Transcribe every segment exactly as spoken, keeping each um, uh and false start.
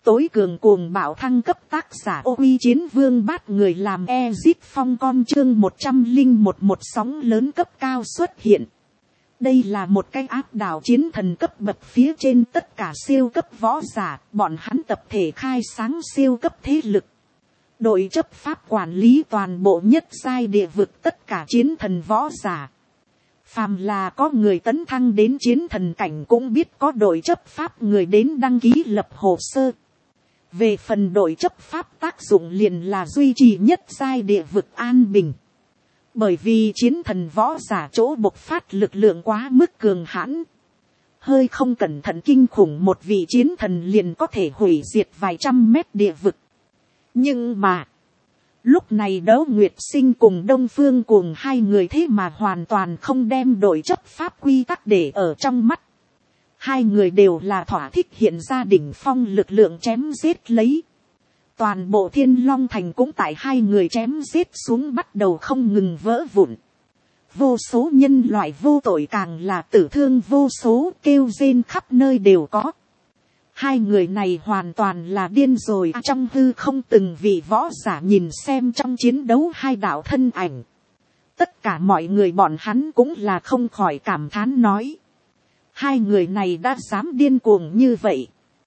tối cường cuồng bạo thăng cấp, tác giả Ô Uy Chiến Vương Bát Người làm Ezit Phong con, chương một trăm linh một, một sóng lớn cấp cao xuất hiện. Đây là một cái áp đảo chiến thần cấp bậc phía trên tất cả siêu cấp võ giả, bọn hắn tập thể khai sáng siêu cấp thế lực. Đội chấp pháp quản lý toàn bộ nhất giai địa vực tất cả chiến thần võ giả. Phàm là có người tấn thăng đến chiến thần cảnh cũng biết có đội chấp pháp người đến đăng ký lập hồ sơ. Về phần đội chấp pháp tác dụng liền là duy trì nhất giai địa vực an bình. Bởi vì chiến thần võ giả chỗ bộc phát lực lượng quá mức cường hãn. Hơi không cẩn thận kinh khủng một vị chiến thần liền có thể hủy diệt vài trăm mét địa vực. Nhưng mà, lúc này Đấu Nguyệt Sinh cùng Đông Phương Cuồng hai người thế mà hoàn toàn không đem đội chấp pháp quy tắc để ở trong mắt. Hai người đều là thỏa thích hiện ra đỉnh phong lực lượng chém giết lấy. Toàn bộ Thiên Long Thành cũng tại hai người chém giết xuống bắt đầu không ngừng vỡ vụn. Vô số nhân loại vô tội càng là tử thương vô số, kêu rên khắp nơi đều có. Hai người này hoàn toàn là điên rồi. Trong hư không từng vị võ giả nhìn xem trong chiến đấu hai đạo thân ảnh. Tất cả mọi người bọn hắn cũng là không khỏi cảm thán nói. Hai người này đã dám điên cuồng như vậy.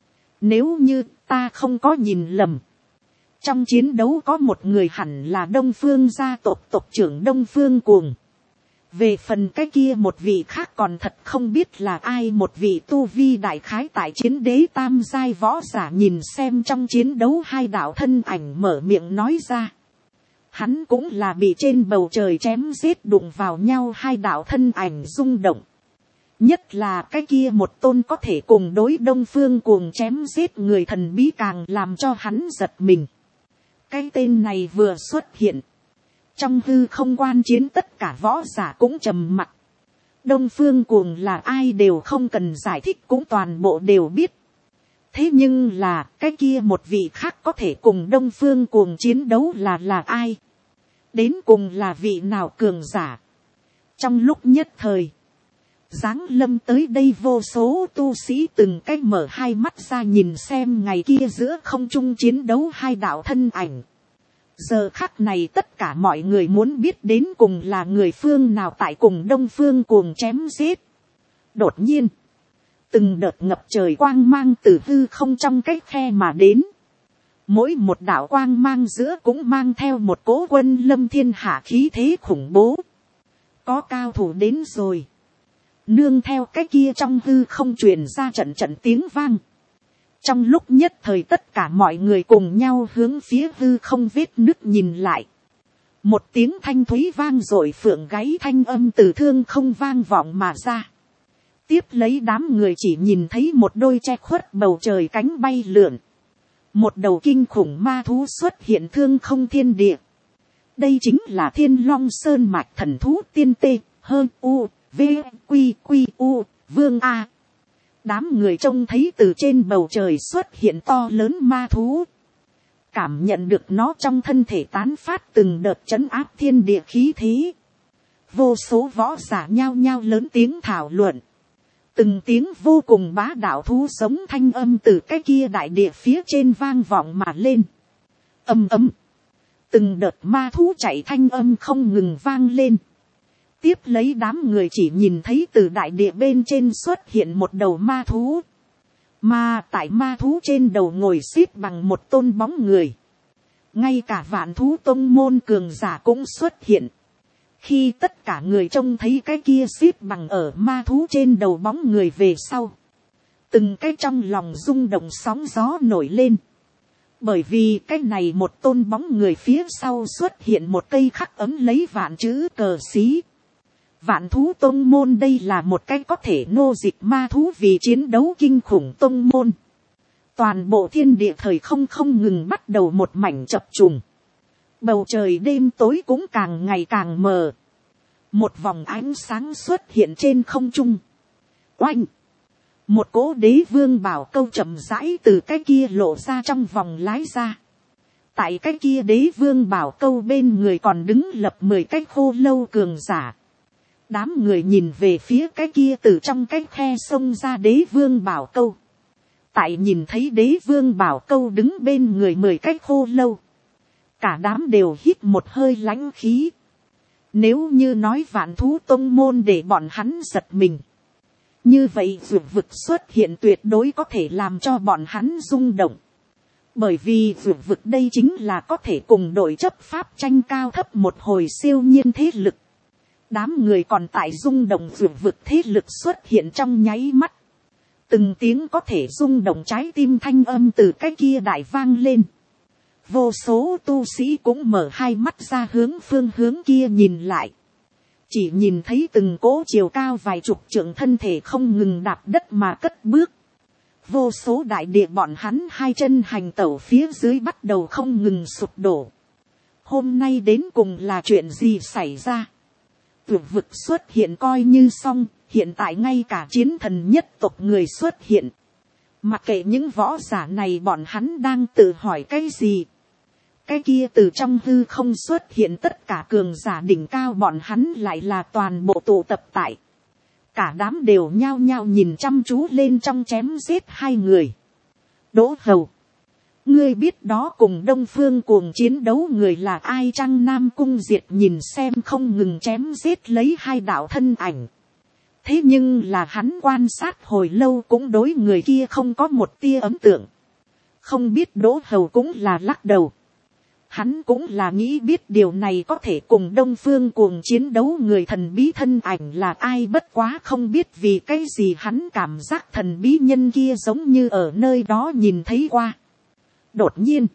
Nếu như ta không có nhìn lầm. Trong chiến đấu có một người hẳn là Đông Phương gia tộc tộc trưởng Đông Phương Cuồng. Về phần cái kia một vị khác còn thật không biết là ai, một vị tu vi đại khái tại chiến đế tam giai võ giả nhìn xem trong chiến đấu hai đạo thân ảnh mở miệng nói ra. Hắn cũng là bị trên bầu trời chém giết đụng vào nhau hai đạo thân ảnh rung động. Nhất là cái kia một tôn có thể cùng đối Đông Phương Cuồng chém giết người thần bí càng làm cho hắn giật mình. Cái tên này vừa xuất hiện. Trong hư không quan chiến tất cả võ giả cũng trầm mặc. Đông Phương Cuồng là ai đều không cần giải thích, cũng toàn bộ đều biết. Thế nhưng là cái kia một vị khác có thể cùng Đông Phương Cuồng chiến đấu là là ai? Đến cùng là vị nào cường giả? Trong lúc nhất thời, giáng lâm tới đây vô số tu sĩ từng cách mở hai mắt ra nhìn xem ngày kia giữa không trung chiến đấu hai đạo thân ảnh. Giờ khắc này tất cả mọi người muốn biết đến cùng là người phương nào tại cùng Đông Phương Cuồng chém giết. Đột nhiên, từng đợt ngập trời quang mang từ hư không trong cách khe mà đến. Mỗi một đạo quang mang giữa cũng mang theo một cỗ quân lâm thiên hạ khí thế khủng bố. Có cao thủ đến rồi. Nương theo cái kia trong hư không truyền ra trận trận tiếng vang. Trong lúc nhất thời tất cả mọi người cùng nhau hướng phía hư không vết nứt nhìn lại. Một tiếng thanh thúy vang rồi phượng gáy thanh âm từ thương không vang vọng mà ra. Tiếp lấy đám người chỉ nhìn thấy một đôi che khuất bầu trời cánh bay lượn. Một đầu kinh khủng ma thú xuất hiện thương không thiên địa. Đây chính là Thiên Long Sơn mạch thần thú tiên tê, hơn u, v, quy, quy, u, vương A. Đám người trông thấy từ trên bầu trời xuất hiện to lớn ma thú. Cảm nhận được nó trong thân thể tán phát từng đợt trấn áp thiên địa khí thế. Vô số võ giả nhao nhao lớn tiếng thảo luận. Từng tiếng vô cùng bá đạo thú sống thanh âm từ cái kia đại địa phía trên vang vọng mà lên. Âm ầm. Từng đợt ma thú chạy thanh âm không ngừng vang lên. Tiếp lấy đám người chỉ nhìn thấy từ đại địa bên trên xuất hiện một đầu ma thú. Mà tại ma thú trên đầu ngồi xếp bằng một tôn bóng người. Ngay cả vạn thú tông môn cường giả cũng xuất hiện. Khi tất cả người trông thấy cái kia xếp bằng ở ma thú trên đầu bóng người về sau. Từng cái trong lòng rung động sóng gió nổi lên. Bởi vì cái này một tôn bóng người phía sau xuất hiện một cây khắc ấm lấy vạn chữ cờ xí. Vạn thú tông môn đây là một cái có thể nô dịch ma thú vì chiến đấu kinh khủng tông môn. Toàn bộ thiên địa thời không không ngừng bắt đầu một mảnh chập trùng. Bầu trời đêm tối cũng càng ngày càng mờ. Một vòng ánh sáng xuất hiện trên không trung. Oanh! Một cỗ đế vương bảo câu chậm rãi từ cái kia lộ ra trong vòng lái ra. Tại cái kia đế vương bảo câu bên người còn đứng lập mười cái khô lâu cường giả. Đám người nhìn về phía cái kia từ trong cái khe sông ra đế vương bảo câu. tại nhìn thấy đế vương bảo câu đứng bên người mười cái khô lâu, cả đám đều hít một hơi lãnh khí. Nếu như nói vạn thú tông môn để bọn hắn giật mình, như vậy vượt vực xuất hiện tuyệt đối có thể làm cho bọn hắn rung động. Bởi vì vượt vực đây chính là có thể cùng đội chấp pháp tranh cao thấp một hồi siêu nhiên thế lực. Đám người còn tại rung động vượt vực thế lực xuất hiện trong nháy mắt. Từng tiếng có thể rung động trái tim thanh âm từ cái kia đại vang lên. Vô số tu sĩ cũng mở hai mắt ra hướng phương hướng kia nhìn lại. Chỉ nhìn thấy từng cỗ chiều cao vài chục trượng thân thể không ngừng đạp đất mà cất bước. Vô số đại địa bọn hắn hai chân hành tẩu phía dưới bắt đầu không ngừng sụp đổ. Hôm nay đến cùng là chuyện gì xảy ra? Tuyệt vực xuất hiện coi như xong, hiện tại ngay cả chiến thần nhất tộc người xuất hiện. Mặc kệ những võ giả này bọn hắn đang tự hỏi cái gì? Cái kia từ trong hư không xuất hiện tất cả cường giả đỉnh cao bọn hắn lại là toàn bộ tụ tập tại. Cả đám đều nhao nhao nhìn chăm chú lên trong chém giết hai người. Đỗ Hầu, ngươi biết đó cùng Đông Phương cuồng chiến đấu người là ai chăng? Nam Cung Diệt nhìn xem không ngừng chém giết lấy hai đạo thân ảnh. Thế nhưng là hắn quan sát hồi lâu cũng đối người kia không có một tia ấn tượng. Không biết Đỗ Hầu cũng là lắc đầu. Hắn cũng là nghĩ biết điều này có thể cùng Đông Phương cuồng chiến đấu người thần bí thân ảnh là ai, bất quá không biết vì cái gì hắn cảm giác thần bí nhân kia giống như ở nơi đó nhìn thấy qua. Đột nhiên,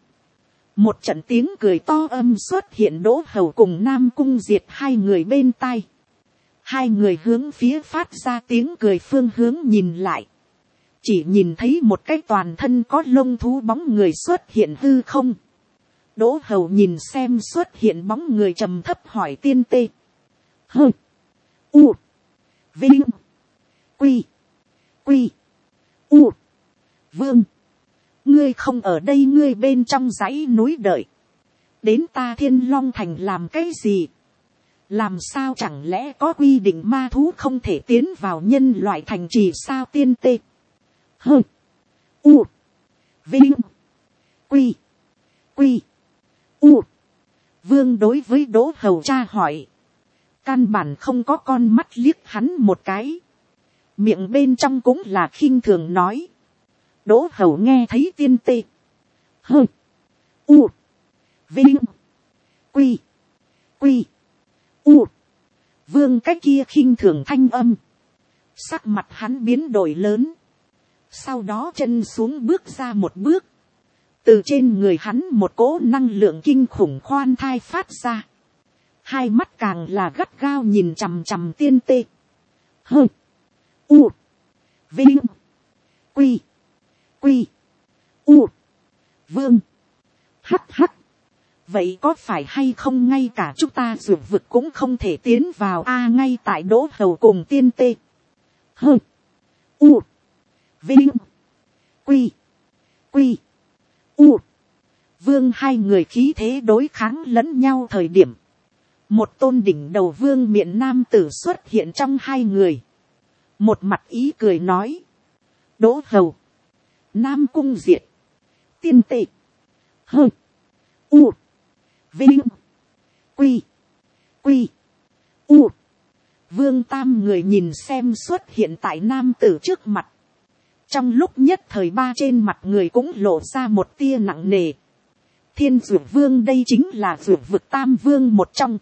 một trận tiếng cười to âm xuất hiện Đỗ Hầu cùng Nam Cung Diệt hai người bên tai. Hai người hướng phía phát ra tiếng cười phương hướng nhìn lại. Chỉ nhìn thấy một cái toàn thân có lông thú bóng người xuất hiện hư không. Đỗ Hầu nhìn xem xuất hiện bóng người trầm thấp hỏi tiên tê. Hơ. U. Vinh. Quy. Quy. U. Vương. Ngươi không ở đây, ngươi bên trong dãy núi đợi. Đến ta Thiên Long Thành làm cái gì? Làm sao chẳng lẽ có quy định ma thú không thể tiến vào nhân loại thành trì sao? Tiên tê. Hơ. U. Vinh. Quy. Quy. U. Vương đối với Đỗ Hầu tra hỏi. Căn bản không có con mắt liếc hắn một cái. Miệng bên trong cũng là khinh thường nói. Đỗ Hầu nghe thấy tiên tê. Hơ. U. Vinh. Quy. Quy. U. Vương cái kia khinh thường thanh âm. Sắc mặt hắn biến đổi lớn. Sau đó chân xuống bước ra một bước. Từ trên người hắn một cỗ năng lượng kinh khủng khoan thai phát ra. Hai mắt càng là gắt gao nhìn chằm chằm tiên tê. Hơ. U. Vinh. Quy. Quy. U. Vương. Hắc hắc. Vậy có phải hay không ngay cả chúng ta dược vực cũng không thể tiến vào a? À, ngay tại Đỗ Hầu cùng tiên tê. Hơ. U. Vinh. Quy. Quy. U. Vương hai người khí thế đối kháng lẫn nhau thời điểm. Một tôn đỉnh đầu vương miện nam tử xuất hiện trong hai người. Một mặt ý cười nói. Đỗ Hầu. Nam Cung Diệt. Tiên tê. Hơ. U. Vinh. Quy. Quy. U. Vương tam người nhìn xem xuất hiện tại nam tử trước mặt. Trong lúc nhất thời ba trên mặt người cũng lộ ra một tia nặng nề. Thiên Dược Vương đây chính là dược vực tam vương một trong.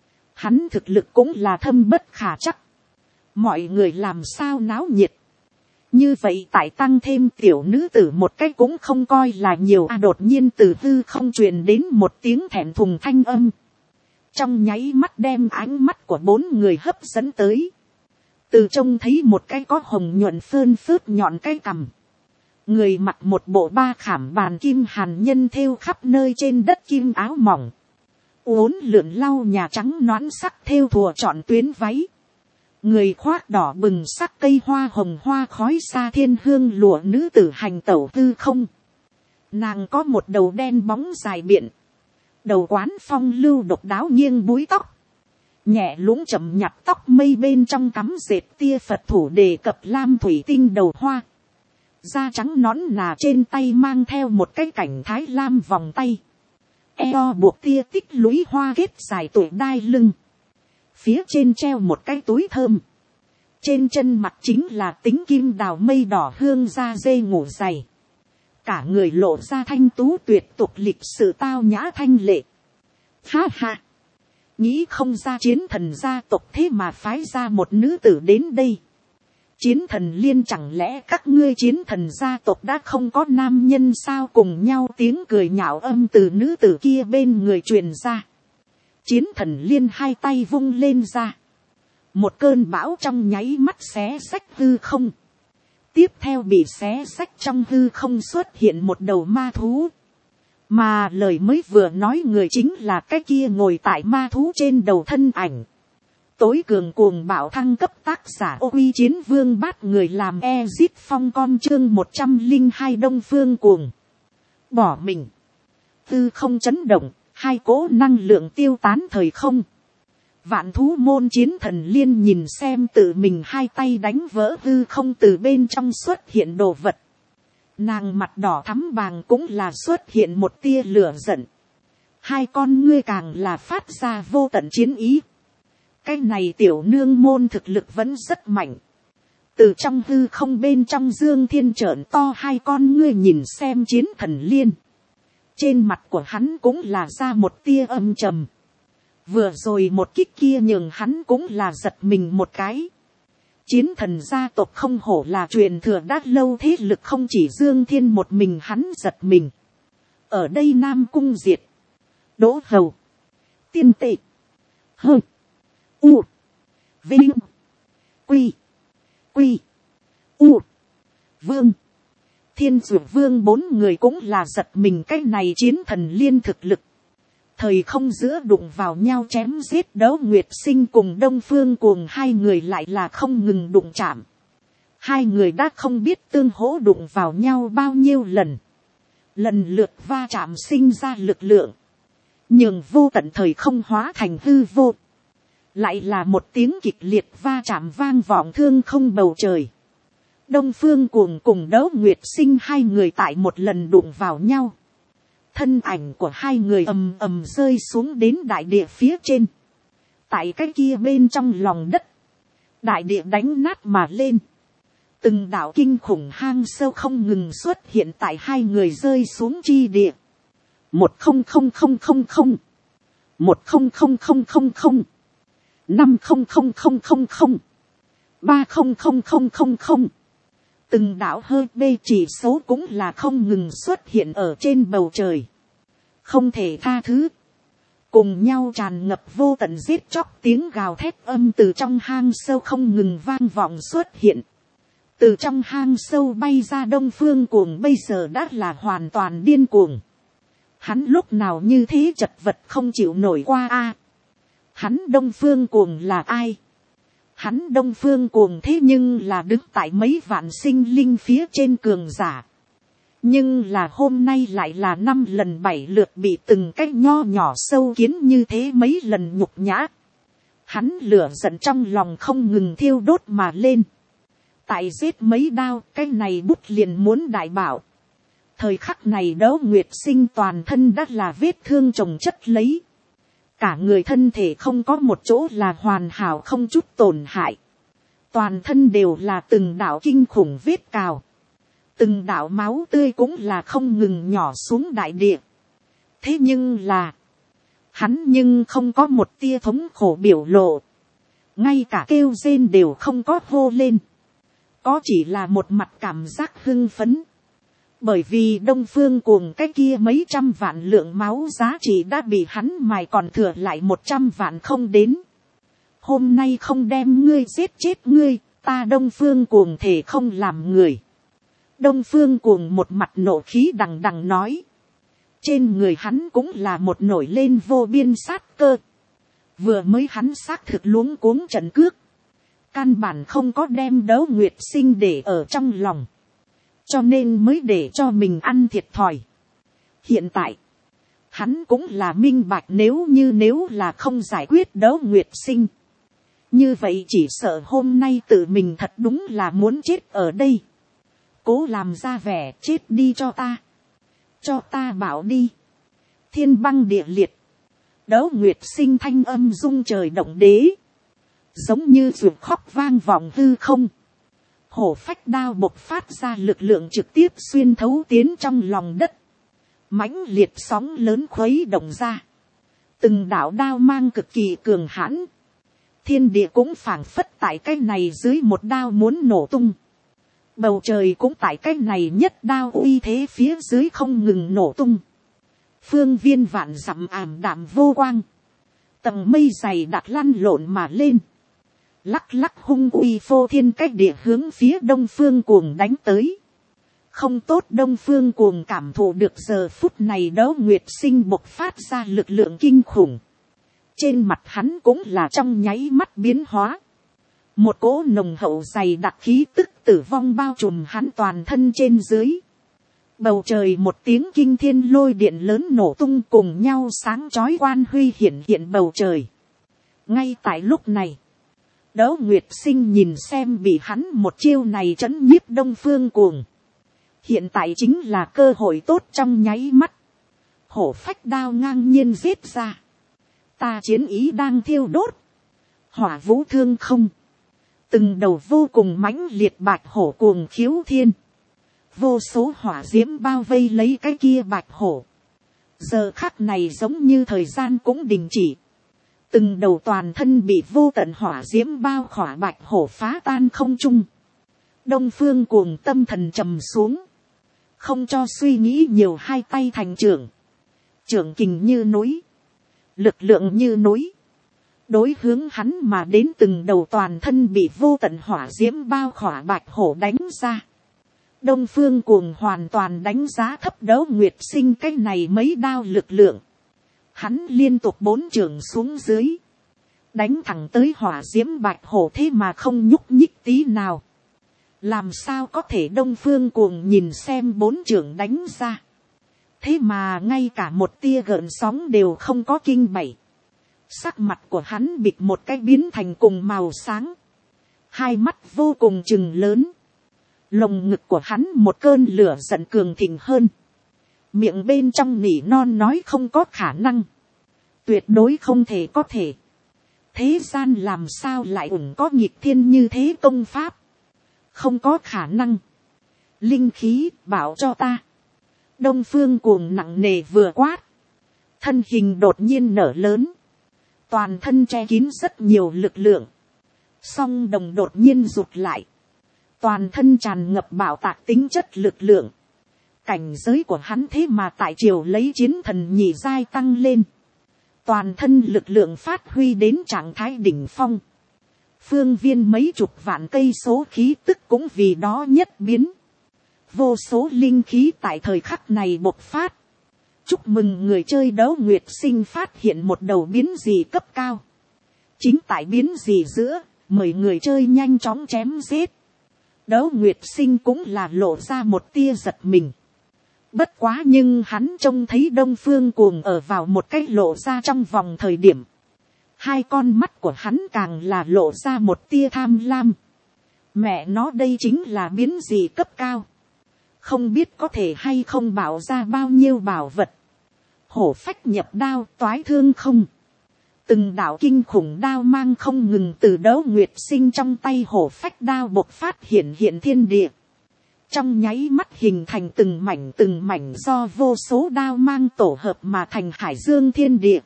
Hắn thực lực cũng là thâm bất khả chắc. Mọi người làm sao náo nhiệt. Như vậy tại tăng thêm tiểu nữ tử một cách cũng không coi là nhiều. À, đột nhiên từ hư không truyền đến một tiếng thẹn thùng thanh âm. Trong nháy mắt đem ánh mắt của bốn người hấp dẫn tới. Từ trông thấy một cái có hồng nhuận phơn phớt nhọn cái cằm. Người mặc một bộ ba khảm bàn kim hàn nhân thêu khắp nơi trên đất kim áo mỏng. Uốn lượn lau nhà trắng nõn sắc thêu thùa trọn tuyến váy. Người khoác đỏ bừng sắc cây hoa hồng hoa khói xa thiên hương lụa nữ tử hành tẩu tư không. Nàng có một đầu đen bóng dài biện. Đầu quán phong lưu độc đáo nghiêng búi tóc. Nhẹ lũng chậm nhặt tóc mây bên trong cắm dệt tia Phật thủ đề cập lam thủy tinh đầu hoa. da trắng nõn nà trên tay mang theo một cái cảnh thái lam vòng tay, eo buộc tia tích lũy hoa kết dài tuổi đai lưng, phía trên treo một cái túi thơm, trên chân mặt chính là tính kim đào mây đỏ hương da dê ngủ dày, cả người lộ ra thanh tú tuyệt tục lịch sự tao nhã thanh lệ. Ha ha, nghĩ không ra chiến thần gia tộc thế mà phái ra một nữ tử đến đây. Chiến thần liên, chẳng lẽ các ngươi chiến thần gia tộc đã không có nam nhân sao? Cùng nhau tiếng cười nhạo âm từ nữ tử kia bên người truyền ra. Chiến thần liên hai tay vung lên ra, một cơn bão trong nháy mắt xé xách hư không. Tiếp theo bị xé xách trong hư không xuất hiện một đầu ma thú. Mà lời mới vừa nói người chính là cái kia ngồi tại ma thú trên đầu thân ảnh. Tối cường cuồng bạo thăng cấp tác giả Ô Uy Chiến Vương Bát Người làm Ezit Phong con chương một trăm linh hai Đông Phương Cuồng. Bỏ mình. Hư không chấn động, hai cỗ năng lượng tiêu tán thời không. Vạn thú môn chiến thần liên nhìn xem tự mình hai tay đánh vỡ hư không, từ bên trong xuất hiện đồ vật. Nàng mặt đỏ thắm bàng cũng là xuất hiện một tia lửa giận. Hai con ngươi càng là phát ra vô tận chiến ý. Cái này tiểu nương môn thực lực vẫn rất mạnh. Từ trong hư không bên trong Dương Thiên trợn to hai con ngươi nhìn xem chiến thần liên. Trên mặt của hắn cũng là ra một tia âm trầm. Vừa rồi một kích kia nhường hắn cũng là giật mình một cái. Chiến thần gia tộc không hổ là truyền thừa đã lâu thế lực, không chỉ Dương Thiên một mình hắn giật mình. Ở đây Nam Cung Diệt, Đỗ Hầu, Tiên Tệ, Hơ, U, Vinh, Quy, Quy, U, Vương, Thiên Dược Vương bốn người cũng là giật mình cái này chiến thần liên thực lực. Thời không giữa đụng vào nhau chém giết Đấu Nguyệt Sinh cùng Đông Phương Cuồng hai người lại là không ngừng đụng chạm. Hai người đã không biết tương hỗ đụng vào nhau bao nhiêu lần. Lần lượt va chạm sinh ra lực lượng. Nhưng vô tận thời không hóa thành hư vô. Lại là một tiếng kịch liệt va chạm vang vọng thương không bầu trời. Đông Phương Cuồng cùng Đấu Nguyệt Sinh hai người tại một lần đụng vào nhau. Thân ảnh của hai người ầm ầm rơi xuống đến đại địa phía trên. Tại cái kia bên trong lòng đất, đại địa đánh nát mà lên. Từng đạo kinh khủng hang sâu không ngừng xuất hiện tại hai người rơi xuống chi địa. Một không không không không không, một không không không không không, năm không không không không không, ba không không không không không. Từng đạo hơi bê chỉ số cũng là không ngừng xuất hiện ở trên bầu trời. Không thể tha thứ. Cùng nhau tràn ngập vô tận giết chóc tiếng gào thét âm từ trong hang sâu không ngừng vang vọng xuất hiện. Từ trong hang sâu bay ra Đông Phương Cuồng bây giờ đã là hoàn toàn điên cuồng. Hắn lúc nào như thế chật vật không chịu nổi qua a? Hắn Đông Phương Cuồng là ai? Hắn Đông Phương Cuồng thế nhưng là đứng tại mấy vạn sinh linh phía trên cường giả. Nhưng là hôm nay lại là năm lần bảy lượt bị từng cái nho nhỏ sâu kiến như thế mấy lần nhục nhã. Hắn lửa giận trong lòng không ngừng thiêu đốt mà lên. Tại giết mấy đao, cái này bút liền muốn đại bảo. Thời khắc này Đấu Nguyệt Sinh toàn thân đã là vết thương chồng chất lấy. Cả người thân thể không có một chỗ là hoàn hảo không chút tổn hại. Toàn thân đều là từng đạo kinh khủng vết cào. Từng đạo máu tươi cũng là không ngừng nhỏ xuống đại địa. Thế nhưng là, hắn nhưng không có một tia thống khổ biểu lộ. Ngay cả kêu rên đều không có hô lên. Có chỉ là một mặt cảm giác hưng phấn. Bởi vì Đông Phương Cuồng cái kia mấy trăm vạn lượng máu giá trị đã bị hắn mài còn thừa lại một trăm vạn không đến. Hôm nay không đem ngươi giết chết ngươi, ta Đông Phương Cuồng thể không làm người. Đông Phương Cuồng một mặt nộ khí đằng đằng nói. Trên người hắn cũng là một nổi lên vô biên sát cơ. Vừa mới hắn xác thực luống cuống trận cước. Căn bản không có đem Đấu Nguyệt Sinh để ở trong lòng. Cho nên mới để cho mình ăn thiệt thòi. Hiện tại, hắn cũng là minh bạch nếu như nếu là không giải quyết Đấu Nguyệt Sinh. Như vậy chỉ sợ hôm nay tự mình thật đúng là muốn chết ở đây. cố làm ra vẻ chết đi cho ta, cho ta bảo đi, thiên băng địa liệt, Đấu Nguyệt Sinh thanh âm rung trời động đế, giống như ruột khóc vang vọng hư không. Hổ phách đao bộc phát ra lực lượng trực tiếp xuyên thấu tiến trong lòng đất, mãnh liệt sóng lớn khuấy động ra, từng đạo đao mang cực kỳ cường hãn, thiên địa cũng phảng phất tại cái này dưới một đao muốn nổ tung, bầu trời cũng tại cái này nhất đao uy thế phía dưới không ngừng nổ tung, phương viên vạn dặm ảm đạm vô quang, tầng mây dày đặc lăn lộn mà lên, lắc lắc hung uy phô thiên cách địa hướng phía đông phương cuồng đánh tới. Không tốt, đông phương cuồng cảm thụ được giờ phút này Đấu Nguyệt Sinh bộc phát ra lực lượng kinh khủng, trên mặt hắn cũng là trong nháy mắt biến hóa, một cỗ nồng hậu dày đặc khí tức tử vong bao trùm hắn toàn thân trên dưới. Bầu trời một tiếng kinh thiên lôi điện lớn nổ tung, cùng nhau sáng chói quan huy hiện hiện bầu trời. Ngay tại lúc này, Đấu Nguyệt Sinh nhìn xem bị hắn một chiêu này trấn nhiếp đông phương cuồng, hiện tại chính là cơ hội tốt trong nháy mắt. Hổ phách đao ngang nhiên giết ra, ta chiến ý đang thiêu đốt, hỏa vũ thương không, từng đầu vô cùng mãnh liệt bạch hổ cuồng khiếu thiên, vô số hỏa diễm bao vây lấy cái kia bạch hổ, giờ khắc này giống như thời gian cũng đình chỉ, từng đầu toàn thân bị vô tận hỏa diễm bao khỏa bạch hổ phá tan không trung. Đông phương cuồng tâm thần trầm xuống, không cho suy nghĩ nhiều, hai tay thành trưởng, trưởng kình như núi, lực lượng như núi, đối hướng hắn mà đến từng đầu toàn thân bị vô tận hỏa diễm bao khỏa bạch hổ đánh ra. Đông phương cuồng hoàn toàn đánh giá thấp Đấu Nguyệt Sinh cái này mấy đao lực lượng, hắn liên tục bốn trường xuống dưới, đánh thẳng tới hỏa diễm bạch hổ, thế mà không nhúc nhích tí nào. Làm sao có thể? Đông phương cuồng nhìn xem bốn trường đánh ra, thế mà ngay cả một tia gợn sóng đều không có kinh bậy. Sắc mặt của hắn bịt một cái biến thành cùng màu sáng, hai mắt vô cùng trừng lớn, lồng ngực của hắn một cơn lửa giận cường thịnh hơn, miệng bên trong nỉ non nói không có khả năng, tuyệt đối không thể có thể, thế gian làm sao lại ủng có nghịch thiên như thế công pháp, không có khả năng, linh khí bảo cho ta. Đông phương cuồng nặng nề vừa quát, thân hình đột nhiên nở lớn, toàn thân che kín rất nhiều lực lượng, song đồng đột nhiên rụt lại, toàn thân tràn ngập bảo tạc tính chất lực lượng, cảnh giới của hắn thế mà tại triều lấy chiến thần nhị giai tăng lên, toàn thân lực lượng phát huy đến trạng thái đỉnh phong, phương viên mấy chục vạn cây số khí tức cũng vì đó nhất biến, vô số linh khí tại thời khắc này bộc phát. Chúc mừng người chơi Đấu Nguyệt Sinh phát hiện một đầu biến dị cấp cao, chính tại biến dị giữa, mời người chơi nhanh chóng chém giết. Đấu Nguyệt Sinh cũng là lộ ra một tia giật mình, bất quá nhưng hắn trông thấy Đông phương cuồng ở vào một cái lộ ra trong vòng thời điểm, hai con mắt của hắn càng là lộ ra một tia tham lam. Mẹ nó, đây chính là biến dị cấp cao, không biết có thể hay không bảo ra bao nhiêu bảo vật. Hổ phách nhập đao, toái thương không, từng đạo kinh khủng đao mang không ngừng từ Đấu Nguyệt Sinh trong tay hổ phách đao bộc phát hiện hiện thiên địa, trong nháy mắt hình thành từng mảnh từng mảnh do vô số đao mang tổ hợp mà thành hải dương thiên địa.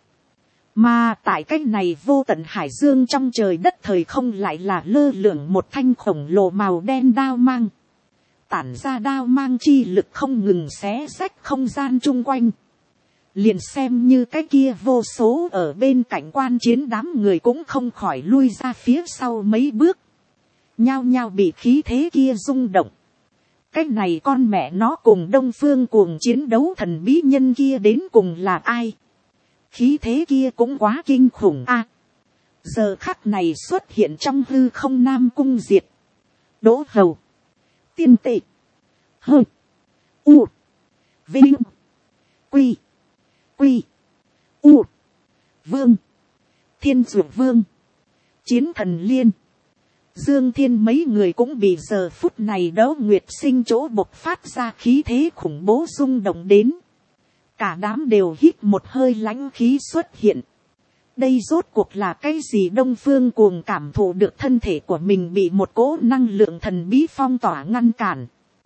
Mà tại cách này vô tận hải dương trong trời đất thời không lại là lơ lửng một thanh khổng lồ màu đen đao mang, tản ra đao mang chi lực không ngừng xé rách không gian chung quanh. Liền xem như cái kia vô số ở bên cạnh quan chiến đám người cũng không khỏi lui ra phía sau mấy bước, nhao nhao bị khí thế kia rung động. Cái này con mẹ nó cùng Đông phương cuồng chiến đấu thần bí nhân kia đến cùng là ai? Khí thế kia cũng quá kinh khủng a. À, giờ khắc này xuất hiện trong hư không Nam Cung Diệt, Đỗ Hầu, Tiên Tệ, Hơ, U, Vinh, Quy, Quy, U, Vương, Thiên Dược Vương, Chiến Thần Liên, Dương Thiên mấy người cũng bị giờ phút này Đỗ Nguyệt Sinh chỗ bộc phát ra khí thế khủng bố rung động đến. Cả đám đều hít một hơi lãnh khí xuất hiện. Đây rốt cuộc là cái gì? Đông Phương Cuồng cảm thụ được thân thể của mình bị một cỗ năng lượng thần bí phong tỏa ngăn cản.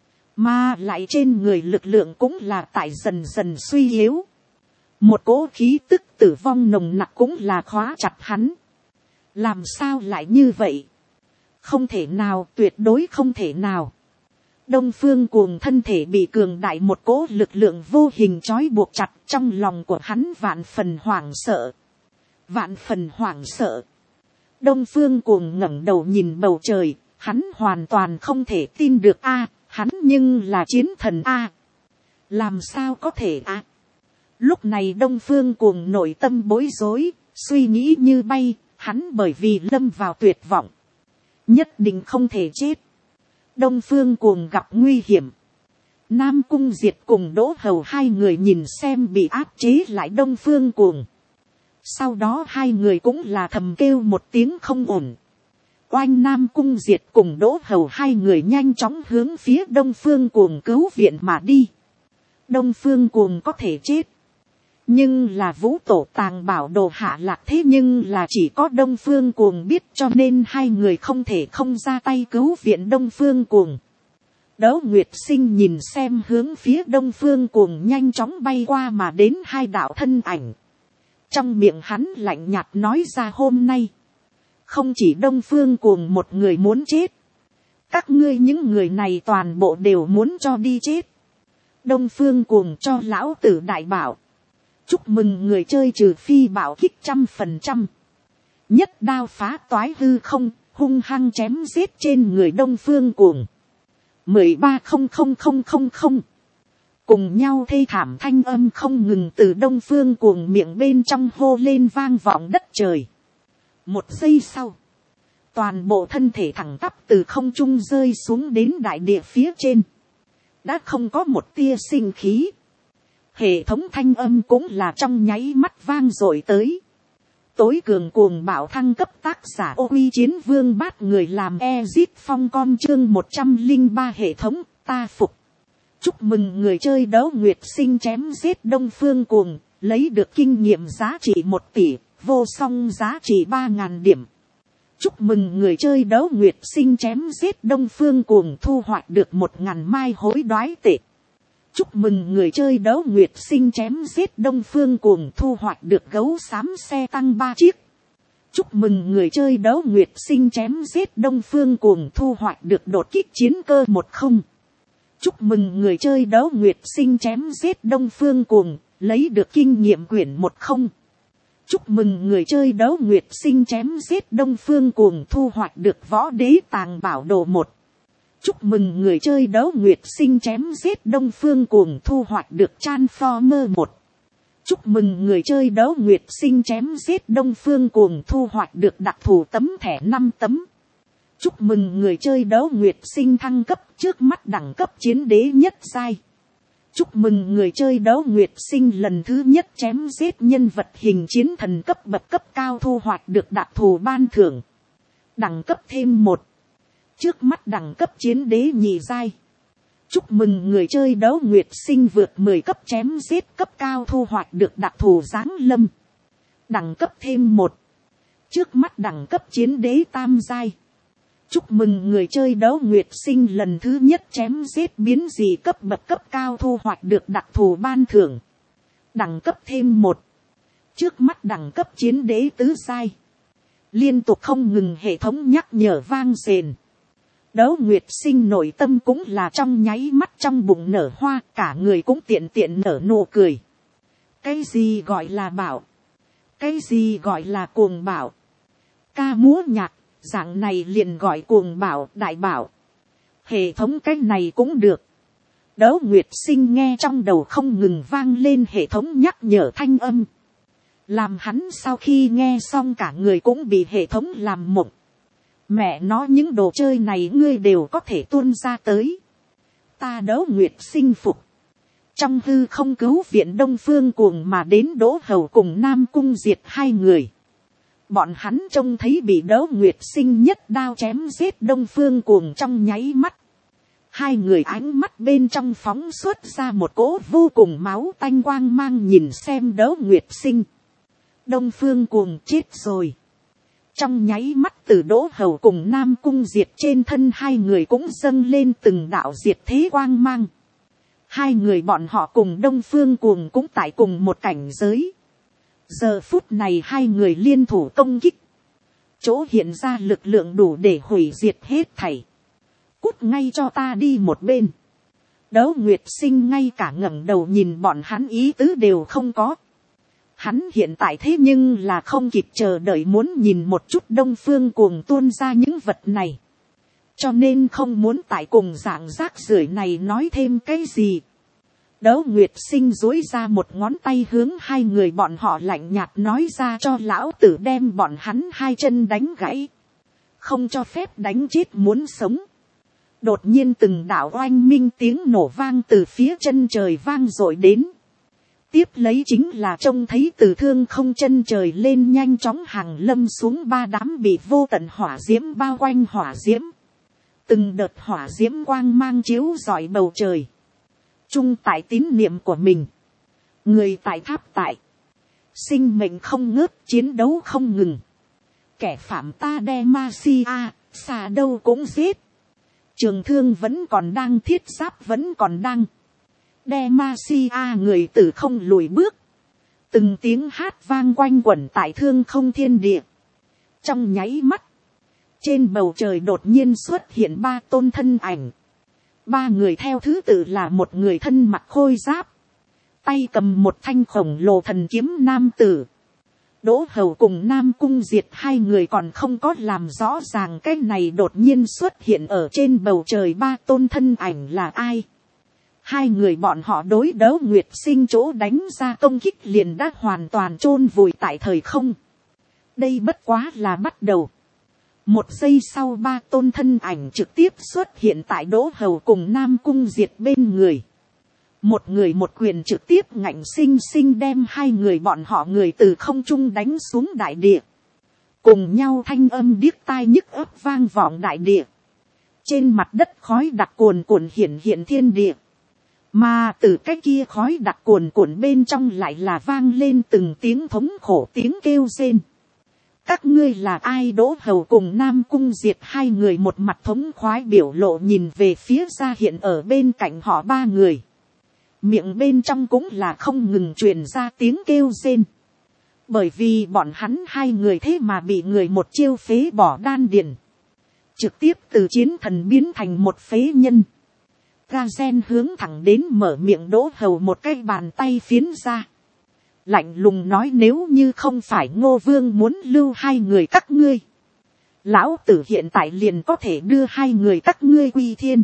Mà lại trên người lực lượng cũng là tại dần dần suy yếu. Một cỗ khí tức tử vong nồng nặc cũng là khóa chặt hắn. Làm sao lại như vậy? Không thể nào, tuyệt đối không thể nào. Đông Phương Cuồng thân thể bị cường đại một cỗ lực lượng vô hình trói buộc chặt, trong lòng của hắn vạn phần hoảng sợ. Vạn phần hoảng sợ. Đông Phương Cuồng ngẩng đầu nhìn bầu trời, hắn hoàn toàn không thể tin được a, hắn nhưng là chiến thần a. Làm sao có thể a? Lúc này Đông Phương Cuồng nội tâm bối rối, suy nghĩ như bay, hắn bởi vì lâm vào tuyệt vọng, nhất định không thể chết. Đông Phương Cuồng gặp nguy hiểm. Nam Cung Diệt cùng Đỗ Hầu hai người nhìn xem bị áp chế lại Đông Phương Cuồng. Sau đó hai người cũng là thầm kêu một tiếng không ổn. Oanh Nam Cung Diệt cùng Đỗ Hầu hai người nhanh chóng hướng phía Đông Phương Cuồng cứu viện mà đi. Đông Phương Cuồng có thể chết. Nhưng là Vũ Tổ Tàng bảo đồ hạ lạc, thế nhưng là chỉ có Đông Phương Cuồng biết, cho nên hai người không thể không ra tay cứu viện Đông Phương Cuồng. Đỗ Nguyệt Sinh nhìn xem hướng phía Đông Phương Cuồng nhanh chóng bay qua mà đến hai đạo thân ảnh. Trong miệng hắn lạnh nhạt nói ra, hôm nay không chỉ Đông Phương Cuồng một người muốn chết, các ngươi những người này toàn bộ đều muốn cho đi chết. Đông Phương Cuồng cho lão tử đại bảo. Chúc mừng người chơi trừ phi bảo kích trăm phần trăm. Nhất đao phá toái hư không, hung hăng chém giết trên người Đông Phương Cuồng. mười ba không không không không không. Cùng nhau thê thảm thanh âm không ngừng từ Đông Phương Cuồng miệng bên trong hô lên vang vọng đất trời. Một giây sau, toàn bộ thân thể thẳng tắp từ không trung rơi xuống đến đại địa phía trên. Đã không có một tia sinh khí. Hệ thống thanh âm cũng là trong nháy mắt vang dội tới. Tối cường cuồng bạo thăng cấp, tác giả Ô Uy Chiến Vương bát người làm Ezit Phong con, chương một trăm linh ba hệ thống, ta phục. Chúc mừng người chơi Đỗ Nguyệt Sinh chém giết Đông Phương Cuồng, lấy được kinh nghiệm giá trị một tỷ, vô song giá trị ba ngàn điểm. Chúc mừng người chơi Đỗ Nguyệt Sinh chém giết Đông Phương Cuồng, thu hoạch được một ngàn mai hối đoái tệ. Chúc mừng người chơi Đỗ Nguyệt Sinh chém giết Đông Phương Cuồng, thu hoạch được gấu xám xe tăng ba chiếc. Chúc mừng người chơi Đỗ Nguyệt Sinh chém giết Đông Phương Cuồng, thu hoạch được đột kích chiến cơ một không. Chúc mừng người chơi Đỗ Nguyệt Sinh chém giết Đông Phương Cuồng, lấy được kinh nghiệm quyển một không. Chúc mừng người chơi Đỗ Nguyệt Sinh chém giết Đông Phương Cuồng, thu hoạch được võ đế tàng bảo đồ một. Chúc mừng người chơi Đỗ Nguyệt Sinh chém giết Đông Phương Cuồng, thu hoạch được Transformer một. Chúc mừng người chơi Đỗ Nguyệt Sinh chém giết Đông Phương Cuồng, thu hoạch được đặc thù tấm thẻ năm tấm. Chúc mừng người chơi Đỗ Nguyệt Sinh thăng cấp, trước mắt đẳng cấp chiến đế nhất giai. Chúc mừng người chơi Đỗ Nguyệt Sinh lần thứ nhất chém giết nhân vật hình chiến thần cấp bậc cấp cao, thu hoạch được đặc thù ban thưởng. Đẳng cấp thêm một. Trước mắt đẳng cấp chiến đế nhị giai. Chúc mừng người chơi Đỗ Nguyệt Sinh vượt mười cấp chém giết cấp cao, thu hoạch được đặc thù giáng lâm. Đẳng cấp thêm một. Trước mắt đẳng cấp chiến đế tam giai. Chúc mừng người chơi Đỗ Nguyệt Sinh lần thứ nhất chém giết biến dị cấp bậc cấp cao, thu hoạch được đặc thù ban thưởng. Đẳng cấp thêm một. Trước mắt đẳng cấp chiến đế tứ giai. Liên tục không ngừng hệ thống nhắc nhở vang rền. Đỗ Nguyệt Sinh nội tâm cũng là trong nháy mắt trong bụng nở hoa, cả người cũng tiện tiện nở nụ cười. Cái gì gọi là bảo? Cái gì gọi là cuồng bảo? Ca múa nhạc, dạng này liền gọi cuồng bảo, đại bảo. Hệ thống cái này cũng được. Đỗ Nguyệt Sinh nghe trong đầu không ngừng vang lên hệ thống nhắc nhở thanh âm. Làm hắn sau khi nghe xong cả người cũng bị hệ thống làm mộng. Mẹ nó, những đồ chơi này ngươi đều có thể tuôn ra tới. Ta Đỗ Nguyệt Sinh phục. Trong hư không cứu viện Đông Phương Cuồng mà đến Đỗ Hầu cùng Nam Cung Diệt hai người. Bọn hắn trông thấy bị Đỗ Nguyệt Sinh nhất đao chém giết Đông Phương Cuồng trong nháy mắt. Hai người ánh mắt bên trong phóng xuất ra một cỗ vô cùng máu tanh quang mang nhìn xem Đỗ Nguyệt Sinh. Đông Phương Cuồng chết rồi. Trong nháy mắt từ Đỗ Hầu cùng Nam Cung Diệt trên thân hai người cũng dâng lên từng đạo diệt thế quang mang. Hai người bọn họ cùng Đông Phương Cuồng cũng tại cùng một cảnh giới. Giờ phút này hai người liên thủ công kích. Chỗ hiện ra lực lượng đủ để hủy diệt hết thảy. Cút ngay cho ta đi một bên. Đỗ Nguyệt Sinh ngay cả ngẩng đầu nhìn bọn hắn ý tứ đều không có. Hắn hiện tại thế nhưng là không kịp chờ đợi muốn nhìn một chút Đông Phương Cuồng tuôn ra những vật này. Cho nên không muốn tại cùng dạng rác rưởi này nói thêm cái gì. Đỗ Nguyệt Sinh duỗi ra một ngón tay hướng hai người bọn họ lạnh nhạt nói ra cho lão tử đem bọn hắn hai chân đánh gãy. Không cho phép đánh chết muốn sống. Đột nhiên từng đạo oanh minh tiếng nổ vang từ phía chân trời vang dội đến. Tiếp lấy chính là trông thấy từ thương không chân trời lên nhanh chóng hàng lâm xuống ba đám bị vô tận hỏa diễm bao quanh hỏa diễm. Từng đợt hỏa diễm quang mang chiếu rọi bầu trời. Chung tại tín niệm của mình. Người tại tháp tại. Sinh mệnh không ngớt, chiến đấu không ngừng. Kẻ phạm ta Demacia, xa đâu cũng giết. Trường thương vẫn còn đang, thiết giáp vẫn còn đang. Demacia người tử không lùi bước. Từng tiếng hát vang quanh quẩn tại thương không thiên địa. Trong nháy mắt. Trên bầu trời đột nhiên xuất hiện ba tôn thân ảnh. Ba người theo thứ tự là một người thân mặc khôi giáp. Tay cầm một thanh khổng lồ thần kiếm nam tử. Đỗ Hầu cùng Nam Cung Diệt hai người còn không có làm rõ ràng cái này đột nhiên xuất hiện ở trên bầu trời ba tôn thân ảnh là ai. Hai người bọn họ đối Đỗ Nguyệt Sinh chỗ đánh ra công kích liền đã hoàn toàn chôn vùi tại thời không. Đây bất quá là bắt đầu. Một giây sau ba tôn thân ảnh trực tiếp xuất hiện tại Đỗ Hầu cùng Nam Cung Diệt bên người. Một người một quyền trực tiếp ngạnh sinh sinh đem hai người bọn họ người từ không trung đánh xuống đại địa. Cùng nhau thanh âm điếc tai nhức ấp vang vọng đại địa. Trên mặt đất khói đặc cuồn cuộn hiển hiện thiên địa. Mà từ cái kia khói đặc cuồn cuộn bên trong lại là vang lên từng tiếng thống khổ tiếng kêu rên. Các ngươi là ai? Đỗ Hầu cùng Nam Cung Diệt hai người một mặt thống khoái biểu lộ nhìn về phía ra hiện ở bên cạnh họ ba người. Miệng bên trong cũng là không ngừng truyền ra tiếng kêu rên. Bởi vì bọn hắn hai người thế mà bị người một chiêu phế bỏ đan điền. Trực tiếp từ chiến thần biến thành một phế nhân. Ga gen hướng thẳng đến mở miệng Đỗ Hầu một cái bàn tay phiến ra. Lạnh lùng nói nếu như không phải Ngô Vương muốn lưu hai người các ngươi. Lão tử hiện tại liền có thể đưa hai người các ngươi quy thiên.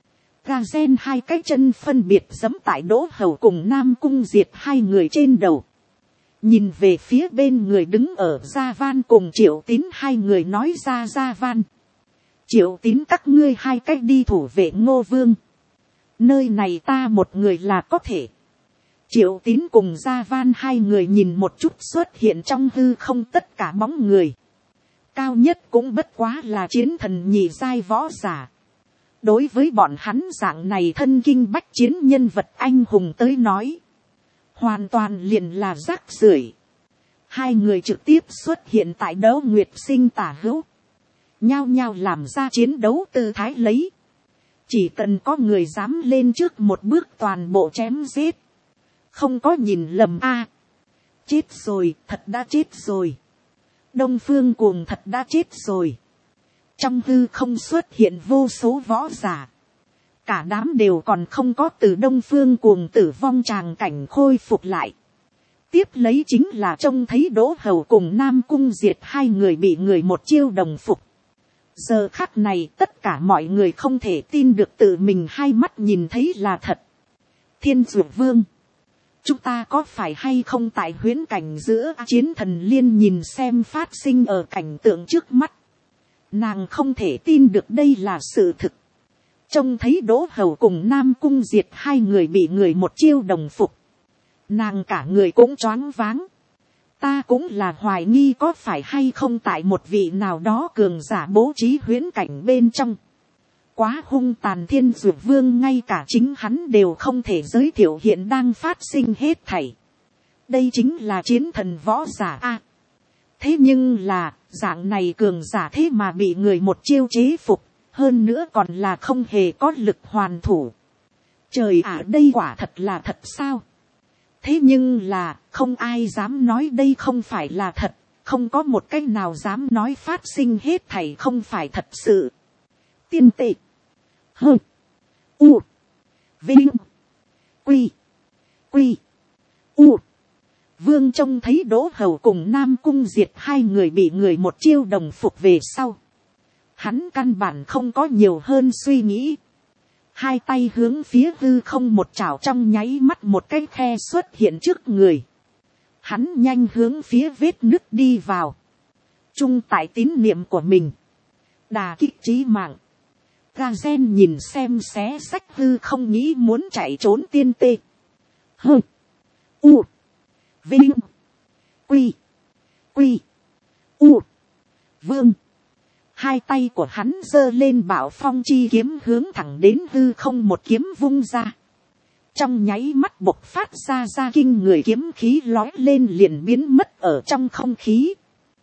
Ga gen hai cái chân phân biệt giẫm tại Đỗ Hầu cùng Nam Cung Diệt hai người trên đầu. Nhìn về phía bên người đứng ở Gia Van cùng Triệu Tín hai người nói ra Gia Van. Triệu Tín các ngươi hai cách đi thủ vệ Ngô Vương. Nơi này ta một người là có thể. Triệu Tín cùng Gia Van hai người nhìn một chút xuất hiện trong hư không tất cả bóng người. Cao nhất cũng bất quá là chiến thần nhị giai võ giả. Đối với bọn hắn dạng này thân kinh bách chiến nhân vật anh hùng tới nói. Hoàn toàn liền là rác rưởi. Hai người trực tiếp xuất hiện tại Đỗ Nguyệt Sinh tả hữu. Nhao nhao làm ra chiến đấu tư thái lấy. Chỉ cần có người dám lên trước một bước toàn bộ chém giết. Không có nhìn lầm a. Chết rồi, thật đã chết rồi. Đông Phương Cuồng thật đã chết rồi. Trong hư không xuất hiện vô số võ giả. Cả đám đều còn không có từ Đông Phương Cuồng tử vong tràng cảnh khôi phục lại. Tiếp lấy chính là trông thấy Đỗ Hầu cùng Nam Cung Diệt hai người bị người một chiêu đồng phục. Giờ khắc này tất cả mọi người không thể tin được tự mình hai mắt nhìn thấy là thật. Thiên Dược Vương. Chúng ta có phải hay không tại huyễn cảnh giữa chiến thần liên nhìn xem phát sinh ở cảnh tượng trước mắt. Nàng không thể tin được đây là sự thực. Trông thấy Đỗ Hầu cùng Nam Cung Diệt hai người bị người một chiêu đồng phục. Nàng cả người cũng choáng váng. Ta cũng là hoài nghi có phải hay không tại một vị nào đó cường giả bố trí huyễn cảnh bên trong. Quá hung tàn, thiên dược vương ngay cả chính hắn đều không thể giới thiệu hiện đang phát sinh hết thảy. Đây chính là chiến thần võ giả a. Thế nhưng là, dạng này cường giả thế mà bị người một chiêu chế phục, hơn nữa còn là không hề có lực hoàn thủ. Trời ạ, đây quả thật là thật sao? Thế nhưng là, không ai dám nói đây không phải là thật, không có một cách nào dám nói phát sinh hết thảy không phải thật sự. Tiên tệ. Hơ. U. Vinh. Quy. Quy. U. Vương trông thấy Đỗ Hầu cùng Nam Cung Diệt hai người bị người một chiêu đồng phục về sau. Hắn căn bản không có nhiều hơn suy nghĩ. Hai tay hướng phía hư không một chảo, trong nháy mắt một cái khe xuất hiện trước người. Hắn nhanh hướng phía vết nứt đi vào. Chung tại tín niệm của mình. Đà kích chí mạng. Gazen nhìn xem xé sách hư không, nghĩ muốn chạy trốn tiên tê. Hơ. U. Vinh. Quy. Quy. U. Vương. Hai tay của hắn giơ lên bảo phong chi kiếm, hướng thẳng đến hư không một kiếm vung ra. Trong nháy mắt bộc phát ra ra kinh người kiếm khí, lói lên liền biến mất ở trong không khí.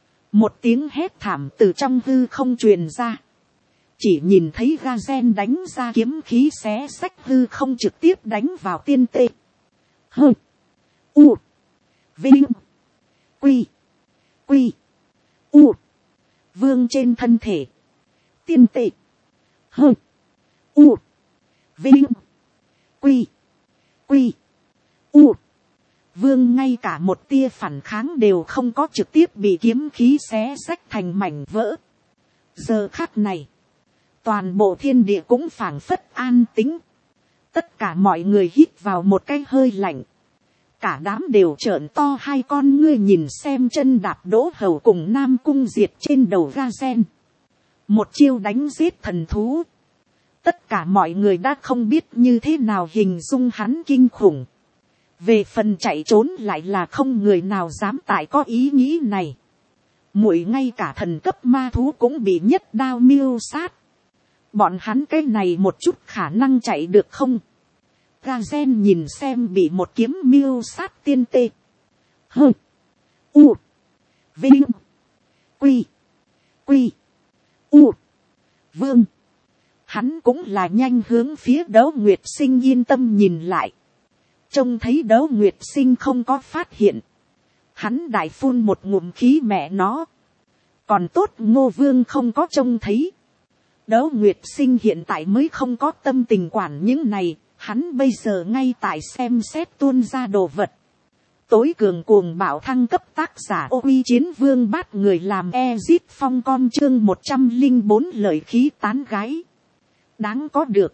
Một tiếng hét thảm từ trong hư không truyền ra. Chỉ nhìn thấy Gazen đánh ra kiếm khí xé xách hư không, trực tiếp đánh vào tiên tê. Hơ. U. Vinh. Quy. Quy. U. Vương trên thân thể. Tiên tệ. Hơ. U. Vinh. Quy. Quy. U. Vương ngay cả một tia phản kháng đều không có, trực tiếp bị kiếm khí xé xách thành mảnh vỡ. Giờ khắc này, toàn bộ thiên địa cũng phảng phất an tĩnh. Tất cả mọi người hít vào một cái hơi lạnh. Cả đám đều trợn to hai con ngươi nhìn xem chân đạp Đỗ Hầu cùng Nam Cung Diệt trên đầu Gazen. Một chiêu đánh giết thần thú. Tất cả mọi người đã không biết như thế nào hình dung hắn kinh khủng. Về phần chạy trốn lại là không người nào dám tại có ý nghĩ này. Muội ngay cả thần cấp ma thú cũng bị nhất đao miêu sát. Bọn hắn cái này một chút khả năng chạy được không? Gazen nhìn xem bị một kiếm miêu sát tiên tê. Hơ. U. Vinh. Quy. Quy. U. Vương. Hắn cũng là nhanh hướng phía Đấu Nguyệt Sinh yên tâm nhìn lại. Trông thấy Đấu Nguyệt Sinh không có phát hiện. Hắn đại phun một ngụm khí mẹ nó. Còn tốt Ngô Vương không có trông thấy. Đấu Nguyệt Sinh hiện tại mới không có tâm tình quản những này. Hắn bây giờ ngay tại xem xét tuôn ra đồ vật. Tối cường cuồng bạo thăng cấp, tác giả Ô Uy Chiến Vương Bát người làm Ezit Phong con, chương một trăm linh bốn lời khí tán gái. Đáng có được.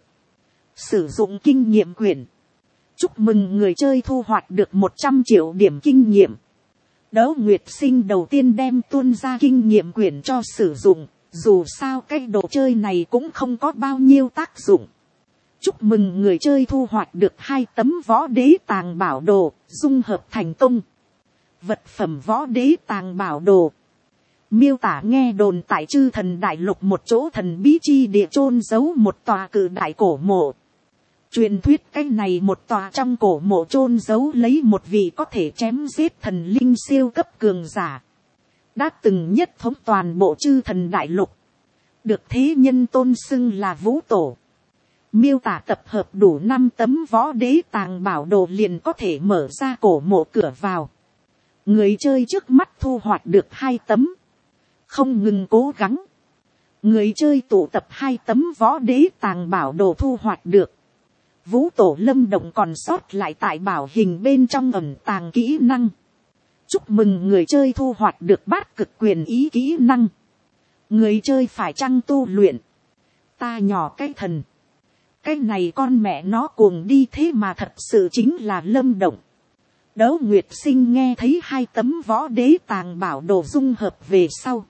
Sử dụng kinh nghiệm quyển. Chúc mừng người chơi thu hoạch được một trăm triệu điểm kinh nghiệm. Đấu Nguyệt Sinh đầu tiên đem tuôn ra kinh nghiệm quyển cho sử dụng. Dù sao cái đồ chơi này cũng không có bao nhiêu tác dụng. Chúc mừng người chơi thu hoạch được hai tấm võ đế tàng bảo đồ, dung hợp thành công. Vật phẩm võ đế tàng bảo đồ. Miêu tả nghe đồn tại Chư Thần Đại Lục một chỗ thần bí chi địa chôn giấu một tòa cự đại cổ mộ. Truyền thuyết cái này một tòa trong cổ mộ chôn giấu lấy một vị có thể chém giết thần linh siêu cấp cường giả. Đã từng nhất thống toàn bộ Chư Thần Đại Lục. Được thế nhân tôn xưng là Vũ Tổ. Miêu tả tập hợp đủ năm tấm võ đế tàng bảo đồ liền có thể mở ra cổ mộ cửa vào. Người chơi trước mắt thu hoạch được hai tấm. Không ngừng cố gắng. Người chơi tụ tập hai tấm võ đế tàng bảo đồ thu hoạch được. Vũ Tổ Lâm Động còn sót lại tại bảo hình bên trong ẩn tàng kỹ năng. Chúc mừng người chơi thu hoạch được bát cực quyền ý kỹ năng. Người chơi phải chăng tu luyện. Ta nhỏ cái thần. Cái này con mẹ nó cuồng đi, thế mà thật sự chính là Lâm Động. Đấu Nguyệt Sinh nghe thấy hai tấm võ đế tàng bảo đồ dung hợp về sau.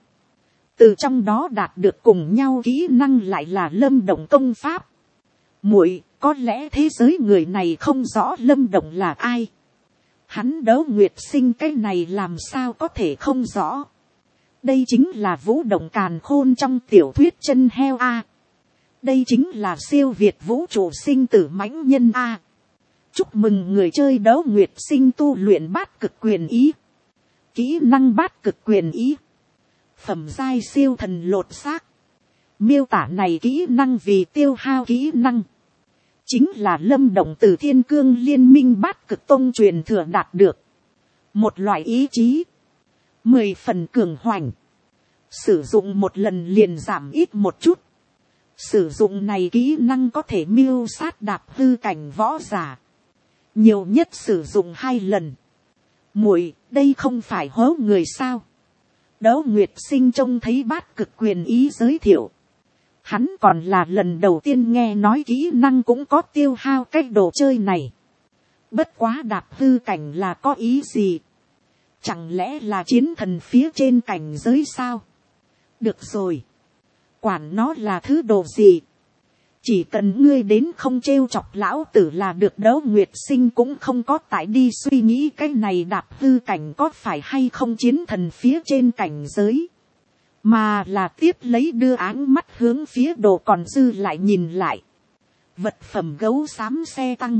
Từ trong đó đạt được cùng nhau kỹ năng lại là Lâm Động công pháp. Muội, có lẽ thế giới người này không rõ Lâm Động là ai. Hắn Đỗ Nguyệt Sinh cái này làm sao có thể không rõ. Đây chính là vũ động càn khôn trong tiểu thuyết chân heo a. Đây chính là siêu việt vũ trụ sinh tử mãnh nhân a. Chúc mừng người chơi Đỗ Nguyệt Sinh tu luyện bát cực quyền ý. Kỹ năng bát cực quyền ý. Phẩm giai siêu thần lột xác. Miêu tả này kỹ năng vì tiêu hao kỹ năng. Chính là lâm động từ thiên cương liên minh bát cực tông truyền thừa đạt được. Một loại ý chí. Mười phần cường hoành. Sử dụng một lần liền giảm ít một chút. Sử dụng này kỹ năng có thể mưu sát đạp hư cảnh võ giả. Nhiều nhất sử dụng hai lần. Muội, đây không phải hố người sao? Đỗ Nguyệt Sinh trông thấy bát cực quyền ý giới thiệu. Hắn còn là lần đầu tiên nghe nói kỹ năng cũng có tiêu hao cái đồ chơi này. Bất quá đạp hư cảnh là có ý gì? Chẳng lẽ là chiến thần phía trên cảnh giới sao? Được rồi. Quản nó là thứ đồ gì? Chỉ cần ngươi đến không trêu chọc lão tử là được. Đỗ Nguyệt Sinh cũng không có tại đi suy nghĩ cái này đạp hư cảnh có phải hay không chiến thần phía trên cảnh giới. Mà là tiếp lấy đưa áng mắt hướng phía đồ còn dư lại nhìn lại. Vật phẩm gấu xám xe tăng.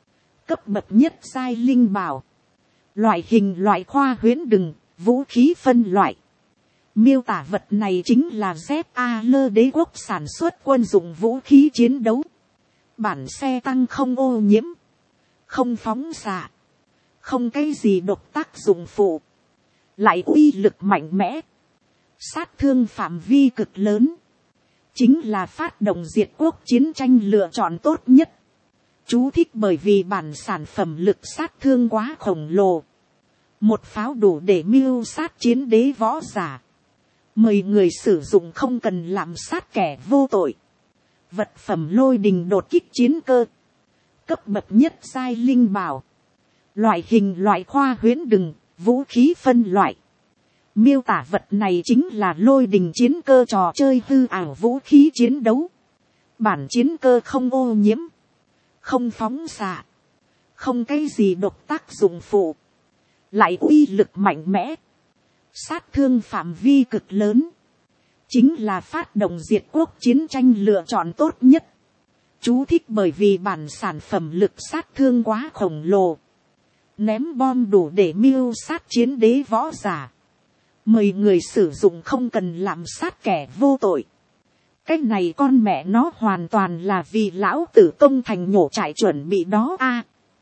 Cấp bậc nhất giai linh bảo. Loại hình loại khoa huyễn đừng, vũ khí phân loại. Miêu tả vật này chính là Z A L đế quốc sản xuất quân dụng vũ khí chiến đấu. Bản xe tăng không ô nhiễm. Không phóng xạ. Không cái gì độc tác dụng phụ. Lại uy lực mạnh mẽ. Sát thương phạm vi cực lớn. Chính là phát động diệt quốc chiến tranh lựa chọn tốt nhất. Chú thích bởi vì bản sản phẩm lực sát thương quá khổng lồ. Một pháo đủ để mưu sát chiến đế võ giả. Mời người sử dụng không cần lạm sát kẻ vô tội. Vật phẩm lôi đình đột kích chiến cơ. Cấp bậc nhất giai linh bảo. Loại hình loại khoa huyễn đừng, vũ khí phân loại. Miêu tả vật này chính là lôi đình chiến cơ trò chơi hư ảo vũ khí chiến đấu. Bản chiến cơ không ô nhiễm. Không phóng xạ. Không cái gì độc tác dụng phụ. Lại uy lực mạnh mẽ. Sát thương phạm vi cực lớn. Chính là phát động diệt quốc chiến tranh lựa chọn tốt nhất. Chú thích bởi vì bản sản phẩm lực sát thương quá khổng lồ. Ném bom đủ để mưu sát chiến đế võ giả. Mời người sử dụng không cần lạm sát kẻ vô tội. Cái này con mẹ nó hoàn toàn là vì lão tử công thành nhổ trại chuẩn bị đó a.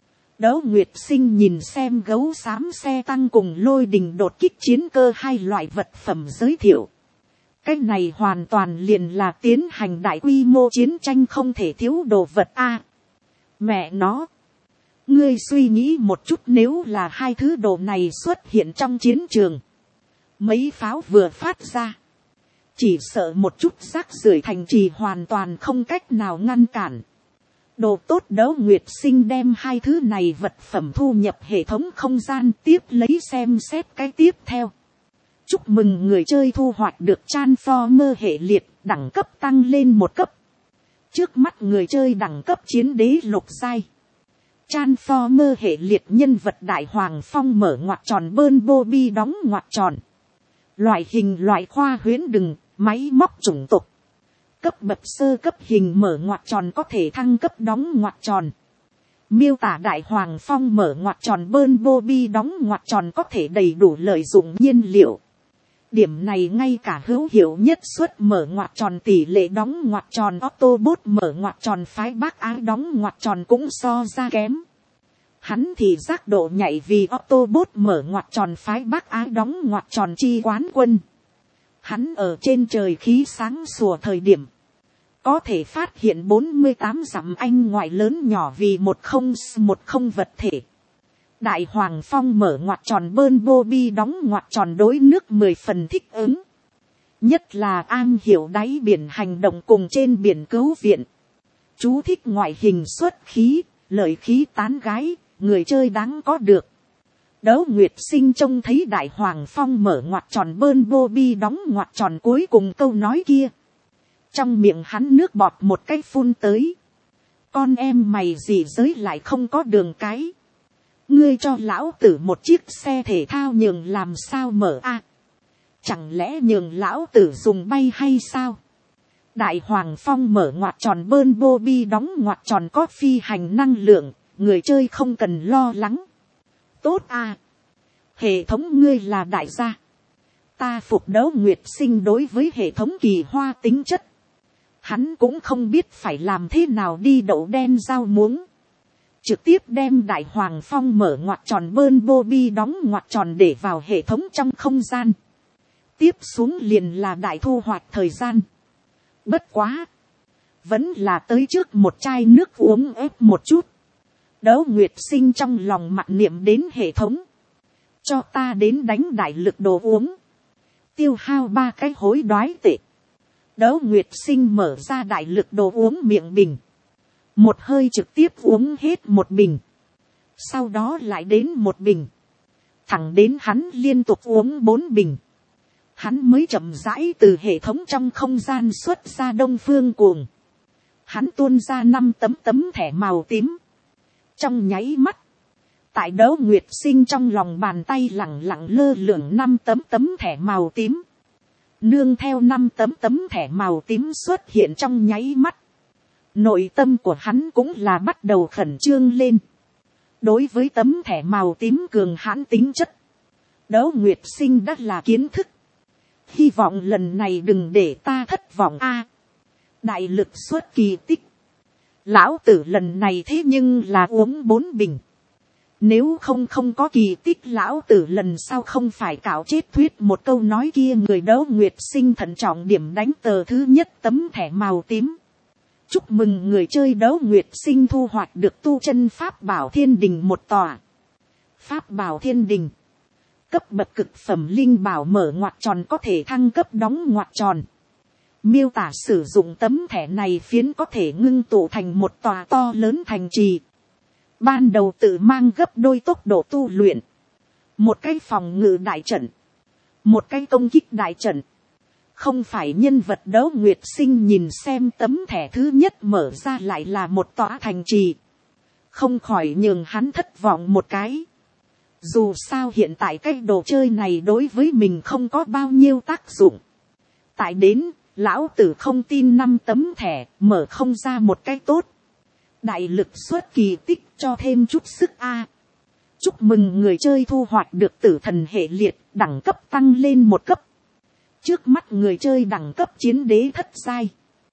Đỗ Nguyệt Sinh nhìn xem gấu xám xe tăng cùng lôi đình đột kích chiến cơ hai loại vật phẩm giới thiệu. Cái này hoàn toàn liền là tiến hành đại quy mô chiến tranh không thể thiếu đồ vật a. Mẹ nó. Ngươi suy nghĩ một chút, nếu là hai thứ đồ này xuất hiện trong chiến trường. Mấy pháo vừa phát ra. Chỉ sợ một chút rác rưởi thành trì hoàn toàn không cách nào ngăn cản. Đồ tốt. Đỗ Nguyệt Sinh đem hai thứ này vật phẩm thu nhập hệ thống không gian, tiếp lấy xem xét cái tiếp theo. Chúc mừng người chơi thu hoạch được Transformer hệ liệt, đẳng cấp tăng lên một cấp. Trước mắt người chơi đẳng cấp chiến đế lục giai. Transformer hệ liệt nhân vật đại hoàng phong mở ngoặc tròn bơn Bobby đóng ngoặc tròn. Loại hình loại khoa huyễn đừng, máy móc chủng tộc. Cấp bậc sơ cấp hình mở ngoặc tròn có thể thăng cấp đóng ngoặc tròn. Miêu tả đại hoàng phong mở ngoặc tròn bơn Bobby đóng ngoặc tròn có thể đầy đủ lợi dụng nhiên liệu. Điểm này ngay cả hữu hiệu nhất suất mở ngoặc tròn tỷ lệ đóng ngoặc tròn Autobot mở ngoặc tròn phái Bắc Á đóng ngoặc tròn cũng so ra kém. Hắn thì giác độ nhạy vì Autobot mở ngoặc tròn phái Bắc Á đóng ngoặc tròn chi quán quân. Hắn ở trên trời khí sáng sủa thời điểm. Có thể phát hiện bốn mươi tám dặm anh ngoại lớn nhỏ vì một không một không vật thể. Đại Hoàng Phong mở ngoặc tròn bơn Bobby đóng ngoặc tròn đối nước mười phần thích ứng. Nhất là am hiểu đáy biển hành động cùng trên biển cứu viện. Chú thích ngoại hình xuất khí, lợi khí tán gái, người chơi đáng có được. Đỗ Nguyệt Sinh trông thấy Đại Hoàng Phong mở ngoặc tròn bơn Bobby đóng ngoặc tròn cuối cùng câu nói kia. Trong miệng hắn nước bọt một cái phun tới. Con em mày gì giới lại không có đường cái. ngươi cho lão tử một chiếc xe thể thao nhường làm sao mở a? Chẳng lẽ nhường lão tử dùng bay hay sao? Đại Hoàng Phong mở ngoặc tròn bơn Bobby đóng ngoặc tròn có phi hành năng lượng, người chơi không cần lo lắng. Tốt a, hệ thống ngươi là đại gia. Ta phục Đấu Nguyệt Sinh đối với hệ thống kỳ hoa tính chất. Hắn cũng không biết phải làm thế nào đi đậu đen rau muống. Trực tiếp đem Đại Hoàng Phong mở ngoặc tròn bơn Bobby đóng ngoặc tròn để vào hệ thống trong không gian. Tiếp xuống liền là đại thu hoạch thời gian. Bất quá, vẫn là tới trước một chai nước uống ép một chút. Đấu Nguyệt Sinh trong lòng mặc niệm đến hệ thống. Cho ta đến đánh đại lực đồ uống. Tiêu hao ba cái hối đoái tệ. Đấu Nguyệt Sinh mở ra đại lực đồ uống miệng bình. Một hơi trực tiếp uống hết một bình. Sau đó lại đến một bình. Thẳng đến hắn liên tục uống bốn bình. Hắn mới chậm rãi từ hệ thống trong không gian xuất ra Đông Phương Cuồng. Hắn tuôn ra năm tấm tấm thẻ màu tím. Trong nháy mắt. Tại Đấu Nguyệt Sinh trong lòng bàn tay lẳng lặng lơ lửng năm tấm tấm thẻ màu tím. Nương theo năm tấm tấm thẻ màu tím xuất hiện trong nháy mắt. Nội tâm của hắn cũng là bắt đầu khẩn trương lên. Đối với tấm thẻ màu tím cường hãn tính chất. Đấu Nguyệt Sinh đã là kiến thức. Hy vọng lần này đừng để ta thất vọng a. Đại lực xuất kỳ tích. Lão tử lần này thế nhưng là uống bốn bình. Nếu không không có kỳ tích lão tử lần sau không phải cạo chết thuyết một câu nói kia. Người Đấu Nguyệt Sinh thận trọng điểm đánh tờ thứ nhất tấm thẻ màu tím. Chúc mừng người chơi Đấu Nguyệt Sinh thu hoạch được tu chân Pháp Bảo Thiên Đình một tòa. Pháp Bảo Thiên Đình. Cấp bậc cực phẩm linh bảo mở ngoặc tròn có thể thăng cấp đóng ngoặc tròn. Miêu tả sử dụng tấm thẻ này phiến có thể ngưng tụ thành một tòa to lớn thành trì. Ban đầu tự mang gấp đôi tốc độ tu luyện. Một cái phòng ngự đại trận. Một cái công kích đại trận. Không phải nhân vật Đấu Nguyệt Sinh nhìn xem tấm thẻ thứ nhất mở ra lại là một tòa thành trì. Không khỏi nhường hắn thất vọng một cái. Dù sao hiện tại cái đồ chơi này đối với mình không có bao nhiêu tác dụng. Tại đến, lão tử không tin năm tấm thẻ, mở không ra một cái tốt. Đại lực xuất kỳ tích cho thêm chút sức a. Chúc mừng người chơi thu hoạch được tử thần hệ liệt, đẳng cấp tăng lên một cấp. Trước mắt người chơi đẳng cấp chiến đế thất giai.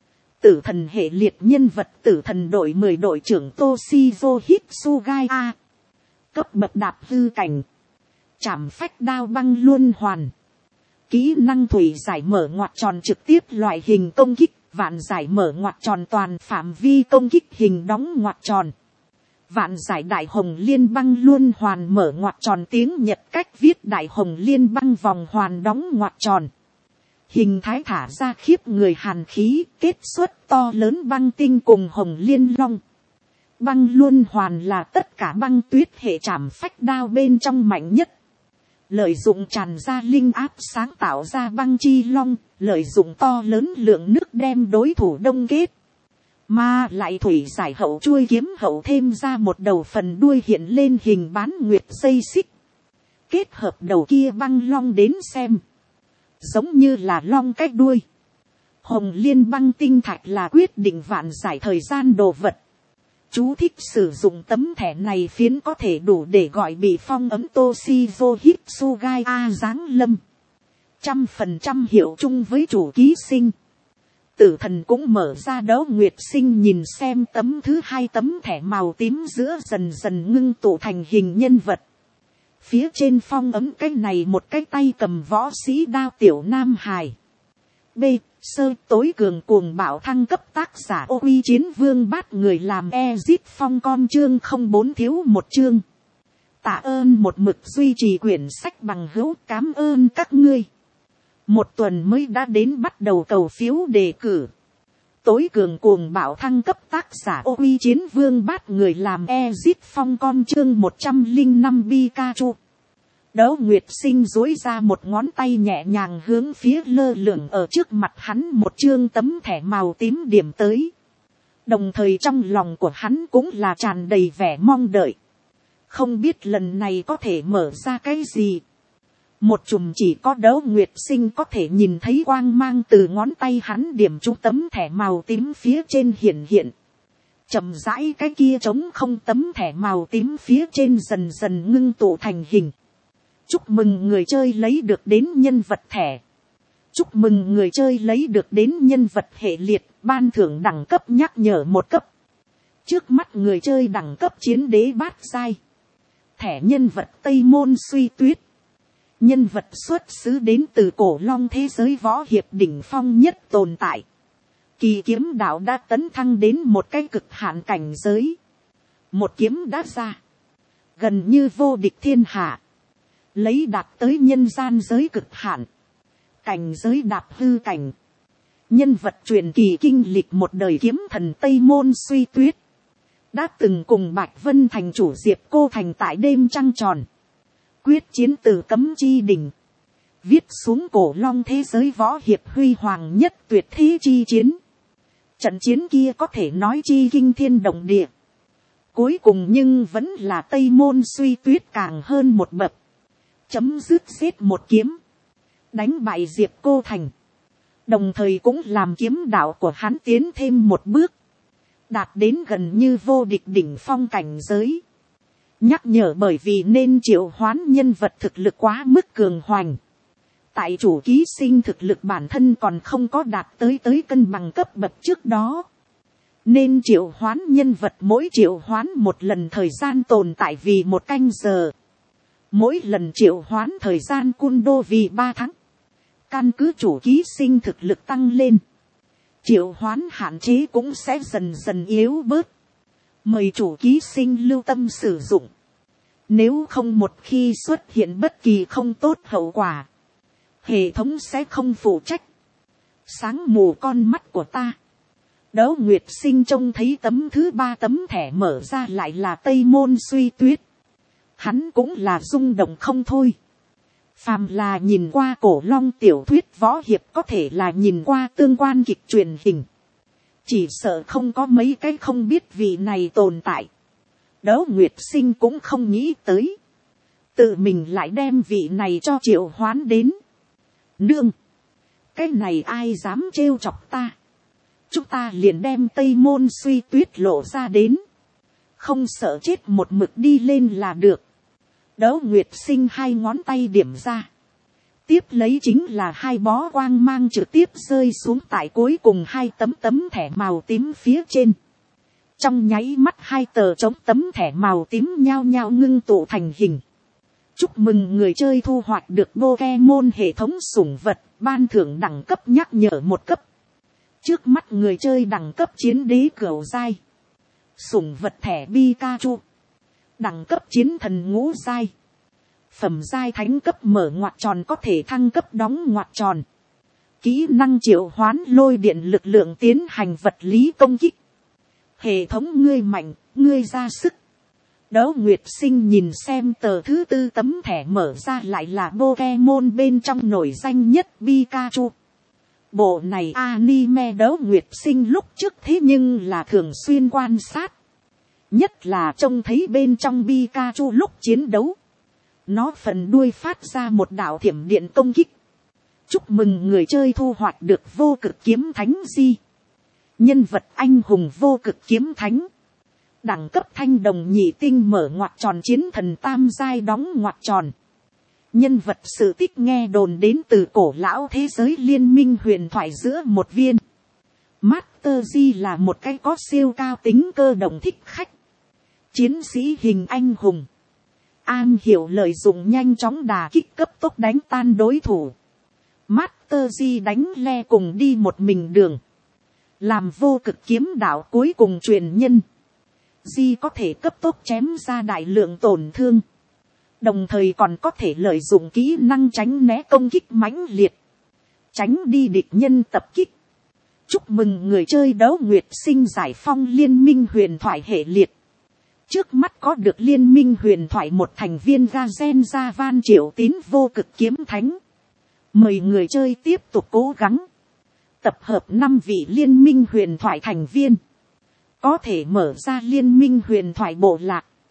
Tử thần hệ liệt nhân vật tử thần đội mười đội trưởng Toshiro Hitsugai A. Cấp bậc đạp hư cảnh. Chảm phách đao băng luân hoàn. Kỹ năng thủy giải mở ngoặc tròn trực tiếp loại hình công kích. Vạn giải mở ngoặc tròn toàn phạm vi công kích hình đóng ngoặc tròn. Vạn giải đại hồng liên băng luân hoàn mở ngoặc tròn tiếng Nhật cách viết đại hồng liên băng vòng hoàn đóng ngoặc tròn. Hình thái thả ra khiếp người hàn khí, kết xuất to lớn băng tinh cùng hồng liên long. Băng luân hoàn là tất cả băng tuyết hệ chảm phách đao bên trong mạnh nhất. Lợi dụng tràn ra linh áp sáng tạo ra băng chi long, lợi dụng to lớn lượng nước đem đối thủ đông kết. Mà lại thủy giải hậu chuôi kiếm hậu thêm ra một đầu phần đuôi hiện lên hình bán nguyệt dây xích. Kết hợp đầu kia băng long đến xem. Giống như là long cách đuôi. Hồng liên băng tinh thạch là quyết định vạn giải thời gian đồ vật. Chú thích sử dụng tấm thẻ này phiến có thể đủ để gọi bị phong ấm Toshiro Hitsugai A giáng lâm. Trăm phần trăm hiệu chung với chủ ký sinh. Tử thần cũng mở ra Đấu Nguyệt Sinh nhìn xem tấm thứ hai tấm thẻ màu tím giữa dần dần ngưng tụ thành hình nhân vật. Phía trên phong ấm cái này một cái tay cầm võ sĩ đao tiểu nam hài. B. Sơ tối cường cuồng bạo thăng cấp tác giả ô uy chiến vương bát người làm Ezit phong con chương không bốn thiếu một chương. Tạ ơn một mực duy trì quyển sách bằng hữu, cám ơn các ngươi. Một tuần mới đã đến bắt đầu cầu phiếu đề cử. Tối cường cuồng bạo thăng cấp tác giả ô uy chiến vương bát người làm Ezit phong con chương một trăm linh năm Pikachu. Đấu Nguyệt Sinh duỗi ra một ngón tay nhẹ nhàng hướng phía lơ lửng ở trước mặt hắn một chương tấm thẻ màu tím điểm tới. Đồng thời trong lòng của hắn cũng là tràn đầy vẻ mong đợi. Không biết lần này có thể mở ra cái gì. Một chùm chỉ có Đấu Nguyệt Sinh có thể nhìn thấy quang mang từ ngón tay hắn điểm trúng tấm thẻ màu tím phía trên hiện hiện. Chậm rãi cái kia trống không tấm thẻ màu tím phía trên dần dần ngưng tụ thành hình. Chúc mừng người chơi lấy được đến nhân vật thẻ. Chúc mừng người chơi lấy được đến nhân vật hệ liệt, ban thưởng đẳng cấp nhắc nhở một cấp. Trước mắt người chơi đẳng cấp chiến đế bát giai. Thẻ nhân vật Tây Môn Suy Tuyết. Nhân vật xuất xứ đến từ cổ long thế giới võ hiệp đỉnh phong nhất tồn tại. Kỳ kiếm đạo đã tấn thăng đến một cái cực hạn cảnh giới. Một kiếm đã ra. Gần như vô địch thiên hạ. Lấy đạt tới nhân gian giới cực hạn. Cảnh giới đạp hư cảnh. Nhân vật truyền kỳ kinh lịch một đời kiếm thần Tây Môn Suy Tuyết. Đã từng cùng Bạch Vân thành chủ Diệp Cô Thành tại đêm trăng tròn. Quyết chiến từ cấm chi đỉnh. Viết xuống cổ long thế giới võ hiệp huy hoàng nhất tuyệt thế chi chiến. Trận chiến kia có thể nói chi kinh thiên động địa. Cuối cùng nhưng vẫn là Tây Môn Suy Tuyết càng hơn một bậc. Chấm dứt giết một kiếm. Đánh bại Diệp Cô Thành. Đồng thời cũng làm kiếm đạo của hắn tiến thêm một bước. Đạt đến gần như vô địch đỉnh phong cảnh giới. Nhắc nhở bởi vì nên triệu hoán nhân vật thực lực quá mức cường hoành. Tại chủ ký sinh thực lực bản thân còn không có đạt tới tới cân bằng cấp bậc trước đó. Nên triệu hoán nhân vật mỗi triệu hoán một lần thời gian tồn tại vì một canh giờ. Mỗi lần triệu hoán thời gian cun đô vì ba tháng. Căn cứ chủ ký sinh thực lực tăng lên. Triệu hoán hạn chế cũng sẽ dần dần yếu bớt. Mời chủ ký sinh lưu tâm sử dụng. Nếu không một khi xuất hiện bất kỳ không tốt hậu quả. Hệ thống sẽ không phụ trách. Sáng mù con mắt của ta. Đấu Nguyệt Sinh trông thấy tấm thứ ba tấm thẻ mở ra lại là Tây Môn Suy Tuyết. Hắn cũng là rung động không thôi. Phàm là nhìn qua cổ long tiểu thuyết võ hiệp có thể là nhìn qua tương quan kịch truyền hình. Chỉ sợ không có mấy cái không biết vị này tồn tại. Đấu Nguyệt Sinh cũng không nghĩ tới. Tự mình lại đem vị này cho triệu hoán đến. Nương. Cái này ai dám trêu chọc ta. Chúng ta liền đem Tây Môn Suy Tuyết lộ ra đến. Không sợ chết một mực đi lên là được. Đấu Nguyệt Sinh hai ngón tay điểm ra. Tiếp lấy chính là hai bó quang mang trực tiếp rơi xuống tại cuối cùng hai tấm tấm thẻ màu tím phía trên. Trong nháy mắt hai tờ trống tấm thẻ màu tím nhao nhao ngưng tụ thành hình. Chúc mừng người chơi thu hoạch được Pokemon hệ thống sủng vật, ban thưởng đẳng cấp nhắc nhở một cấp. Trước mắt người chơi đẳng cấp chiến đế cửu giai. Sủng vật thẻ Pikachu. Đẳng cấp chiến thần ngũ giai. Phẩm giai thánh cấp mở ngoặc tròn có thể thăng cấp đóng ngoặc tròn. Kỹ năng triệu hoán lôi điện lực lượng tiến hành vật lý công kích. Hệ thống ngươi mạnh, ngươi ra sức. Đấu Nguyệt Sinh nhìn xem tờ thứ tư tấm thẻ mở ra lại là Pokemon bên trong nổi danh nhất Pikachu. Bộ này anime Đấu Nguyệt Sinh lúc trước thế nhưng là thường xuyên quan sát. Nhất là trông thấy bên trong Pikachu lúc chiến đấu. Nó phần đuôi phát ra một đạo thiểm điện công kích. Chúc mừng người chơi thu hoạch được vô cực kiếm thánh di. Nhân vật anh hùng vô cực kiếm thánh. Đẳng cấp thanh đồng nhị tinh mở ngoặc tròn chiến thần tam giai đóng ngoặc tròn. Nhân vật sự tích nghe đồn đến từ cổ lão thế giới liên minh huyền thoại giữa một viên. Master Yi là một cái có siêu cao tính cơ động thích khách. Chiến sĩ hình anh hùng. An hiểu lợi dụng nhanh chóng đà kích cấp tốc đánh tan đối thủ. Master Yi đánh le cùng đi một mình đường. Làm vô cực kiếm đạo cuối cùng truyền nhân. Yi có thể cấp tốc chém ra đại lượng tổn thương. Đồng thời còn có thể lợi dụng kỹ năng tránh né công kích mãnh liệt. Tránh đi địch nhân tập kích. Chúc mừng người chơi Đấu Nguyệt Sinh giải phong liên minh huyền thoại hệ liệt. Trước mắt có được liên minh huyền thoại một thành viên Gazen Gia Van Triệu Tín vô cực kiếm thánh. Mời người chơi tiếp tục cố gắng. Tập hợp năm vị liên minh huyền thoại thành viên. Có thể mở ra liên minh huyền thoại bộ lạc.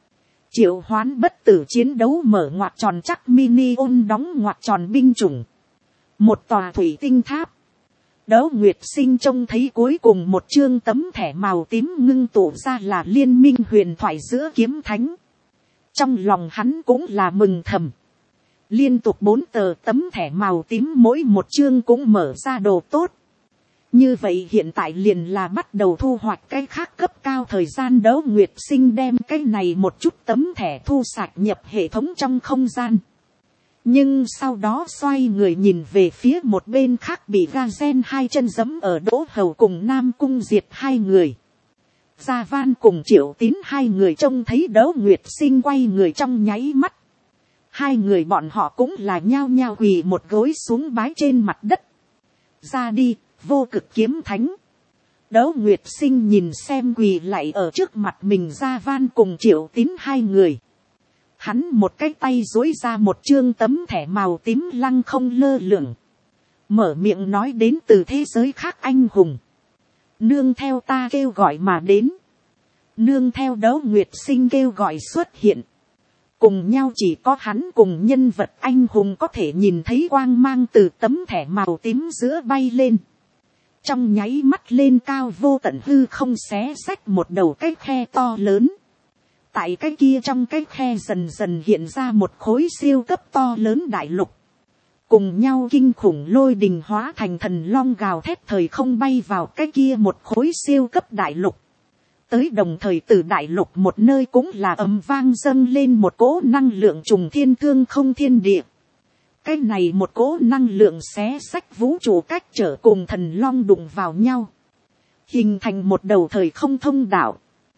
triệu hoán bất tử chiến đấu mở ngoặc tròn chắc mini ôn đóng ngoặc tròn binh chủng, một tòa thủy tinh tháp. Đỗ Nguyệt Sinh trông thấy cuối cùng một chương tấm thẻ màu tím ngưng tụ ra là liên minh huyền thoại giữa kiếm thánh. Trong lòng hắn cũng là mừng thầm. Liên tục bốn tờ tấm thẻ màu tím mỗi một chương cũng mở ra đồ tốt. Như vậy hiện tại liền là bắt đầu thu hoạch cái khác cấp cao thời gian. Đỗ Nguyệt Sinh đem cái này một chút tấm thẻ thu sạch nhập hệ thống trong không gian. Nhưng sau đó xoay người nhìn về phía một bên khác bị ga gen hai chân giẫm ở Đỗ Hầu cùng Nam Cung Diệt hai người. Gia Van cùng Triệu Tín hai người trông thấy Đỗ Nguyệt Sinh quay người trong nháy mắt. Hai người bọn họ cũng là nhao nhao quỳ một gối xuống bái trên mặt đất. Ra đi, vô cực kiếm thánh. Đỗ Nguyệt Sinh nhìn xem quỳ lại ở trước mặt mình Gia Van cùng Triệu Tín hai người. Hắn một cái tay duỗi ra một chương tấm thẻ màu tím lăng không lơ lửng. Mở miệng nói đến từ thế giới khác anh hùng. Nương theo ta kêu gọi mà đến. Nương theo Đỗ Nguyệt Sinh kêu gọi xuất hiện. Cùng nhau chỉ có hắn cùng nhân vật anh hùng có thể nhìn thấy quang mang từ tấm thẻ màu tím giữa bay lên. Trong nháy mắt lên cao vô tận hư không xé xách một đầu cái khe to lớn. Tại cái kia trong cái khe dần dần hiện ra một khối siêu cấp to lớn đại lục. Cùng nhau kinh khủng lôi đình hóa thành thần long gào thét thời không bay vào cái kia một khối siêu cấp đại lục. Tới đồng thời từ đại lục một nơi cũng là ầm vang dâng lên một cỗ năng lượng trùng thiên thương không thiên địa. Cái này một cỗ năng lượng xé xách vũ trụ cách trở cùng thần long đụng vào nhau. Hình thành một đầu thời không thông đạo.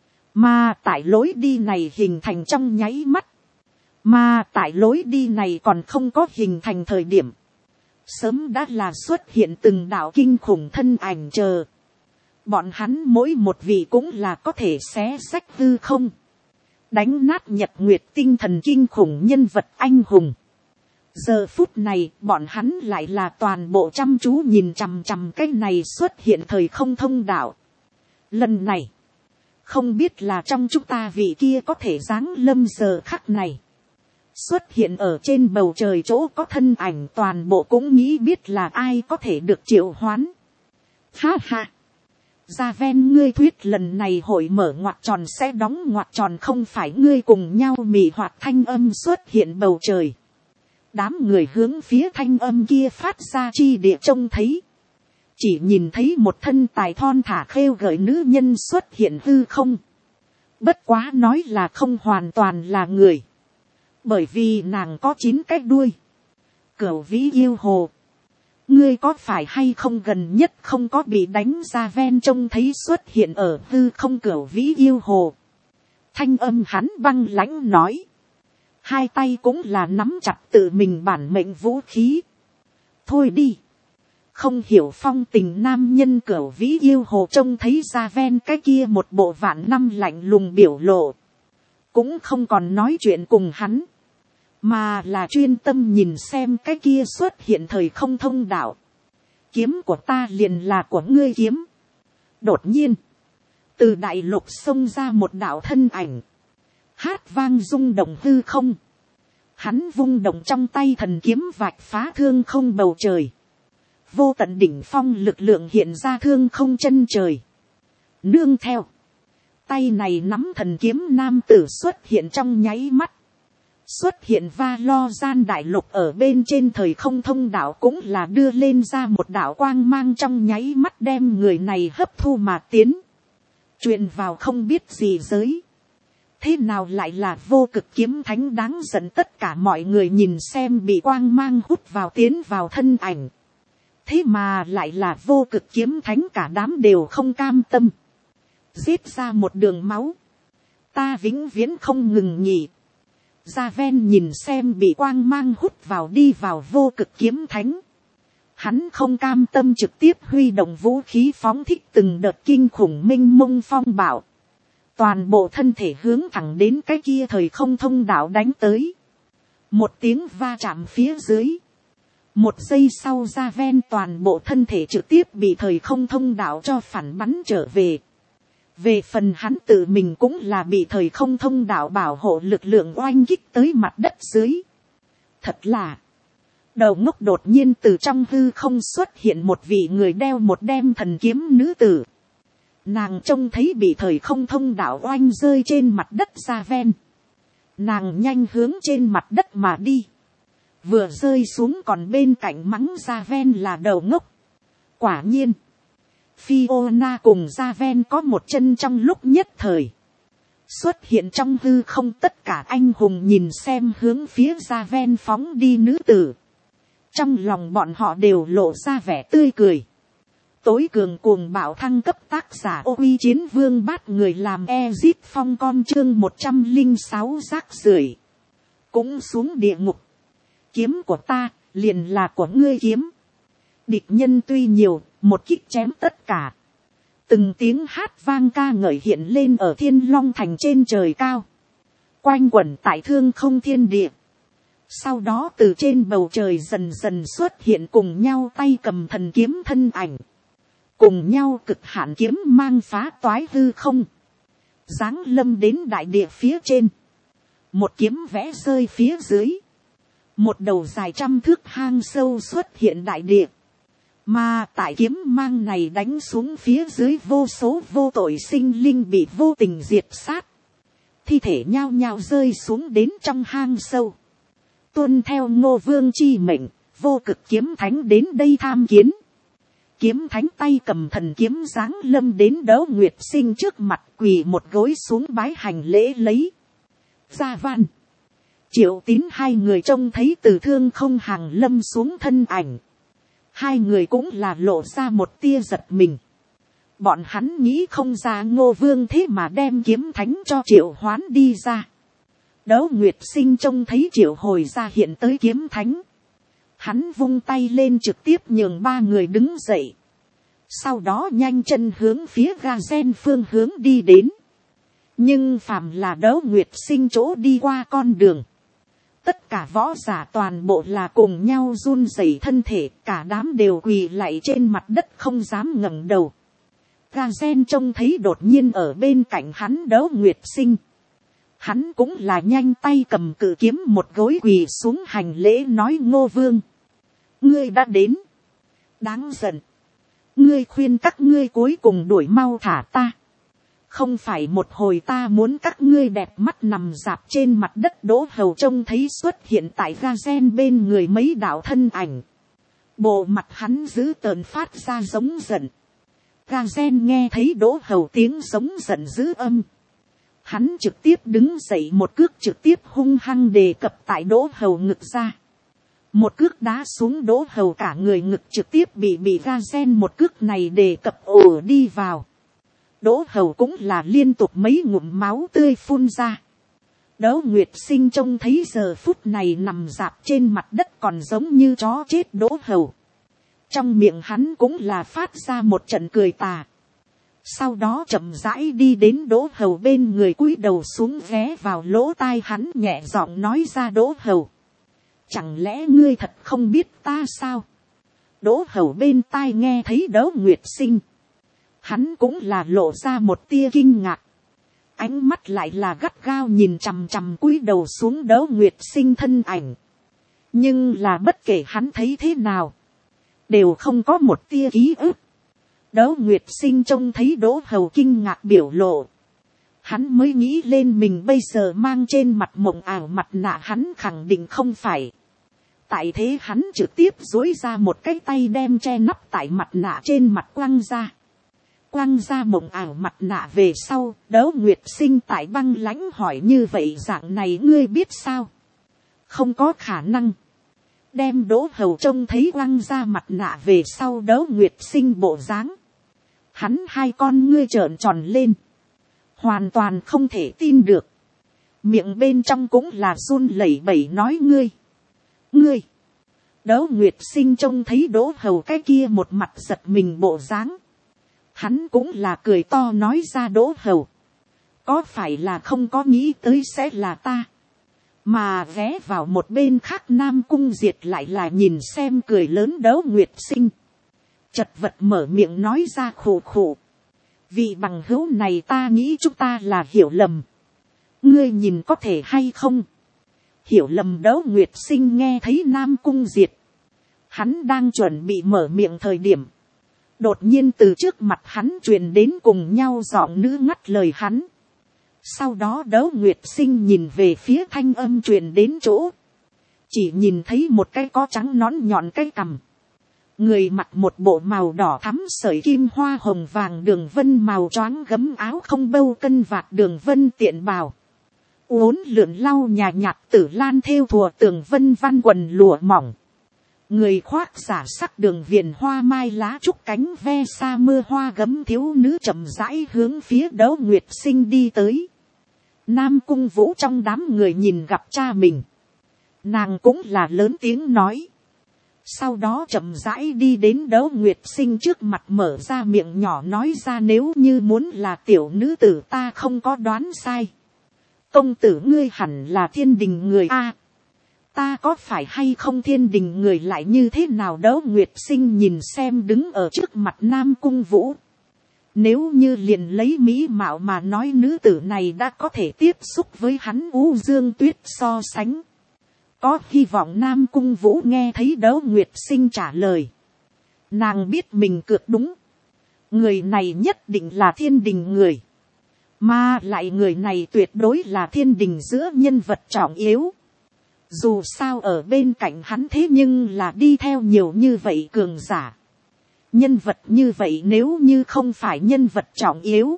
Mà tại lối đi này hình thành trong nháy mắt. Mà tại lối đi này còn không có hình thành thời điểm. Sớm đã là xuất hiện từng đạo kinh khủng thân ảnh chờ. Bọn hắn mỗi một vị cũng là có thể xé xách hư không. Đánh nát nhật nguyệt tinh thần kinh khủng nhân vật anh hùng. Giờ phút này bọn hắn lại là toàn bộ chăm chú nhìn chằm chằm cái này xuất hiện thời không thông đạo. Lần này. Không biết là trong chúng ta vị kia có thể giáng lâm giờ khắc này. Xuất hiện ở trên bầu trời chỗ có thân ảnh toàn bộ cũng nghĩ biết là ai có thể được triệu hoán. Ha ha. Gia ven ngươi thuyết lần này hội mở ngoặc tròn sẽ đóng ngoặc tròn không phải ngươi cùng nhau mị hoạt thanh âm xuất hiện bầu trời. Đám người hướng phía thanh âm kia phát ra chi địa trông thấy. Chỉ nhìn thấy một thân tài thon thả khêu gợi nữ nhân xuất hiện hư không. Bất quá nói là không hoàn toàn là người. Bởi vì nàng có chín cái đuôi. Cửu vĩ yêu hồ. Ngươi có phải hay không gần nhất không có bị đánh ra ven trông thấy xuất hiện ở hư không cửu vĩ yêu hồ. Thanh âm hắn băng lãnh nói. Hai tay cũng là nắm chặt tự mình bản mệnh vũ khí. Thôi đi. Không hiểu phong tình nam nhân cửu vĩ yêu hồ trông thấy ra ven cái kia một bộ vạn năm lạnh lùng biểu lộ. Cũng không còn nói chuyện cùng hắn. Mà là chuyên tâm nhìn xem cái kia xuất hiện thời không thông đạo. Kiếm của ta liền là của ngươi kiếm. Đột nhiên. Từ đại lục xông ra một đạo thân ảnh. Hát vang rung động hư không. Hắn vung động trong tay thần kiếm vạch phá thương không bầu trời. Vô tận đỉnh phong lực lượng hiện ra thương không chân trời. Nương theo. Tay này nắm thần kiếm nam tử xuất hiện trong nháy mắt. Xuất hiện va lo gian đại lục ở bên trên thời không thông đạo cũng là đưa lên ra một đạo quang mang trong nháy mắt đem người này hấp thu mà tiến. Truyền vào không biết gì giới. Thế nào lại là vô cực kiếm thánh đáng giận tất cả mọi người nhìn xem bị quang mang hút vào tiến vào thân ảnh. Thế mà lại là vô cực kiếm thánh cả đám đều không cam tâm. Giết ra một đường máu. Ta vĩnh viễn không ngừng nghỉ. Gia ven nhìn xem bị quang mang hút vào đi vào vô cực kiếm thánh. Hắn không cam tâm trực tiếp huy động vũ khí phóng thích từng đợt kinh khủng minh mông phong bạo. Toàn bộ thân thể hướng thẳng đến cái kia thời không thông đạo đánh tới. Một tiếng va chạm phía dưới. Một giây sau ra ven toàn bộ thân thể trực tiếp bị thời không thông đạo cho phản bắn trở về. Về phần hắn tự mình cũng là bị thời không thông đạo bảo hộ lực lượng oanh kích tới mặt đất dưới. Thật là, đầu ngốc đột nhiên từ trong hư không xuất hiện một vị người đeo một đem thần kiếm nữ tử. Nàng trông thấy bị thời không thông đạo oanh rơi trên mặt đất ra ven. Nàng nhanh hướng trên mặt đất mà đi. Vừa rơi xuống còn bên cạnh mắng ra ven là đầu ngốc. Quả nhiên, Fiona cùng ra ven có một chân trong lúc nhất thời. Xuất hiện trong hư không, tất cả anh hùng nhìn xem hướng phía ra ven phóng đi nữ tử. Trong lòng bọn họ đều lộ ra vẻ tươi cười. Tối cường cuồng bạo thăng cấp tác giả ô uy chiến vương bát người làm Ezip phong con chương một trăm linh sáu rác rưởi. Cũng xuống địa ngục. Kiếm của ta, liền là của ngươi kiếm. Địch nhân tuy nhiều, một kích chém tất cả. Từng tiếng hát vang ca ngợi hiện lên ở Thiên Long Thành trên trời cao. Quanh quẩn tại thương không thiên địa. Sau đó từ trên bầu trời dần dần xuất hiện cùng nhau tay cầm thần kiếm thân ảnh. Cùng nhau cực hạn kiếm mang phá toái hư không. Giáng lâm đến đại địa phía trên. Một kiếm vẽ rơi phía dưới. Một đầu dài trăm thước hang sâu xuất hiện đại địa. Mà tại kiếm mang này đánh xuống phía dưới, vô số vô tội sinh linh bị vô tình diệt sát. Thi thể nhao nhao rơi xuống đến trong hang sâu. Tuân theo Ngô Vương chi mệnh, vô cực kiếm thánh đến đây tham kiến. Kiếm thánh tay cầm thần kiếm giáng lâm đến Đấu Nguyệt Sinh trước mặt, quỳ một gối xuống bái hành lễ lấy. Gia Văn, Triệu Tín hai người trông thấy từ thương không hàng lâm xuống thân ảnh. Hai người cũng là lộ ra một tia giật mình. Bọn hắn nghĩ không ra Ngô Vương thế mà đem kiếm thánh cho triệu hoán đi ra. Đấu Nguyệt Sinh trông thấy triệu hồi ra hiện tới kiếm thánh. Hắn vung tay lên trực tiếp nhường ba người đứng dậy. Sau đó nhanh chân hướng phía ga gen phương hướng đi đến. Nhưng phàm là Đấu Nguyệt Sinh chỗ đi qua con đường. Tất cả võ giả toàn bộ là cùng nhau run rẩy thân thể, cả đám đều quỳ lạy trên mặt đất không dám ngẩng đầu. Ga gen trông thấy đột nhiên ở bên cạnh hắn Đấu Nguyệt Sinh. Hắn cũng là nhanh tay cầm cự kiếm một gối quỳ xuống hành lễ nói: Ngô Vương, ngươi đã đến. Đáng giận. Ngươi khuyên các ngươi cuối cùng đuổi mau thả ta. Không phải một hồi ta muốn các ngươi đẹp mắt nằm dạp trên mặt đất. Đỗ Hầu trông thấy xuất hiện tại ga gen bên người mấy đạo thân ảnh. Bộ mặt hắn dữ tợn phát ra giống giận. Ga gen nghe thấy Đỗ Hầu tiếng giống giận dữ âm. Hắn trực tiếp đứng dậy một cước trực tiếp hung hăng đề cập tại Đỗ Hầu ngực ra. Một cước đá xuống Đỗ Hầu, cả người ngực trực tiếp bị bị ga gen một cước này đề cập ổ đi vào. Đỗ Hầu cũng là liên tục mấy ngụm máu tươi phun ra. Đấu Nguyệt Sinh trông thấy giờ phút này nằm dạp trên mặt đất còn giống như chó chết Đỗ Hầu. Trong miệng hắn cũng là phát ra một trận cười tà. Sau đó chậm rãi đi đến Đỗ Hầu bên người, cúi đầu xuống ghé vào lỗ tai hắn nhẹ giọng nói ra: Đỗ Hầu, chẳng lẽ ngươi thật không biết ta sao? Đỗ Hầu bên tai nghe thấy Đấu Nguyệt Sinh. Hắn cũng là lộ ra một tia kinh ngạc. Ánh mắt lại là gắt gao nhìn chằm chằm cúi đầu xuống Đấu Nguyệt Sinh thân ảnh. Nhưng là bất kể hắn thấy thế nào, đều không có một tia ký ức. Đấu Nguyệt Sinh trông thấy Đỗ Hầu kinh ngạc biểu lộ. Hắn mới nghĩ lên mình bây giờ mang trên mặt mộng ảo mặt nạ hắn khẳng định không phải. Tại thế hắn trực tiếp duỗi ra một cái tay đem che nắp tại mặt nạ trên mặt quăng ra. Quăng ra mộng ảo mặt nạ về sau, Đấu Nguyệt Sinh tại băng lãnh hỏi: như vậy dạng này ngươi biết sao? Không có khả năng. Đem Đỗ Hầu trông thấy quăng ra mặt nạ về sau Đấu Nguyệt Sinh bộ dáng. Hắn hai con ngươi trợn tròn lên. Hoàn toàn không thể tin được. Miệng bên trong cũng là run lẩy bẩy nói: ngươi, ngươi. Đấu Nguyệt Sinh trông thấy Đỗ Hầu cái kia một mặt giật mình bộ dáng. Hắn cũng là cười to nói ra: Đỗ Hầu, có phải là không có nghĩ tới sẽ là ta? Mà ghé vào một bên khác Nam Cung Diệt lại là nhìn xem cười lớn Đấu Nguyệt Sinh. Chật vật mở miệng nói ra: khổ khổ. Vị bằng hữu này ta nghĩ chúng ta là hiểu lầm. Ngươi nhìn có thể hay không? Hiểu lầm Đấu Nguyệt Sinh nghe thấy Nam Cung Diệt. Hắn đang chuẩn bị mở miệng thời điểm. Đột nhiên từ trước mặt hắn truyền đến cùng nhau giọng nữ ngắt lời hắn. Sau đó Đấu Nguyệt Sinh nhìn về phía thanh âm truyền đến chỗ. Chỉ nhìn thấy một cái có trắng nón nhọn cái cằm. Người mặc một bộ màu đỏ thắm sợi kim hoa hồng vàng đường vân màu choáng gấm áo không bâu cân vạt đường vân tiện bào. Uốn lượn lau nhà nhạt tử lan thêu thùa tường vân văn quần lụa mỏng. Người khoác giả sắc đường viền hoa mai lá trúc cánh ve xa mưa hoa gấm thiếu nữ chậm rãi hướng phía Đấu Nguyệt Sinh đi tới. Nam Cung Vũ trong đám người nhìn gặp cha mình. Nàng cũng là lớn tiếng nói. Sau đó chậm rãi đi đến Đấu Nguyệt Sinh trước mặt mở ra miệng nhỏ nói ra nếu như muốn là tiểu nữ tử ta không có đoán sai. Công tử ngươi hẳn là Thiên Đình người a. Ta có phải hay không Thiên Đình người lại như thế nào? Đấu Nguyệt Sinh nhìn xem đứng ở trước mặt Nam Cung Vũ. Nếu như liền lấy mỹ mạo mà nói nữ tử này đã có thể tiếp xúc với hắn U Dương Tuyết so sánh. Có hy vọng Nam Cung Vũ nghe thấy Đấu Nguyệt Sinh trả lời. Nàng biết mình cược đúng. Người này nhất định là Thiên Đình người. Mà lại người này tuyệt đối là Thiên Đình giữa nhân vật trọng yếu. Dù sao ở bên cạnh hắn thế nhưng là đi theo nhiều như vậy cường giả. Nhân vật như vậy nếu như không phải nhân vật trọng yếu.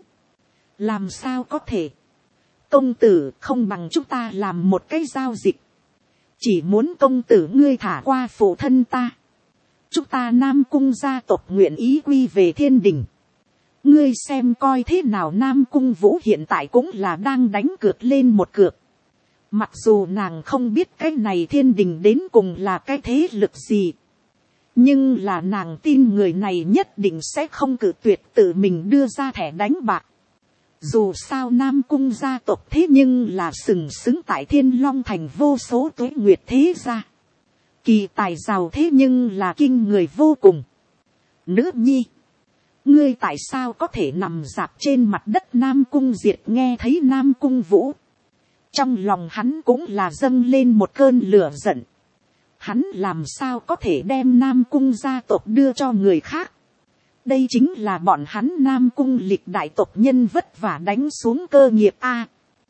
Làm sao có thể? Công tử không bằng chúng ta làm một cái giao dịch. Chỉ muốn công tử ngươi thả qua phụ thân ta. Chúng ta Nam Cung gia tộc nguyện ý quy về Thiên Đình. Ngươi xem coi thế nào? Nam Cung Vũ hiện tại cũng là đang đánh cược lên một cược. Mặc dù nàng không biết cái này Thiên Đình đến cùng là cái thế lực gì. Nhưng là nàng tin người này nhất định sẽ không cự tuyệt tự mình đưa ra thẻ đánh bạc. Dù sao Nam Cung gia tộc thế nhưng là sừng sững tại Thiên Long Thành vô số tuế nguyệt thế gia. Kỳ tài giàu thế nhưng là kinh người vô cùng. Nữ nhi, ngươi tại sao có thể nằm dạp trên mặt đất? Nam Cung Diệt nghe thấy Nam Cung Vũ. Trong lòng hắn cũng là dâng lên một cơn lửa giận. Hắn làm sao có thể đem Nam Cung gia tộc đưa cho người khác. Đây chính là bọn hắn Nam Cung lịch đại tộc nhân vất vả đánh xuống cơ nghiệp a.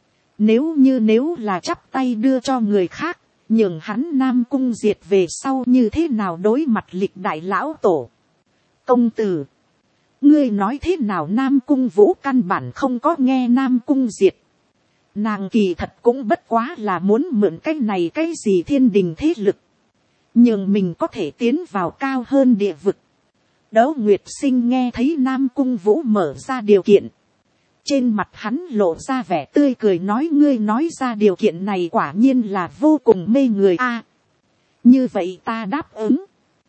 Nếu như nếu là chắp tay đưa cho người khác, nhường hắn Nam Cung Diệt về sau như thế nào đối mặt lịch đại lão tổ. Công tử, ngươi nói thế nào? Nam Cung Vũ căn bản không có nghe Nam Cung Diệt. Nàng kỳ thật cũng bất quá là muốn mượn cái này cái gì Thiên Đình thế lực. Nhưng mình có thể tiến vào cao hơn địa vực. Đấu Nguyệt Sinh nghe thấy Nam Cung Vũ mở ra điều kiện. Trên mặt hắn lộ ra vẻ tươi cười nói ngươi nói ra điều kiện này quả nhiên là vô cùng mê người a. Như vậy ta đáp ứng.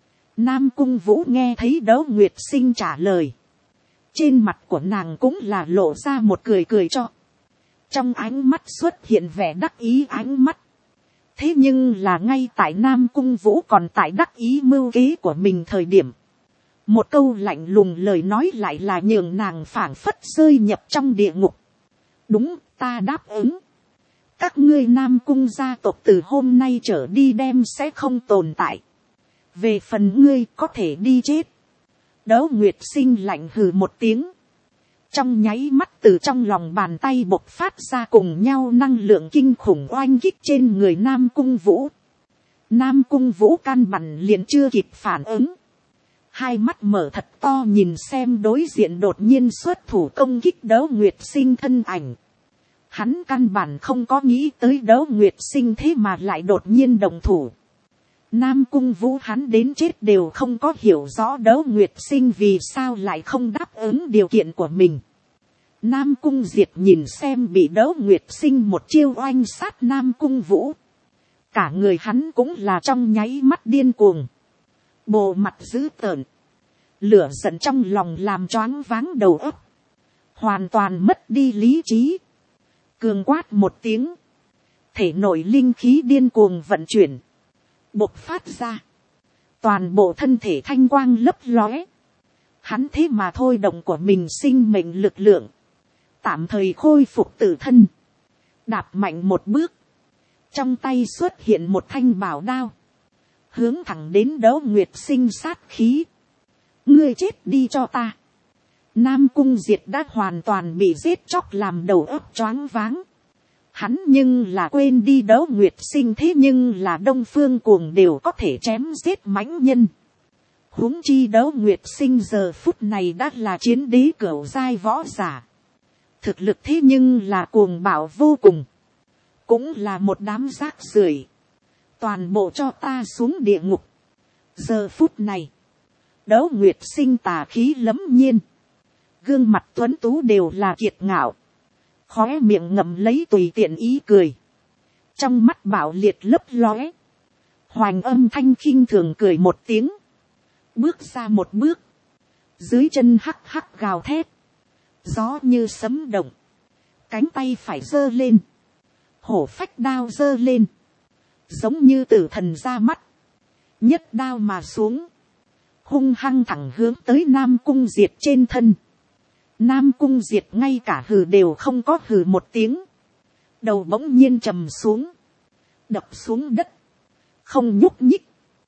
Nam Cung Vũ nghe thấy Đấu Nguyệt Sinh trả lời. Trên mặt của nàng cũng là lộ ra một cười cười cho. Trong ánh mắt xuất hiện vẻ đắc ý ánh mắt. Thế nhưng là ngay tại Nam Cung Vũ còn tại đắc ý mưu kế của mình thời điểm. Một câu lạnh lùng lời nói lại là nhường nàng phảng phất rơi nhập trong địa ngục. Đúng, ta đáp ứng. Các ngươi Nam Cung gia tộc từ hôm nay trở đi đem sẽ không tồn tại. Về phần ngươi có thể đi chết. Đấu Nguyệt Sinh lạnh hừ một tiếng. Trong nháy mắt từ trong lòng bàn tay bộc phát ra cùng nhau năng lượng kinh khủng oanh kích trên người Nam Cung Vũ. Nam Cung Vũ căn bản liền chưa kịp phản ứng. Hai mắt mở thật to nhìn xem đối diện đột nhiên xuất thủ công kích Đấu Nguyệt Sinh thân ảnh. Hắn căn bản không có nghĩ tới Đấu Nguyệt Sinh thế mà lại đột nhiên động thủ. Nam Cung Vũ hắn đến chết đều không có hiểu rõ Đấu Nguyệt Sinh vì sao lại không đáp ứng điều kiện của mình. Nam Cung Diệt nhìn xem bị Đấu Nguyệt Sinh một chiêu oanh sát Nam Cung Vũ. Cả người hắn cũng là trong nháy mắt điên cuồng. Bộ mặt dữ tợn. Lửa giận trong lòng làm choáng váng đầu óc. Hoàn toàn mất đi lý trí. Cường quát một tiếng. Thể nội linh khí điên cuồng vận chuyển. Bộc phát ra. Toàn bộ thân thể thanh quang lấp lóe. Hắn thế mà thôi động của mình sinh mệnh lực lượng, tạm thời khôi phục tự thân, đạp mạnh một bước, trong tay xuất hiện một thanh bảo đao, hướng thẳng đến Đấu Nguyệt Sinh sát khí. Ngươi chết đi cho ta. Nam Cung Diệt đã hoàn toàn bị giết chóc làm đầu óc choáng váng. Hắn nhưng là quên đi Đấu Nguyệt Sinh thế nhưng là Đông Phương Cuồng đều có thể chém giết mãnh nhân. Huống chi Đấu Nguyệt Sinh giờ phút này đã là chiến đế cửu giai võ giả. Thực lực thế nhưng là cuồng bạo vô cùng. Cũng là một đám rác rưởi. Toàn bộ cho ta xuống địa ngục. Giờ phút này, Đấu Nguyệt Sinh tà khí lẫm nhiên. Gương mặt tuấn tú đều là kiệt ngạo. Khóe miệng ngậm lấy tùy tiện ý cười. Trong mắt bạo liệt lấp lóe. Hoành âm thanh khinh thường cười một tiếng. Bước ra một bước. Dưới chân hắc hắc gào thét. Gió như sấm động. Cánh tay phải giơ lên. Hổ phách đao giơ lên. Giống như tử thần ra mắt. Nhất đao mà xuống. Hung hăng thẳng hướng tới Nam Cung Diệt trên thân. Nam Cung Diệt ngay cả hừ đều không có hừ một tiếng. Đầu bỗng nhiên trầm xuống. Đập xuống đất. Không nhúc nhích.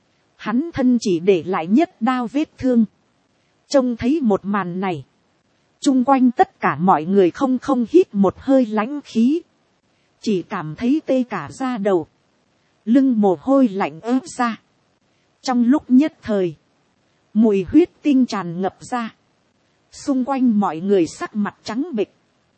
Hắn thân chỉ để lại nhất đao vết thương. Trông thấy một màn này. Chung quanh tất cả mọi người không không hít một hơi lãnh khí. Chỉ cảm thấy tê cả da đầu. Lưng mồ hôi lạnh ớt ra. Trong lúc nhất thời. Mùi huyết tinh tràn ngập ra. Xung quanh mọi người sắc mặt trắng bệch.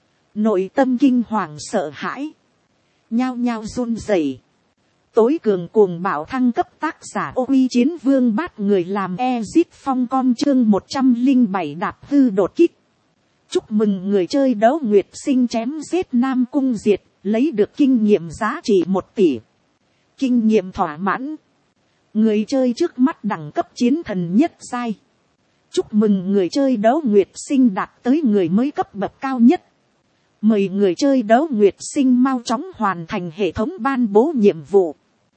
Nội tâm kinh hoàng sợ hãi. Nhao nhao run rẩy. Tối cường cuồng bạo thăng cấp tác giả Ô Uy Chiến Vương bát người làm Ezit Phong con chương một trăm linh bảy đạp hư đột kích. Chúc mừng người chơi Đấu Nguyệt Sinh chém giết Nam Cung Diệt, lấy được kinh nghiệm giá trị một tỷ. Kinh nghiệm thỏa mãn. Người chơi trước mắt đẳng cấp chiến thần nhất giai. Chúc mừng người chơi Đấu Nguyệt Sinh đạt tới người mới cấp bậc cao nhất. Mời người chơi Đấu Nguyệt Sinh mau chóng hoàn thành hệ thống ban bố nhiệm vụ.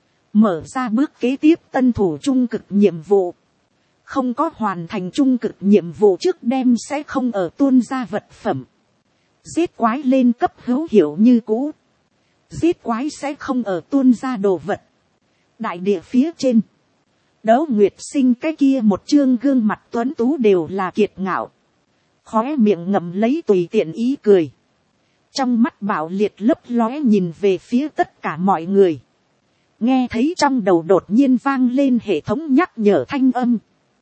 Mở ra bước kế tiếp tân thủ trung cực nhiệm vụ. Không có hoàn thành trung cực nhiệm vụ trước đêm sẽ không ở tuôn ra vật phẩm. Giết quái lên cấp hữu hiệu như cũ. Giết quái sẽ không ở tuôn ra đồ vật. Đại địa phía trên. Đấu Nguyệt Sinh cái kia một chương gương mặt tuấn tú đều là kiệt ngạo. Khóe miệng ngậm lấy tùy tiện ý cười. Trong mắt bạo liệt lấp lóe nhìn về phía tất cả mọi người. Nghe thấy trong đầu đột nhiên vang lên hệ thống nhắc nhở thanh âm.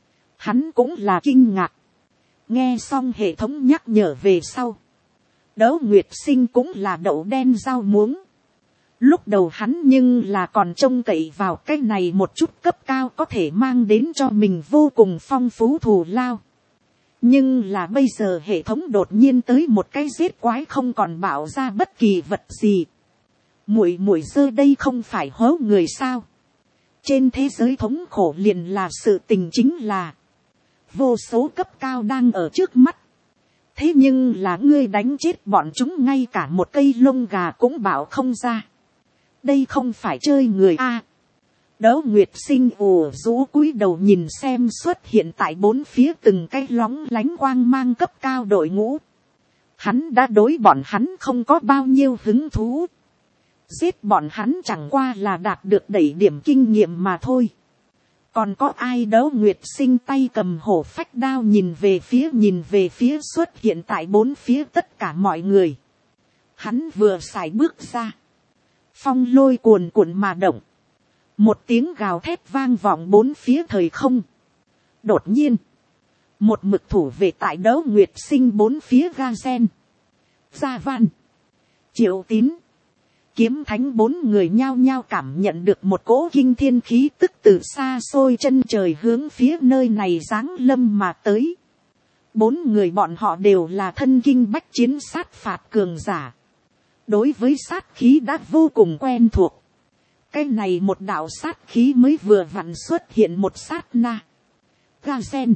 Hắn cũng là kinh ngạc. Nghe xong hệ thống nhắc nhở về sau. Đấu Nguyệt Sinh cũng là đậu đen rau muống. Lúc đầu hắn nhưng là còn trông cậy vào cái này một chút cấp cao có thể mang đến cho mình vô cùng phong phú thù lao. Nhưng là bây giờ hệ thống đột nhiên tới một cái giết quái không còn bảo ra bất kỳ vật gì. Muội muội dơ đây không phải hố người sao. Trên thế giới thống khổ liền là sự tình chính là. Vô số cấp cao đang ở trước mắt. Thế nhưng là ngươi đánh chết bọn chúng ngay cả một cây lông gà cũng bảo không ra. Đây không phải chơi người a. À, Đấu Nguyệt Sinh ồ rũ cúi đầu nhìn xem xuất hiện tại bốn phía từng cái lóng lánh quang mang cấp cao đội ngũ. Hắn đã đối bọn hắn không có bao nhiêu hứng thú. Giết bọn hắn chẳng qua là đạt được đẩy điểm kinh nghiệm mà thôi. Còn có ai? Đấu Nguyệt Sinh tay cầm hổ phách đao nhìn về phía nhìn về phía xuất hiện tại bốn phía tất cả mọi người. Hắn vừa xài bước ra. Phong lôi cuồn cuộn mà động. Một tiếng gào thét vang vọng bốn phía thời không. Đột nhiên. Một mực thủ vệ tại Đấu Nguyệt Sinh bốn phía ga sen. Gia Văn. Triệu Tín. Kiếm Thánh bốn người nhao nhao cảm nhận được một cỗ kinh thiên khí tức từ xa xôi chân trời hướng phía nơi này giáng lâm mà tới. Bốn người bọn họ đều là thân kinh bách chiến sát phạt cường giả. Đối với sát khí đã vô cùng quen thuộc. Cái này một đạo sát khí mới vừa vặn xuất hiện một sát na. Ga sen.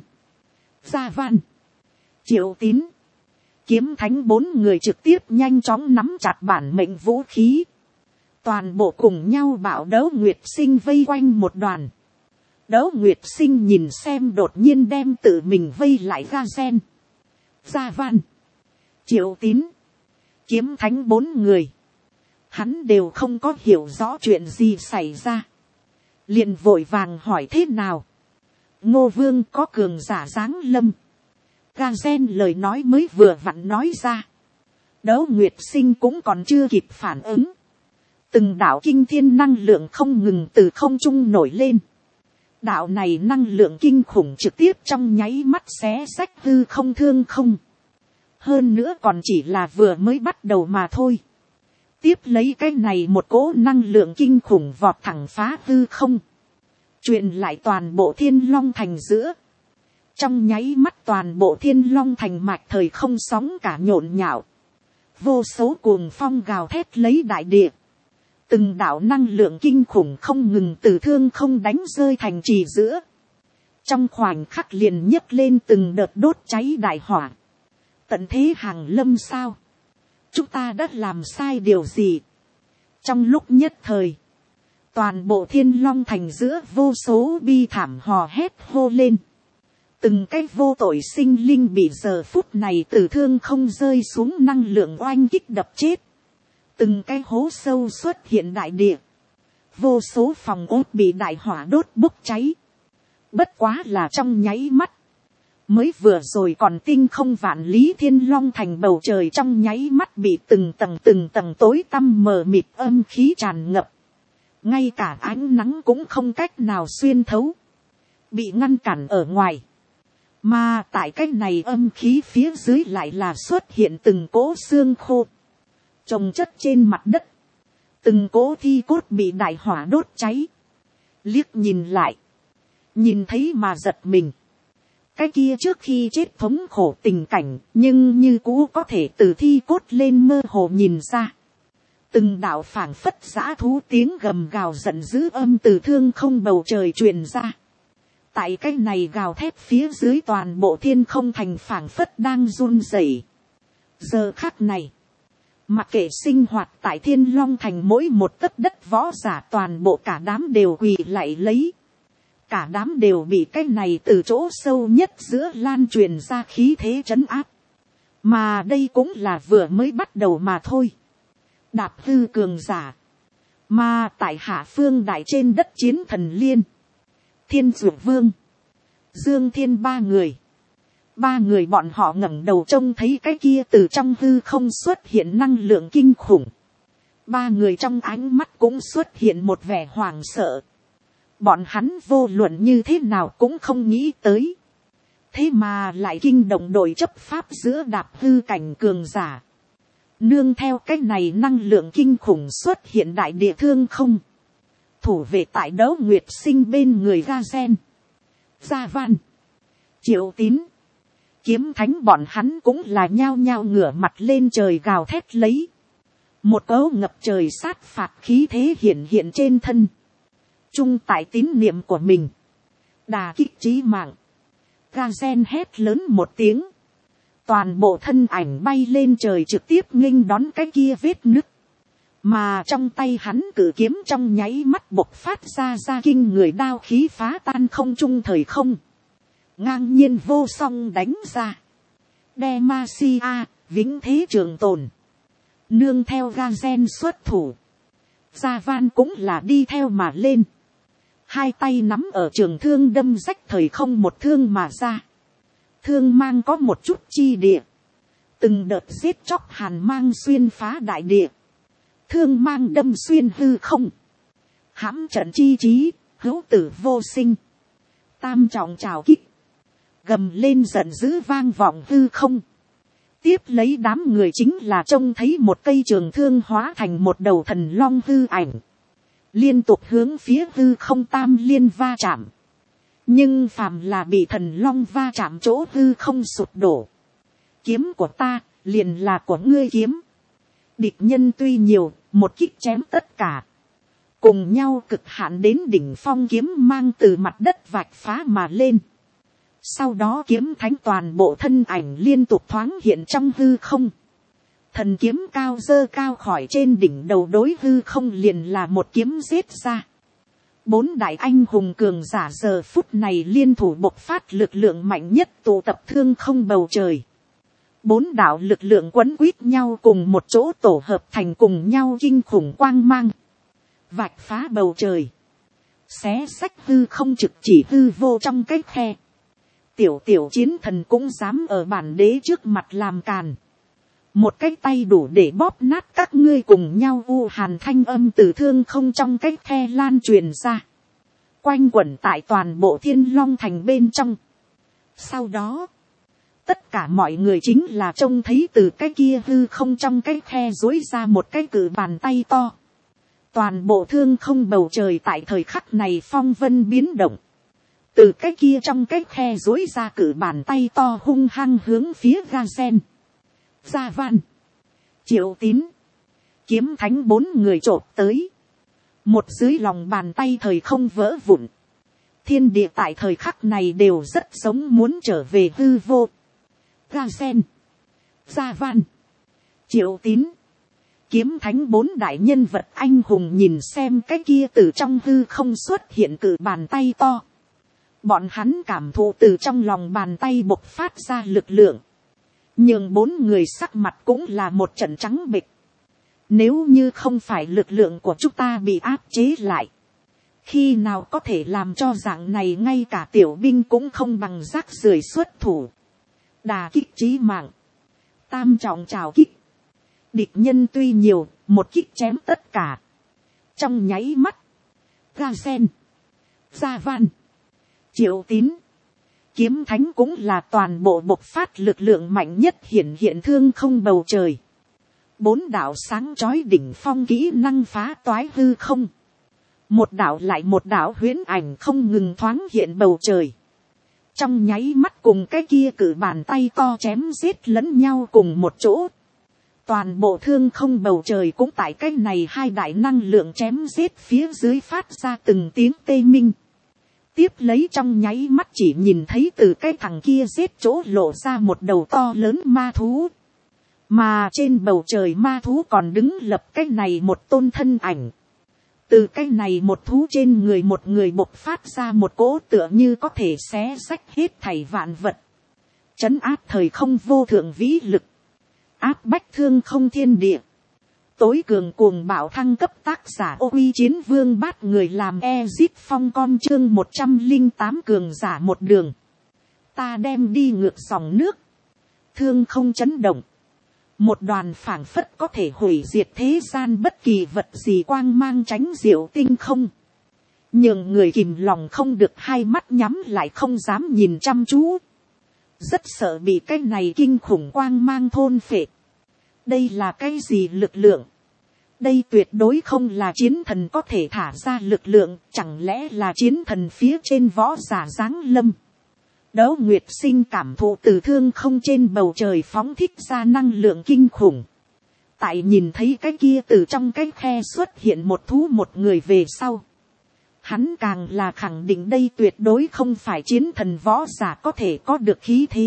Gia Văn. Triệu Tín. Kiếm Thánh bốn người trực tiếp nhanh chóng nắm chặt bản mệnh vũ khí. Toàn bộ cùng nhau bảo Đấu Nguyệt Sinh vây quanh một đoàn. Đỗ Nguyệt Sinh nhìn xem đột nhiên đem tự mình vây lại Ga Gen, Gia Văn, Triệu Tín, Kiếm Thánh bốn người. Hắn đều không có hiểu rõ chuyện gì xảy ra. Liền vội vàng hỏi thế nào. Ngô Vương có cường giả giáng lâm. Ga Gen lời nói mới vừa vặn nói ra. Đỗ Nguyệt Sinh cũng còn chưa kịp phản ứng. Từng đạo kinh thiên năng lượng không ngừng từ không trung nổi lên. Đạo này năng lượng kinh khủng trực tiếp trong nháy mắt xé rách hư không thương không. Hơn nữa còn chỉ là vừa mới bắt đầu mà thôi. Tiếp lấy cái này một cỗ năng lượng kinh khủng vọt thẳng phá hư không. Truyền lại toàn bộ Thiên Long Thành giữa. Trong nháy mắt toàn bộ Thiên Long Thành mạch thời không sóng cả nhộn nhạo. Vô số cuồng phong gào thét lấy đại địa. Từng đạo năng lượng kinh khủng không ngừng từ thương không đánh rơi thành trì giữa. Trong khoảnh khắc liền nhấc lên từng đợt đốt cháy đại hỏa. Tận thế hàng lâm sao? Chúng ta đã làm sai điều gì? Trong lúc nhất thời, toàn bộ Thiên Long Thành giữa vô số bi thảm hò hét hô lên. Từng cái vô tội sinh linh bị giờ phút này từ thương không rơi xuống năng lượng oanh kích đập chết. Từng cái hố sâu xuất hiện đại địa. Vô số phòng ốt bị đại hỏa đốt bốc cháy. Bất quá là trong nháy mắt. Mới vừa rồi còn tinh không vạn lý Thiên Long Thành bầu trời trong nháy mắt bị từng tầng từng tầng tối tăm mờ mịt âm khí tràn ngập. Ngay cả ánh nắng cũng không cách nào xuyên thấu. Bị ngăn cản ở ngoài. Mà tại cái này âm khí phía dưới lại là xuất hiện từng cỗ xương khô. Trồng chất trên mặt đất. Từng cỗ thi cốt bị đại hỏa đốt cháy. Liếc nhìn lại. Nhìn thấy mà giật mình. Cái kia trước khi chết thống khổ tình cảnh. Nhưng như cũ có thể từ thi cốt lên mơ hồ nhìn ra. Từng đạo phảng phất dã thú tiếng gầm gào giận dữ âm từ thương không bầu trời truyền ra. Tại cái này gào thét phía dưới toàn bộ thiên không thành phảng phất đang run rẩy. Giờ khắc này. Mặc kệ sinh hoạt tại Thiên Long Thành mỗi một tấc đất võ giả toàn bộ cả đám đều quỳ lạy lấy. Cả đám đều bị cái này từ chỗ sâu nhất giữa lan truyền ra khí thế trấn áp. Mà đây cũng là vừa mới bắt đầu mà thôi. Đạp hư cường giả. Mà tại hạ phương đại trên đất chiến thần liên. Thiên Dược Vương. Dương Thiên ba người. Ba người bọn họ ngẩng đầu trông thấy cái kia từ trong hư không xuất hiện năng lượng kinh khủng. Ba người trong ánh mắt cũng xuất hiện một vẻ hoảng sợ. Bọn hắn vô luận như thế nào cũng không nghĩ tới. Thế mà lại kinh động đội chấp pháp giữa đạp hư cảnh cường giả. Nương theo cái này năng lượng kinh khủng xuất hiện đại địa thương không. Thủ vệ tại Đỗ Nguyệt Sinh bên người Ga Gen, Gia Văn, Triệu Tín, Kiếm Thánh bọn hắn cũng là nhao nhao ngửa mặt lên trời gào thét lấy. Một cấu ngập trời sát phạt khí thế hiện hiện trên thân. Chung tại tín niệm của mình. Đà kích trí mạng. Ga Gen hét lớn một tiếng. Toàn bộ thân ảnh bay lên trời trực tiếp nghênh đón cái kia vết nứt. Mà trong tay hắn cử kiếm trong nháy mắt bộc phát ra ra kinh người đao khí phá tan không trung thời không. Ngang nhiên vô song đánh ra. Demacia, vĩnh thế trường tồn. Nương theo Ga Gen xuất thủ. Gia Van cũng là đi theo mà lên. Hai tay nắm ở trường thương đâm rách thời không một thương mà ra. Thương mang có một chút chi địa. Từng đợt giết chóc hàn mang xuyên phá đại địa. Thương mang đâm xuyên hư không. Hãm trận chi trí, hữu tử vô sinh. Tam trọng trào kích. Gầm lên giận dữ vang vọng hư không. Tiếp lấy đám người chính là trông thấy một cây trường thương hóa thành một đầu thần long hư ảnh. Liên tục hướng phía hư không tam liên va chạm. Nhưng phàm là bị thần long va chạm chỗ hư không sụp đổ. Kiếm của ta, liền là của ngươi kiếm. Địch nhân tuy nhiều, một kích chém tất cả. Cùng nhau cực hạn đến đỉnh phong kiếm mang từ mặt đất vạch phá mà lên. Sau đó kiếm thánh toàn bộ thân ảnh liên tục thoáng hiện trong hư không. Thần kiếm cao dơ cao khỏi trên đỉnh đầu đối hư không liền là một kiếm giết ra. Bốn đại anh hùng cường giả giờ phút này liên thủ bộc phát lực lượng mạnh nhất tụ tập thương không bầu trời. Bốn đạo lực lượng quấn quýt nhau cùng một chỗ tổ hợp thành cùng nhau kinh khủng quang mang. Vạch phá bầu trời. Xé sách hư không trực chỉ hư vô trong cái khe. Tiểu tiểu chiến thần cũng dám ở bản đế trước mặt làm càn. Một cái tay đủ để bóp nát các ngươi cùng nhau. U hàn thanh âm từ thương không trong cái khe lan truyền ra. Quanh quẩn tại toàn bộ Thiên Long thành bên trong. Sau đó, tất cả mọi người chính là trông thấy từ cái kia hư không trong cái khe duỗi ra một cái cự bàn tay to. Toàn bộ thương không bầu trời tại thời khắc này phong vân biến động. Từ cái kia trong cái khe duỗi ra cự bàn tay to hung hăng hướng phía Ga Sen, Gia Văn, Triệu Tín, Kiếm Thánh bốn người chộp tới. Một dưới lòng bàn tay thời không vỡ vụn. Thiên địa tại thời khắc này đều rất giống muốn trở về hư vô. Ga Sen, Gia Văn, Triệu Tín, Kiếm Thánh bốn đại nhân vật anh hùng nhìn xem cái kia từ trong hư không xuất hiện cự bàn tay to. Bọn hắn cảm thụ từ trong lòng bàn tay bộc phát ra lực lượng. Nhưng bốn người sắc mặt cũng là một trận trắng bệch. Nếu như không phải lực lượng của chúng ta bị áp chế lại, khi nào có thể làm cho dạng này ngay cả tiểu binh cũng không bằng rác rưởi xuất thủ. Đà kích chí mạng. Tam trọng trào kích. Địch nhân tuy nhiều, một kích chém tất cả. Trong nháy mắt, Ga Sen, Gia Văn, Triệu Tín, Kiếm Thánh cũng là toàn bộ bộc phát lực lượng mạnh nhất hiển hiện thương không bầu trời. Bốn đạo sáng chói đỉnh phong kỹ năng phá toái hư không. Một đạo lại một đạo huyễn ảnh không ngừng thoáng hiện bầu trời. Trong nháy mắt cùng cái kia cử bàn tay to chém giết lẫn nhau cùng một chỗ. Toàn bộ thương không bầu trời cũng tại cái này hai đại năng lượng chém giết phía dưới phát ra từng tiếng tê minh. Tiếp lấy trong nháy mắt chỉ nhìn thấy từ cái thằng kia giết chỗ lộ ra một đầu to lớn ma thú. Mà trên bầu trời ma thú còn đứng lập cái này một tôn thân ảnh. Từ cái này một thú trên người một người bộc phát ra một cỗ tựa như có thể xé rách hết thảy vạn vật. Trấn áp thời không vô thượng vĩ lực. Áp bách thương không thiên địa. Tối cường cuồng bạo thăng cấp tác giả Ô Uy Chiến Vương bát người làm Ezit Phong con chương một trăm linh tám cường giả một đường. Ta đem đi ngược dòng nước. Thương không chấn động. Một đoàn phảng phất có thể hủy diệt thế gian bất kỳ vật gì quang mang tránh diệu tinh không. Nhưng người kìm lòng không được hai mắt nhắm lại không dám nhìn chăm chú. Rất sợ bị cái này kinh khủng quang mang thôn phệ. Đây là cái gì lực lượng? Đây tuyệt đối không là chiến thần có thể thả ra lực lượng. Chẳng lẽ là chiến thần phía trên võ giả giáng lâm? Đấu Nguyệt Sinh cảm thụ từ thương không trên bầu trời phóng thích ra năng lượng kinh khủng. Tại nhìn thấy cái kia từ trong cái khe xuất hiện một thú một người về sau. Hắn càng là khẳng định đây tuyệt đối không phải chiến thần võ giả có thể có được khí thế.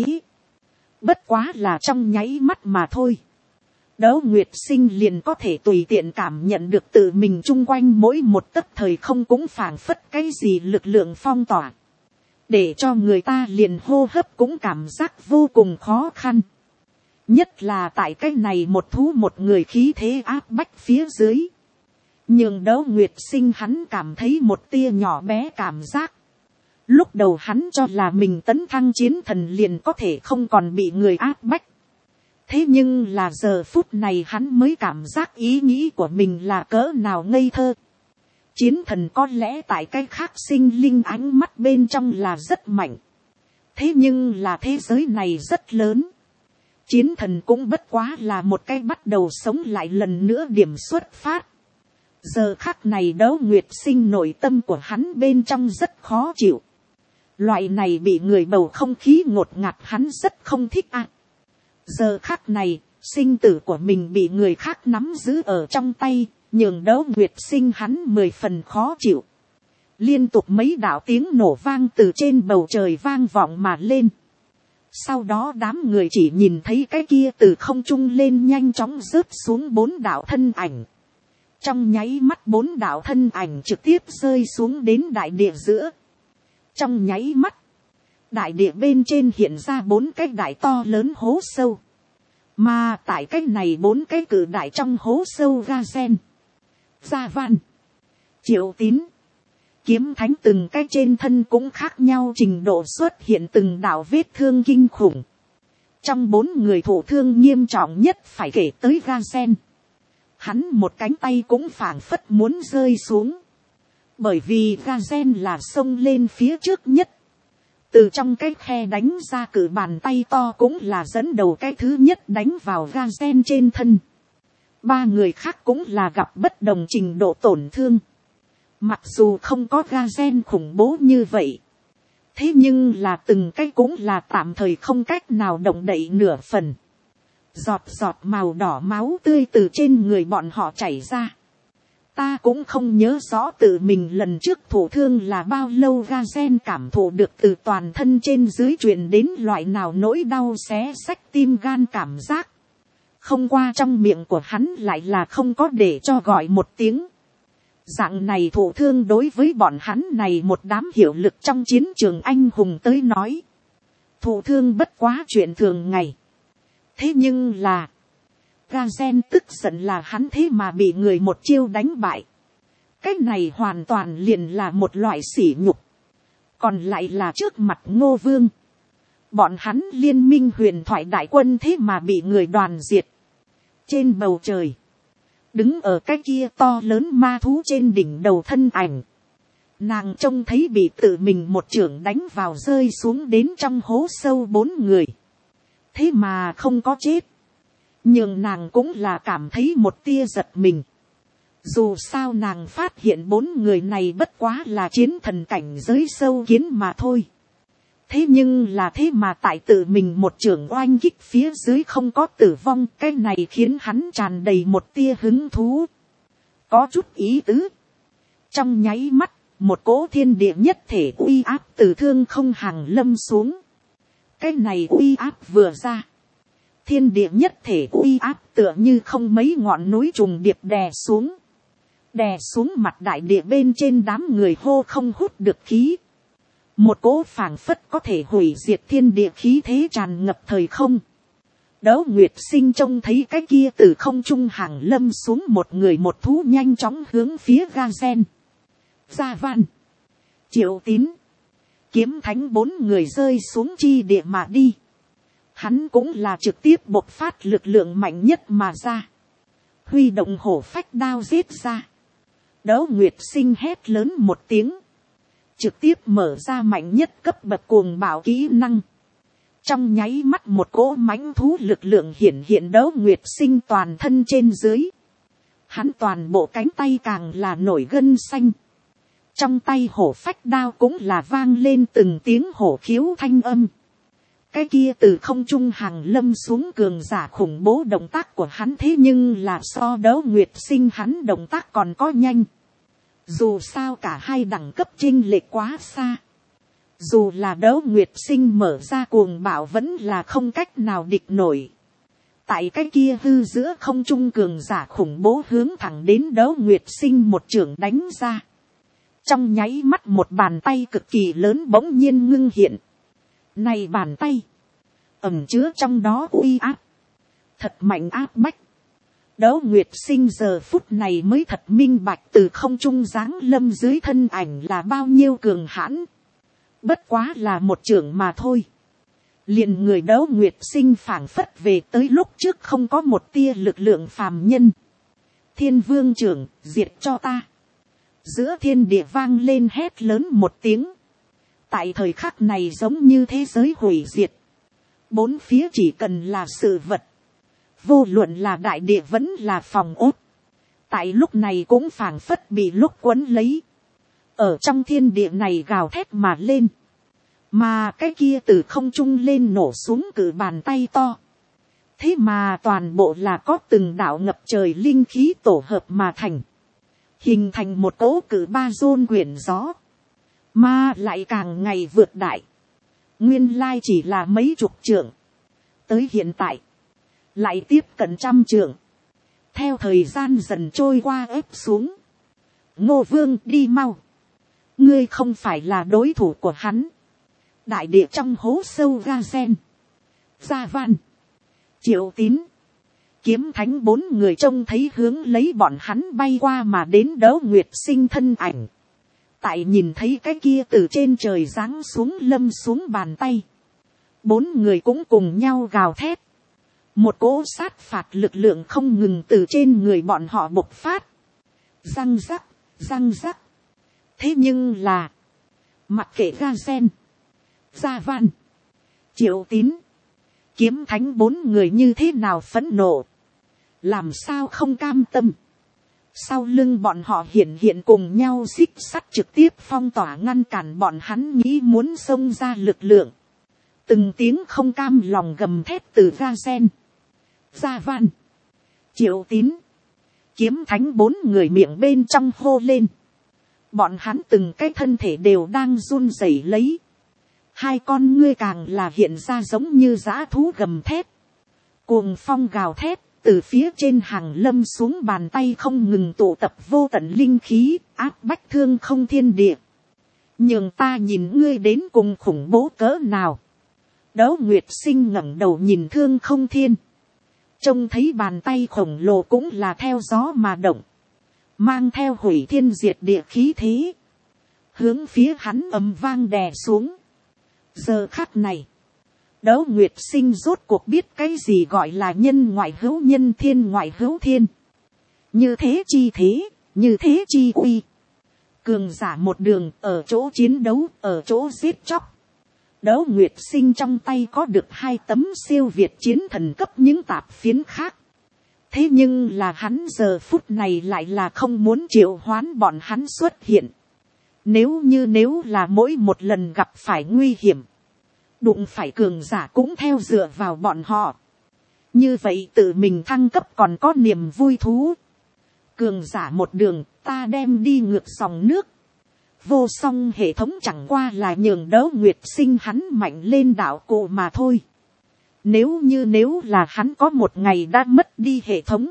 Bất quá là trong nháy mắt mà thôi. Đấu Nguyệt Sinh liền có thể tùy tiện cảm nhận được tự mình chung quanh mỗi một tấc thời không cũng phảng phất cái gì lực lượng phong tỏa. Để cho người ta liền hô hấp cũng cảm giác vô cùng khó khăn. Nhất là tại cái này một thú một người khí thế áp bách phía dưới. Nhưng Đấu Nguyệt Sinh hắn cảm thấy một tia nhỏ bé cảm giác. Lúc đầu hắn cho là mình tấn thăng chiến thần liền có thể không còn bị người áp bách. Thế nhưng là giờ phút này hắn mới cảm giác ý nghĩ của mình là cỡ nào ngây thơ. Chiến thần có lẽ tại cái khác sinh linh ánh mắt bên trong là rất mạnh. Thế nhưng là thế giới này rất lớn. Chiến thần cũng bất quá là một cái bắt đầu sống lại lần nữa điểm xuất phát. Giờ khắc này Đấu Nguyệt Sinh nội tâm của hắn bên trong rất khó chịu. Loại này bị người bầu không khí ngột ngạt hắn rất không thích ạ. À. Giờ khắc này, sinh tử của mình bị người khác nắm giữ ở trong tay, nhường Đấu Nguyệt Sinh hắn mười phần khó chịu. Liên tục mấy đạo tiếng nổ vang từ trên bầu trời vang vọng mà lên. Sau đó đám người chỉ nhìn thấy cái kia từ không trung lên nhanh chóng rớt xuống bốn đạo thân ảnh. Trong nháy mắt bốn đạo thân ảnh trực tiếp rơi xuống đến đại địa giữa. Trong nháy mắt, đại địa bên trên hiện ra bốn cái đại to lớn hố sâu. Mà tại cái này bốn cái cử đại trong hố sâu Ga Gen, Gia Văn, Triệu Tín, Kiếm Thánh từng cái trên thân cũng khác nhau trình độ xuất hiện từng đạo vết thương kinh khủng. Trong bốn người thụ thương nghiêm trọng nhất phải kể tới Ga Gen. Hắn một cánh tay cũng phảng phất muốn rơi xuống. Bởi vì Ga Gen là xông lên phía trước nhất. Từ trong cái khe đánh ra cử bàn tay to cũng là dẫn đầu cái thứ nhất đánh vào Ga Gen trên thân. Ba người khác cũng là gặp bất đồng trình độ tổn thương. Mặc dù không có Ga Gen khủng bố như vậy. Thế nhưng là từng cái cũng là tạm thời không cách nào động đậy nửa phần. Giọt giọt màu đỏ máu tươi từ trên người bọn họ chảy ra. Ta cũng không nhớ rõ tự mình lần trước thổ thương là bao lâu. Ga Gen cảm thụ được từ toàn thân trên dưới truyền đến loại nào nỗi đau xé xách tim gan cảm giác. Không qua trong miệng của hắn lại là không có để cho gọi một tiếng. Dạng này thổ thương đối với bọn hắn này một đám hiệu lực trong chiến trường anh hùng tới nói. Thổ thương bất quá chuyện thường ngày. Thế nhưng là, Ga Gen tức giận là hắn thế mà bị người một chiêu đánh bại. Cái này hoàn toàn liền là một loại sỉ nhục. Còn lại là trước mặt Ngô Vương. Bọn hắn liên minh huyền thoại đại quân thế mà bị người đoàn diệt. Trên bầu trời, đứng ở cái kia to lớn ma thú trên đỉnh đầu thân ảnh. Nàng trông thấy bị tự mình một chưởng đánh vào rơi xuống đến trong hố sâu bốn người. Thế mà không có chết. Nhưng nàng cũng là cảm thấy một tia giật mình. Dù sao nàng phát hiện bốn người này bất quá là chiến thần cảnh giới sâu kiến mà thôi. Thế nhưng là thế mà tại tự mình một trường oanh kích phía dưới không có tử vong. Cái này khiến hắn tràn đầy một tia hứng thú. Có chút ý tứ. Trong nháy mắt, một cỗ thiên địa nhất thể uy áp từ thương không hàng lâm xuống. Cái này uy áp vừa ra. Thiên địa nhất thể uy áp tựa như không mấy ngọn núi trùng điệp đè xuống. Đè xuống mặt đại địa bên trên đám người hô không hút được khí. Một cỗ phảng phất có thể hủy diệt thiên địa khí thế tràn ngập thời không. Đỗ Nguyệt Sinh trông thấy cái kia từ không trung hàng lâm xuống một người một thú nhanh chóng hướng phía Ga Gen, Gia Văn, Triệu Tín, Kiếm Thánh bốn người rơi xuống chi địa mà đi. Hắn cũng là trực tiếp bộc phát lực lượng mạnh nhất mà ra. Huy động hổ phách đao giết ra. Đỗ Nguyệt Sinh hét lớn một tiếng. Trực tiếp mở ra mạnh nhất cấp bậc cuồng bạo kỹ năng. Trong nháy mắt một cỗ mãnh thú lực lượng hiển hiện Đỗ Nguyệt Sinh toàn thân trên dưới. Hắn toàn bộ cánh tay càng là nổi gân xanh. Trong tay hổ phách đao cũng là vang lên từng tiếng hổ khiếu thanh âm. Cái kia từ không trung hàng lâm xuống cường giả khủng bố động tác của hắn thế nhưng là so Đỗ Nguyệt Sinh hắn động tác còn có nhanh. Dù sao cả hai đẳng cấp chênh lệch quá xa. Dù là Đỗ Nguyệt Sinh mở ra cuồng bạo vẫn là không cách nào địch nổi. Tại cái kia hư giữa không trung cường giả khủng bố hướng thẳng đến Đỗ Nguyệt Sinh một chưởng đánh ra. Trong nháy mắt một bàn tay cực kỳ lớn bỗng nhiên ngưng hiện. Này bàn tay, ẩn chứa trong đó uy áp, thật mạnh áp bách. Đỗ Nguyệt Sinh giờ phút này mới thật minh bạch từ không trung giáng lâm dưới thân ảnh là bao nhiêu cường hãn. Bất quá là một chưởng mà thôi. Liền người Đỗ Nguyệt Sinh phảng phất về tới lúc trước không có một tia lực lượng phàm nhân. Thiên Vương trưởng, diệt cho ta. Giữa thiên địa vang lên hét lớn một tiếng. Tại thời khắc này giống như thế giới hủy diệt. Bốn phía chỉ cần là sự vật. Vô luận là đại địa vẫn là phòng ốt. Tại lúc này cũng phảng phất bị lúc quấn lấy. Ở trong thiên địa này gào thét mà lên. Mà cái kia từ không trung lên nổ xuống cử bàn tay to. Thế mà toàn bộ là có từng đạo ngập trời linh khí tổ hợp mà thành. Hình thành một cỗ cử ba dôn quyển gió. Mà lại càng ngày vượt đại. Nguyên lai chỉ là mấy chục trượng. Tới hiện tại. Lại tiếp cận trăm trượng. theo thời gian dần trôi qua ép xuống. Ngô Vương đi mau. Ngươi không phải là đối thủ của hắn. Đại địa trong hố sâu ga sen. Gia Văn. Triệu Tín. Kiếm Thánh bốn người trông thấy hướng lấy bọn hắn bay qua mà đến Đấu Nguyệt Sinh thân ảnh. Tại nhìn thấy cái kia từ trên trời giáng xuống lâm xuống bàn tay. Bốn người cũng cùng nhau gào thét. Một cỗ sát phạt lực lượng không ngừng từ trên người bọn họ bộc phát. Răng rắc, răng rắc. Thế nhưng là. Mặc kệ ga sen. Gia Văn. Triệu Tín. Kiếm Thánh bốn người như thế nào phẫn nộ. Làm sao không cam tâm. Sau lưng bọn họ hiện hiện cùng nhau xích sắt trực tiếp phong tỏa ngăn cản bọn hắn nghĩ muốn xông ra lực lượng. Từng tiếng không cam lòng gầm thét từ ga sen. Gia Văn. Triệu Tín. Kiếm Thánh bốn người miệng bên trong hô lên. Bọn hắn từng cái thân thể đều đang run rẩy lấy. Hai con ngươi càng là hiện ra giống như dã thú gầm thét. Cuồng phong gào thét. Từ phía trên hàng lâm xuống bàn tay không ngừng tụ tập vô tận linh khí, áp bách thương không thiên địa. Nhưng ta nhìn ngươi đến cùng khủng bố cỡ nào. Đấu Nguyệt Sinh ngẩng đầu nhìn thương không thiên. Trông thấy bàn tay khổng lồ cũng là theo gió mà động. Mang theo hủy thiên diệt địa khí thế. Hướng phía hắn ầm vang đè xuống. Giờ khắc này. Đấu Nguyệt Sinh rốt cuộc biết cái gì gọi là nhân ngoại hữu nhân thiên ngoại hữu thiên. Như thế chi thế, như thế chi uy. Cường giả một đường ở chỗ chiến đấu, ở chỗ giết chóc. Đấu Nguyệt Sinh trong tay có được hai tấm siêu việt chiến thần cấp những tạp phiến khác. Thế nhưng là hắn giờ phút này lại là không muốn triệu hoán bọn hắn xuất hiện. Nếu như nếu là mỗi một lần gặp phải nguy hiểm. Đụng phải cường giả cũng theo dựa vào bọn họ. Như vậy tự mình thăng cấp còn có niềm vui thú. Cường giả một đường ta đem đi ngược dòng nước. Vô song hệ thống chẳng qua là nhường Đấu Nguyệt Sinh hắn mạnh lên đạo cụ mà thôi. Nếu như nếu là hắn có một ngày đã mất đi hệ thống.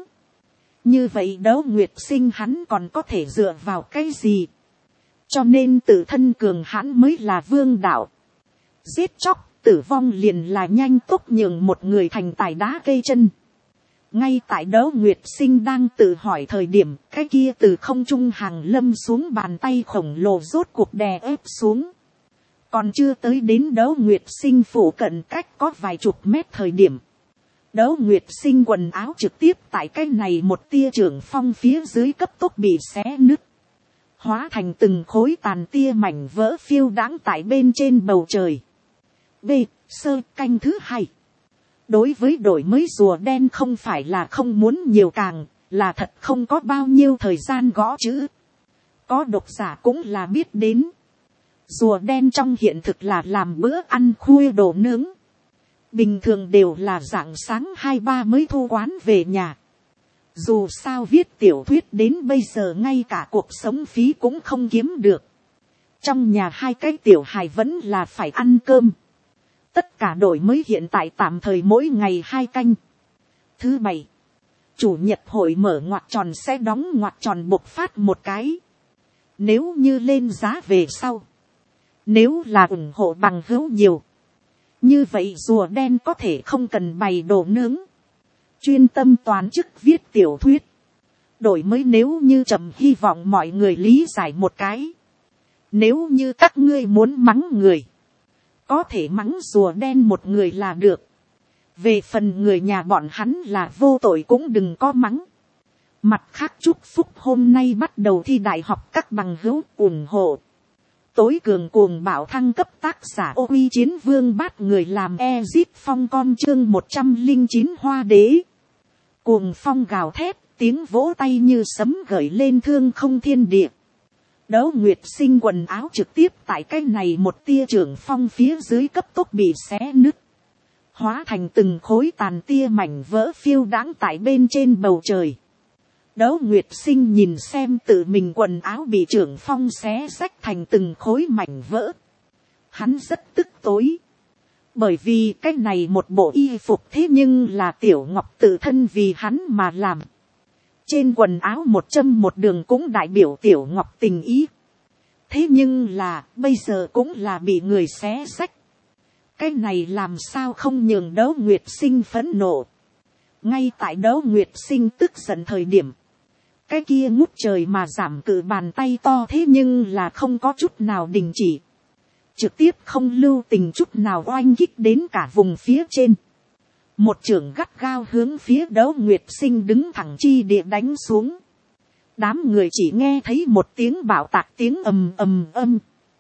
Như vậy Đấu Nguyệt Sinh hắn còn có thể dựa vào cái gì. Cho nên tự thân cường hắn mới là vương đạo. Giết chóc, tử vong liền là nhanh tốc nhường một người thành tài đá cây chân. Ngay tại Đấu Nguyệt Sinh đang tự hỏi thời điểm, cái kia từ không trung hàng lâm xuống bàn tay khổng lồ rốt cuộc đè ép xuống. Còn chưa tới đến Đấu Nguyệt Sinh phủ cận cách có vài chục mét thời điểm. Đấu Nguyệt Sinh quần áo trực tiếp tại cái này một tia trưởng phong phía dưới cấp tốc bị xé nứt. Hóa thành từng khối tàn tia mảnh vỡ phiêu đãng tại bên trên bầu trời. B. Sơ canh thứ hai. Đối với đổi mới rùa đen không phải là không muốn nhiều càng, là thật không có bao nhiêu thời gian gõ chữ. Có độc giả cũng là biết đến. Rùa đen trong hiện thực là làm bữa ăn khuya đồ nướng. Bình thường đều là rạng sáng hai ba mới thu quán về nhà. Dù sao viết tiểu thuyết đến bây giờ ngay cả cuộc sống phí cũng không kiếm được. Trong nhà hai cái tiểu hài vẫn là phải ăn cơm. Tất cả đổi mới hiện tại tạm thời mỗi ngày hai canh. Thứ bảy. Chủ nhật hội mở ngoặc tròn sẽ đóng ngoặc tròn bộc phát một cái. Nếu như lên giá về sau. Nếu là ủng hộ bằng hữu nhiều. Như vậy rùa đen có thể không cần bày đồ nướng. Chuyên tâm toàn chức viết tiểu thuyết. Đổi mới nếu như chậm hy vọng mọi người lý giải một cái. Nếu như các ngươi muốn mắng người. Có thể mắng rùa đen một người là được. Về phần người nhà bọn hắn là vô tội cũng đừng có mắng. Mặt khác chúc phúc hôm nay bắt đầu thi đại học các bằng hữu ủng hộ. Tối cường cuồng bảo thăng cấp tác giả ô uy chiến vương bát người làm Ezip phong con chương một trăm linh chín hoa đế. Cuồng phong gào thét, tiếng vỗ tay như sấm gởi lên thương không thiên địa. Đấu Nguyệt Sinh quần áo trực tiếp tại cái này một tia trưởng phong phía dưới cấp tốc bị xé nứt. Hóa thành từng khối tàn tia mảnh vỡ phiêu đãng tại bên trên bầu trời. Đấu Nguyệt Sinh nhìn xem tự mình quần áo bị trưởng phong xé rách thành từng khối mảnh vỡ. Hắn rất tức tối. Bởi vì cái này một bộ y phục thế nhưng là Tiểu Ngọc tự thân vì hắn mà làm. Trên quần áo một châm một đường cũng đại biểu Tiểu Ngọc tình ý. Thế nhưng là, bây giờ cũng là bị người xé xách. Cái này làm sao không nhường Đỗ Nguyệt Sinh phẫn nộ. Ngay tại Đỗ Nguyệt Sinh tức giận thời điểm. Cái kia ngút trời mà giảm cự bàn tay to thế nhưng là không có chút nào đình chỉ. Trực tiếp không lưu tình chút nào oanh kích đến cả vùng phía trên. Một chưởng gắt gao hướng phía Đỗ Nguyệt Sinh đứng thẳng chi địa đánh xuống. Đám người chỉ nghe thấy một tiếng bạo tạc tiếng ầm ầm âm.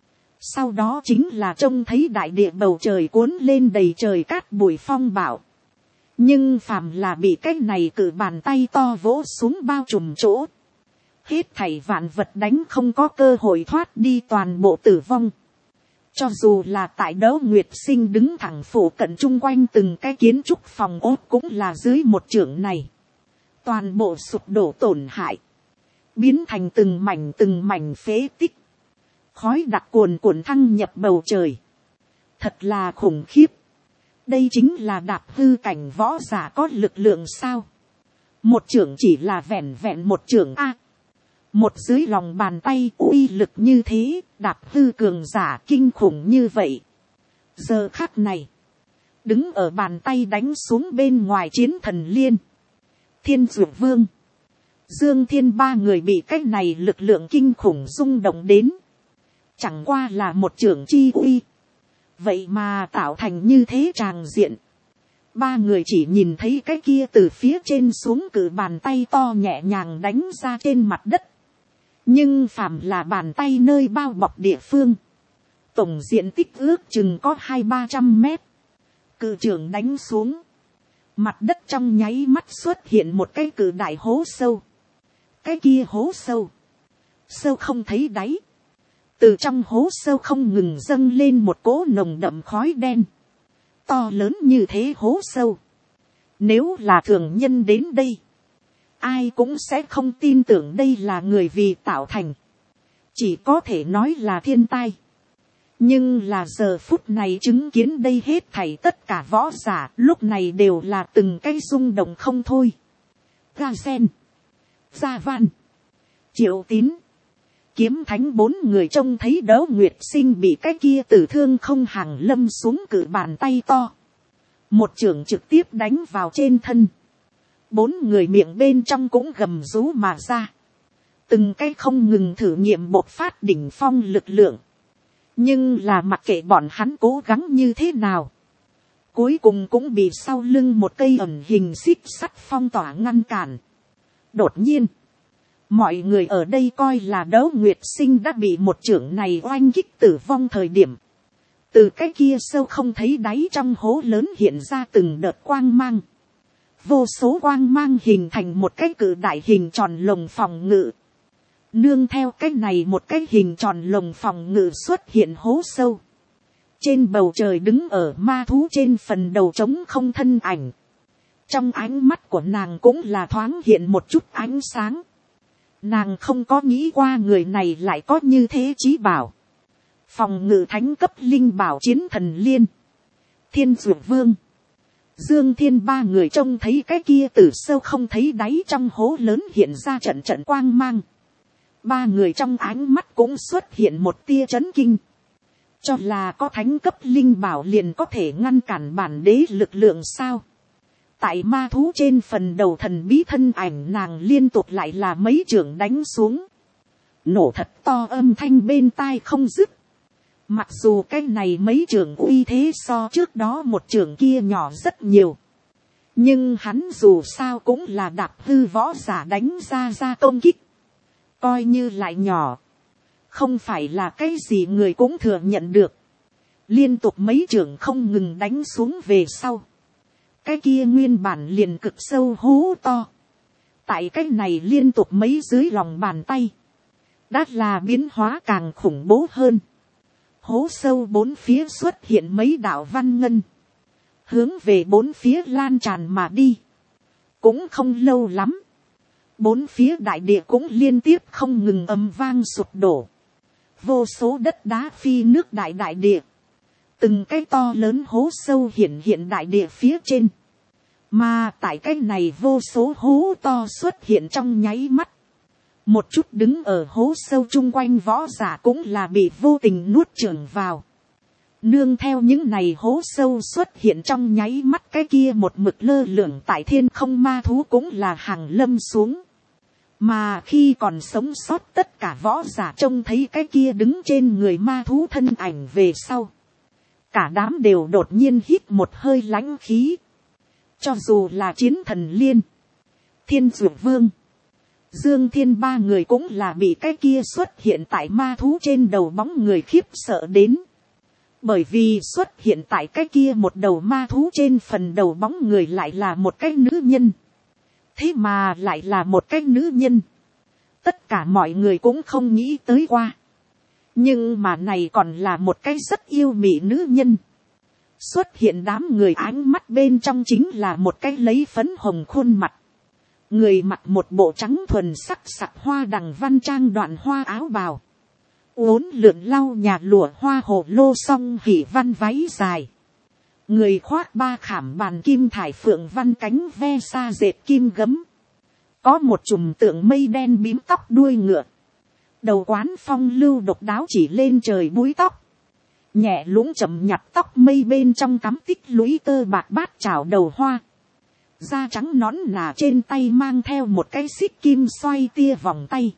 Sau đó chính là trông thấy đại địa bầu trời cuốn lên đầy trời cát bụi phong bạo. Nhưng phàm là bị cái này cự bàn tay to vỗ xuống bao trùm chỗ. Hết thảy vạn vật đánh không có cơ hội thoát đi toàn bộ tử vong. Cho dù là tại Đỗ Nguyệt Sinh đứng thẳng phủ cận chung quanh từng cái kiến trúc phòng ốt cũng là dưới một chưởng này. Toàn bộ sụp đổ tổn hại. Biến thành từng mảnh từng mảnh phế tích. Khói đặc cuồn cuộn thăng nhập bầu trời. Thật là khủng khiếp. Đây chính là đạp hư cảnh võ giả có lực lượng sao. Một chưởng chỉ là vẹn vẹn một chưởng A. Một dưới lòng bàn tay uy lực như thế, đạp hư cường giả kinh khủng như vậy. Giờ khắc này, đứng ở bàn tay đánh xuống bên ngoài Chiến Thần Liên. Thiên Dược Vương, Dương Thiên ba người bị cái này lực lượng kinh khủng rung động đến. Chẳng qua là một chưởng chi uy. Vậy mà tạo thành như thế tràng diện. Ba người chỉ nhìn thấy cái kia từ phía trên xuống cử bàn tay to nhẹ nhàng đánh ra trên mặt đất. Nhưng phàm là bàn tay nơi bao bọc địa phương. Tổng diện tích ước chừng có hai ba trăm mét. Cự trưởng đánh xuống. Mặt đất trong nháy mắt xuất hiện một cái cự đại hố sâu. Cái kia hố sâu. Sâu không thấy đáy. Từ trong hố sâu không ngừng dâng lên một cỗ nồng đậm khói đen. To lớn như thế hố sâu. Nếu là thường nhân đến đây. Ai cũng sẽ không tin tưởng đây là người vì tạo thành. Chỉ có thể nói là thiên tai. Nhưng là giờ phút này chứng kiến đây hết thảy tất cả võ giả lúc này đều là từng cái rung động không thôi. Ga Sen, Gia Văn, Triệu Tín, Kiếm Thánh bốn người trông thấy Đỗ Nguyệt Sinh bị cái kia tử thương không hàng lâm xuống cự bàn tay to. Một chưởng trực tiếp đánh vào trên thân. Bốn người miệng bên trong cũng gầm rú mà ra. Từng cái không ngừng thử nghiệm bộc phát đỉnh phong lực lượng. Nhưng là mặc kệ bọn hắn cố gắng như thế nào. Cuối cùng cũng bị sau lưng một cây ẩn hình xích sắt phong tỏa ngăn cản. Đột nhiên. Mọi người ở đây coi là Đỗ Nguyệt Sinh đã bị một chưởng này oanh kích tử vong thời điểm. Từ cái kia sâu không thấy đáy trong hố lớn hiện ra từng đợt quang mang. Vô số quang mang hình thành một cái cự đại hình tròn lồng phòng ngự. Nương theo cái này một cái hình tròn lồng phòng ngự xuất hiện hố sâu. Trên bầu trời đứng ở ma thú trên phần đầu trống không thân ảnh. Trong ánh mắt của nàng cũng là thoáng hiện một chút ánh sáng. Nàng không có nghĩ qua người này lại có như thế chí bảo. Phòng ngự thánh cấp linh bảo Chiến Thần Liên. Thiên Dược Vương. Dương Thiên ba người trông thấy cái kia từ sâu không thấy đáy trong hố lớn hiện ra trận trận quang mang. Ba người trong ánh mắt cũng xuất hiện một tia chấn kinh. Cho là có thánh cấp linh bảo liền có thể ngăn cản bản đế lực lượng sao. Tại ma thú trên phần đầu thần bí thân ảnh nàng liên tục lại là mấy chưởng đánh xuống. Nổ thật to âm thanh bên tai không dứt. Mặc dù cái này mấy chưởng uy thế so trước đó một chưởng kia nhỏ rất nhiều. Nhưng hắn dù sao cũng là đạp hư võ giả đánh ra ra công kích. Coi như lại nhỏ. Không phải là cái gì người cũng thừa nhận được. Liên tục mấy chưởng không ngừng đánh xuống về sau. Cái kia nguyên bản liền cực sâu hố to. Tại cái này liên tục mấy dưới lòng bàn tay. Đã là biến hóa càng khủng bố hơn. Hố sâu bốn phía xuất hiện mấy đạo văn ngân. Hướng về bốn phía lan tràn mà đi. Cũng không lâu lắm. Bốn phía đại địa cũng liên tiếp không ngừng ầm vang sụp đổ. Vô số đất đá phi nước đại đại địa. Từng cái to lớn hố sâu hiện hiện đại địa phía trên. Mà tại cái này vô số hố to xuất hiện trong nháy mắt. Một chút đứng ở hố sâu chung quanh võ giả cũng là bị vô tình nuốt chửng vào. Nương theo những này hố sâu xuất hiện trong nháy mắt, cái kia một mực lơ lửng tại thiên không ma thú cũng là hàng lâm xuống. Mà khi còn sống sót tất cả võ giả trông thấy cái kia đứng trên người ma thú thân ảnh về sau. Cả đám đều đột nhiên hít một hơi lãnh khí. Cho dù là Chiến Thần Liên, Thiên Dược Vương, Dương Thiên ba người cũng là bị cái kia xuất hiện tại ma thú trên đầu bóng người khiếp sợ đến. Bởi vì xuất hiện tại cái kia một đầu ma thú trên phần đầu bóng người lại là một cái nữ nhân. Thế mà lại là một cái nữ nhân. Tất cả mọi người cũng không nghĩ tới qua. Nhưng mà này còn là một cái rất yêu mị nữ nhân. Xuất hiện đám người ánh mắt bên trong chính là một cái lấy phấn hồng khuôn mặt. Người mặc một bộ trắng thuần sắc sặc hoa đằng văn trang đoạn hoa áo bào. Uốn lượn lau nhà lụa hoa hồ lô song hỉ văn váy dài. Người khoác ba khảm bàn kim thải phượng văn cánh ve sa dệt kim gấm. Có một chùm tượng mây đen bím tóc đuôi ngựa. Đầu quán phong lưu độc đáo chỉ lên trời búi tóc. Nhẹ lũng chậm nhặt tóc mây bên trong cắm tích lũy tơ bạc bát chảo đầu hoa. Da trắng nõn nà trên tay mang theo một cái xích kim xoay tia vòng tay.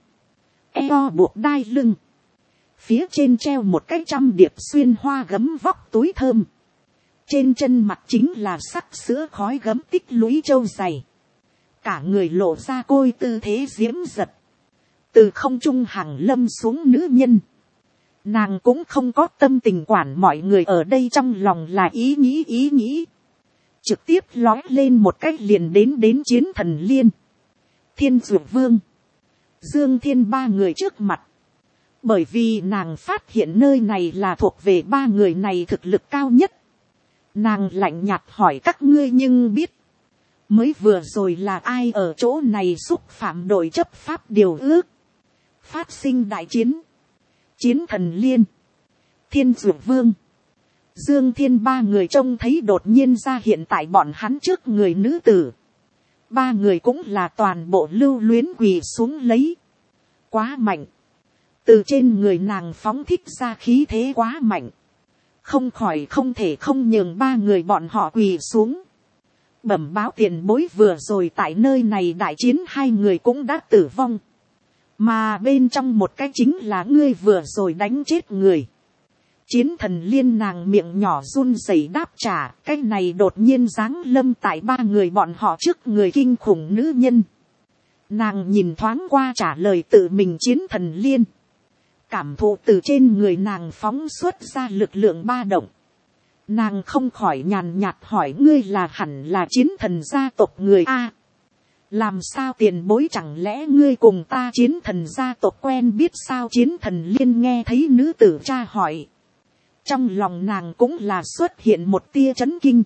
Eo buộc đai lưng. Phía trên treo một cái trăm điệp xuyên hoa gấm vóc túi thơm. Trên chân mặt chính là sắc sữa khói gấm tích lũy châu dày. Cả người lộ ra côi tư thế diễm giật. Từ không trung hàng lâm xuống nữ nhân. Nàng cũng không có tâm tình quản mọi người ở đây trong lòng là ý nghĩ ý nghĩ. Trực tiếp lói lên một cách liền đến đến Chiến Thần Liên, Thiên Dược Vương, Dương Thiên ba người trước mặt. Bởi vì nàng phát hiện nơi này là thuộc về ba người này thực lực cao nhất. Nàng lạnh nhạt hỏi các ngươi nhưng biết. Mới vừa rồi là ai ở chỗ này xúc phạm đội chấp pháp điều ước. Phát sinh đại chiến. Chiến Thần Liên, Thiên Dược Vương, Dương Thiên ba người trông thấy đột nhiên ra hiện tại bọn hắn trước người nữ tử. Ba người cũng là toàn bộ lưu luyến quỳ xuống lấy. Quá mạnh. Từ trên người nàng phóng thích ra khí thế quá mạnh. Không khỏi không thể không nhường ba người bọn họ quỳ xuống. Bẩm báo tiền bối vừa rồi tại nơi này đại chiến hai người cũng đã tử vong. Mà bên trong một cái chính là ngươi vừa rồi đánh chết người. Chiến Thần Liên nàng miệng nhỏ run rẩy đáp trả. Cái này đột nhiên giáng lâm tại ba người bọn họ trước người kinh khủng nữ nhân. Nàng nhìn thoáng qua trả lời tự mình Chiến Thần Liên. Cảm thụ từ trên người nàng phóng xuất ra lực lượng ba động. Nàng không khỏi nhàn nhạt hỏi ngươi là hẳn là Chiến Thần gia tộc người A. Làm sao tiền bối chẳng lẽ ngươi cùng ta Chiến Thần gia tộc quen biết sao? Chiến Thần Liên nghe thấy nữ tử tra hỏi. Trong lòng nàng cũng là xuất hiện một tia chấn kinh.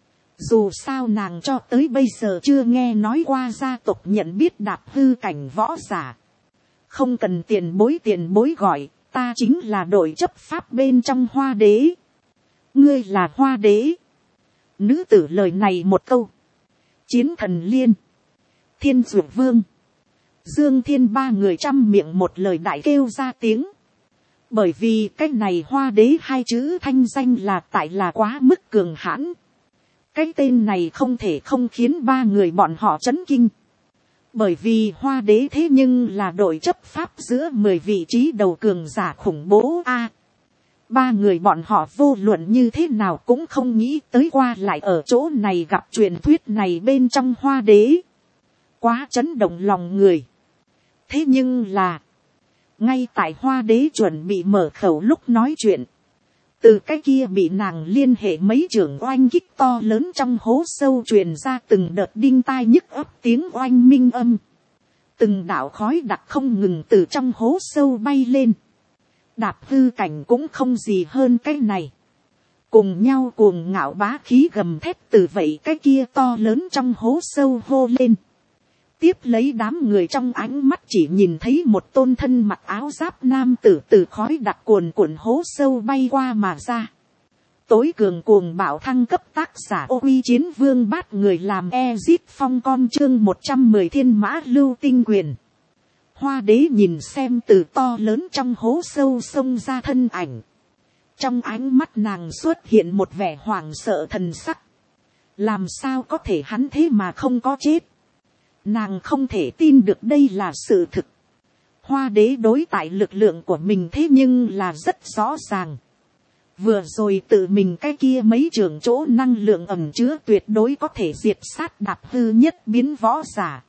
Dù sao nàng cho tới bây giờ chưa nghe nói qua gia tộc nhận biết đạp hư cảnh võ giả. Không cần tiền bối tiền bối gọi, ta chính là đội chấp pháp bên trong Hoa Đế. Ngươi là Hoa Đế. Nữ tử lời này một câu. Chiến Thần Liên, Thiên Dược Vương, Dương Thiên ba người trăm miệng một lời đại kêu ra tiếng. Bởi vì cái này Hoa Đế hai chữ thanh danh là tại là quá mức cường hãn. Cái tên này không thể không khiến ba người bọn họ chấn kinh. Bởi vì Hoa Đế thế nhưng là đội chấp pháp giữa mười vị trí đầu cường giả khủng bố a. Ba người bọn họ vô luận như thế nào cũng không nghĩ tới qua lại ở chỗ này gặp truyền thuyết này bên trong Hoa Đế. Quá chấn động lòng người. Thế nhưng là, ngay tại Hoa Đế chuẩn bị mở khẩu lúc nói chuyện, từ cái kia bị nàng liên hệ mấy trưởng oanh kích to lớn trong hố sâu truyền ra từng đợt đinh tai nhức ấp tiếng oanh minh âm. Từng đạo khói đặc không ngừng từ trong hố sâu bay lên. Đạp hư cảnh cũng không gì hơn cái này. Cùng nhau cuồng ngạo bá khí gầm thét từ vậy cái kia to lớn trong hố sâu hô lên. Tiếp lấy đám người trong ánh mắt chỉ nhìn thấy một tôn thân mặc áo giáp nam tử từ khói đặc cuồn cuộn hố sâu bay qua mà ra. tối cường cuồng bạo thăng cấp tác giả ô uy chiến vương bát người làm Ezit phong con chương một trăm mười thiên mã lưu tinh quyền. Hoa đế nhìn xem từ to lớn trong hố sâu sông ra thân ảnh. Trong ánh mắt nàng xuất hiện một vẻ hoảng sợ thần sắc. Làm sao có thể hắn thế mà không có chết. Nàng không thể tin được đây là sự thực. Hoa đế đối tại lực lượng của mình thế nhưng là rất rõ ràng. Vừa rồi tự mình cái kia mấy trường chỗ năng lượng ẩn chứa tuyệt đối có thể diệt sát đạp hư nhất biến võ giả.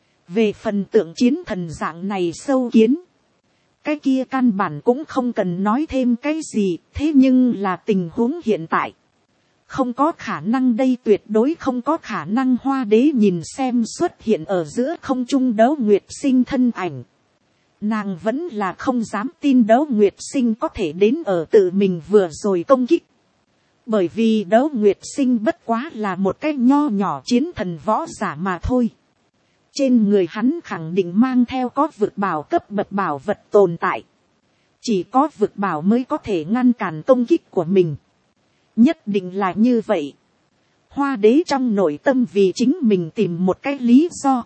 Về phần tượng chiến thần dạng này sâu kiến. Cái kia căn bản cũng không cần nói thêm cái gì. Thế nhưng là tình huống hiện tại. Không có khả năng đây, tuyệt đối không có khả năng. Hoa đế nhìn xem xuất hiện ở giữa không trung Đấu Nguyệt Sinh thân ảnh. Nàng vẫn là không dám tin Đấu Nguyệt Sinh có thể đến ở tự mình vừa rồi công kích. Bởi vì Đấu Nguyệt Sinh bất quá là một cái nho nhỏ chiến thần võ giả mà thôi. Trên người hắn khẳng định mang theo có vực bảo cấp bậc bảo vật tồn tại. Chỉ có vực bảo mới có thể ngăn cản công kích của mình. Nhất định là như vậy. Hoa đế trong nội tâm vì chính mình tìm một cái lý do.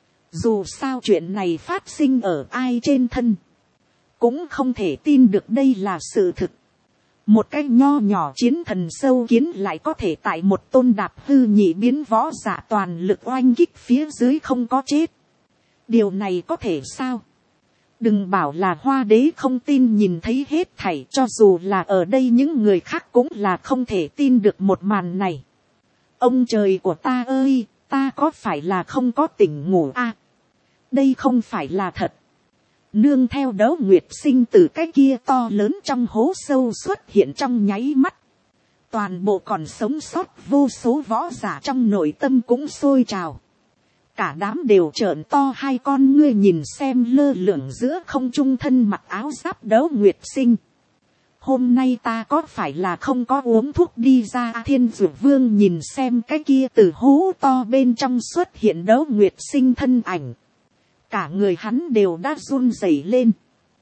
Dù sao chuyện này phát sinh ở ai trên thân. Cũng không thể tin được đây là sự thực. Một cái nho nhỏ chiến thần sâu kiến lại có thể tại một tôn đạp hư nhị biến võ giả toàn lực oanh kích phía dưới không có chết. Điều này có thể sao? Đừng bảo là hoa đế không tin nhìn thấy hết thảy, cho dù là ở đây những người khác cũng là không thể tin được một màn này. Ông trời của ta ơi, ta có phải là không có tỉnh ngủ à? Đây không phải là thật. Nương theo Đấu Nguyệt Sinh từ cái kia to lớn trong hố sâu xuất hiện trong nháy mắt. Toàn bộ còn sống sót vô số võ giả trong nội tâm cũng sôi trào. Cả đám đều trợn to hai con ngươi nhìn xem lơ lửng giữa không trung thân mặc áo giáp Đấu Nguyệt Sinh. Hôm nay ta có phải là không có uống thuốc đi ra? Thiên Dược Vương nhìn xem cái kia từ hố to bên trong xuất hiện Đấu Nguyệt Sinh thân ảnh. Cả người hắn đều đã run rẩy lên.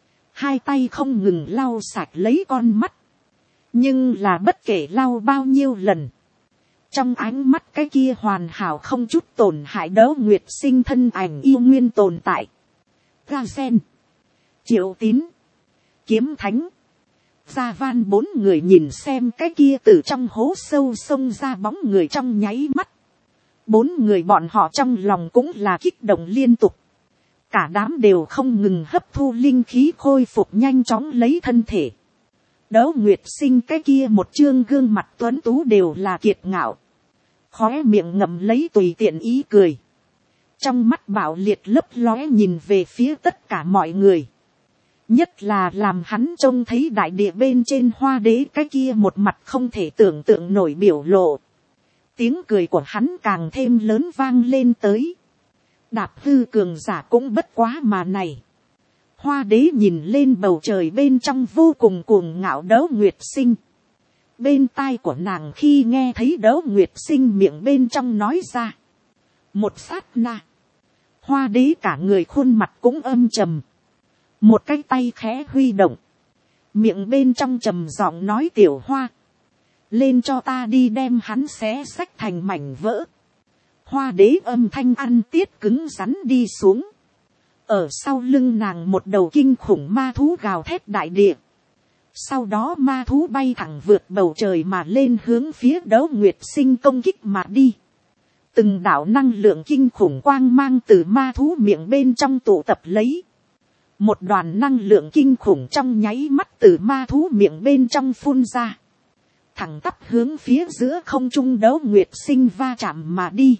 Hai tay không ngừng lau sạch lấy con mắt. Nhưng là bất kể lau bao nhiêu lần. Trong ánh mắt cái kia hoàn hảo không chút tổn hại Đấu Nguyệt Sinh thân ảnh yêu nguyên tồn tại. Ga Sen, Triệu Tín, Kiếm Thánh, Gia Van bốn người nhìn xem cái kia từ trong hố sâu xông ra bóng người trong nháy mắt. Bốn người bọn họ trong lòng cũng là kích động liên tục. Cả đám đều không ngừng hấp thu linh khí khôi phục nhanh chóng lấy thân thể. Đấu Nguyệt Sinh cái kia một trương gương mặt tuấn tú đều là kiệt ngạo. Khóe miệng ngậm lấy tùy tiện ý cười. Trong mắt bạo liệt lấp lóe nhìn về phía tất cả mọi người. Nhất là làm hắn trông thấy đại địa bên trên hoa đế cái kia một mặt không thể tưởng tượng nổi biểu lộ. Tiếng cười của hắn càng thêm lớn vang lên tới. Đạp hư cường giả cũng bất quá mà này. Hoa đế nhìn lên bầu trời bên trong vô cùng cuồng ngạo Đấu Nguyệt Sinh. Bên tai của nàng khi nghe thấy Đấu Nguyệt Sinh miệng bên trong nói ra. Một sát na. Hoa đế cả người khuôn mặt cũng âm trầm. Một cái tay khẽ huy động. Miệng bên trong trầm giọng nói tiểu hoa. Lên cho ta đi đem hắn xé xách thành mảnh vỡ. Hoa đế âm thanh ăn tiết cứng rắn đi xuống. Ở sau lưng nàng một đầu kinh khủng ma thú gào thét đại địa. Sau đó ma thú bay thẳng vượt bầu trời mà lên hướng phía Đấu Nguyệt Sinh công kích mà đi. Từng đạo năng lượng kinh khủng quang mang từ ma thú miệng bên trong tụ tập lấy. Một đoàn năng lượng kinh khủng trong nháy mắt từ ma thú miệng bên trong phun ra. Thẳng tắp hướng phía giữa không trung Đấu Nguyệt Sinh va chạm mà đi.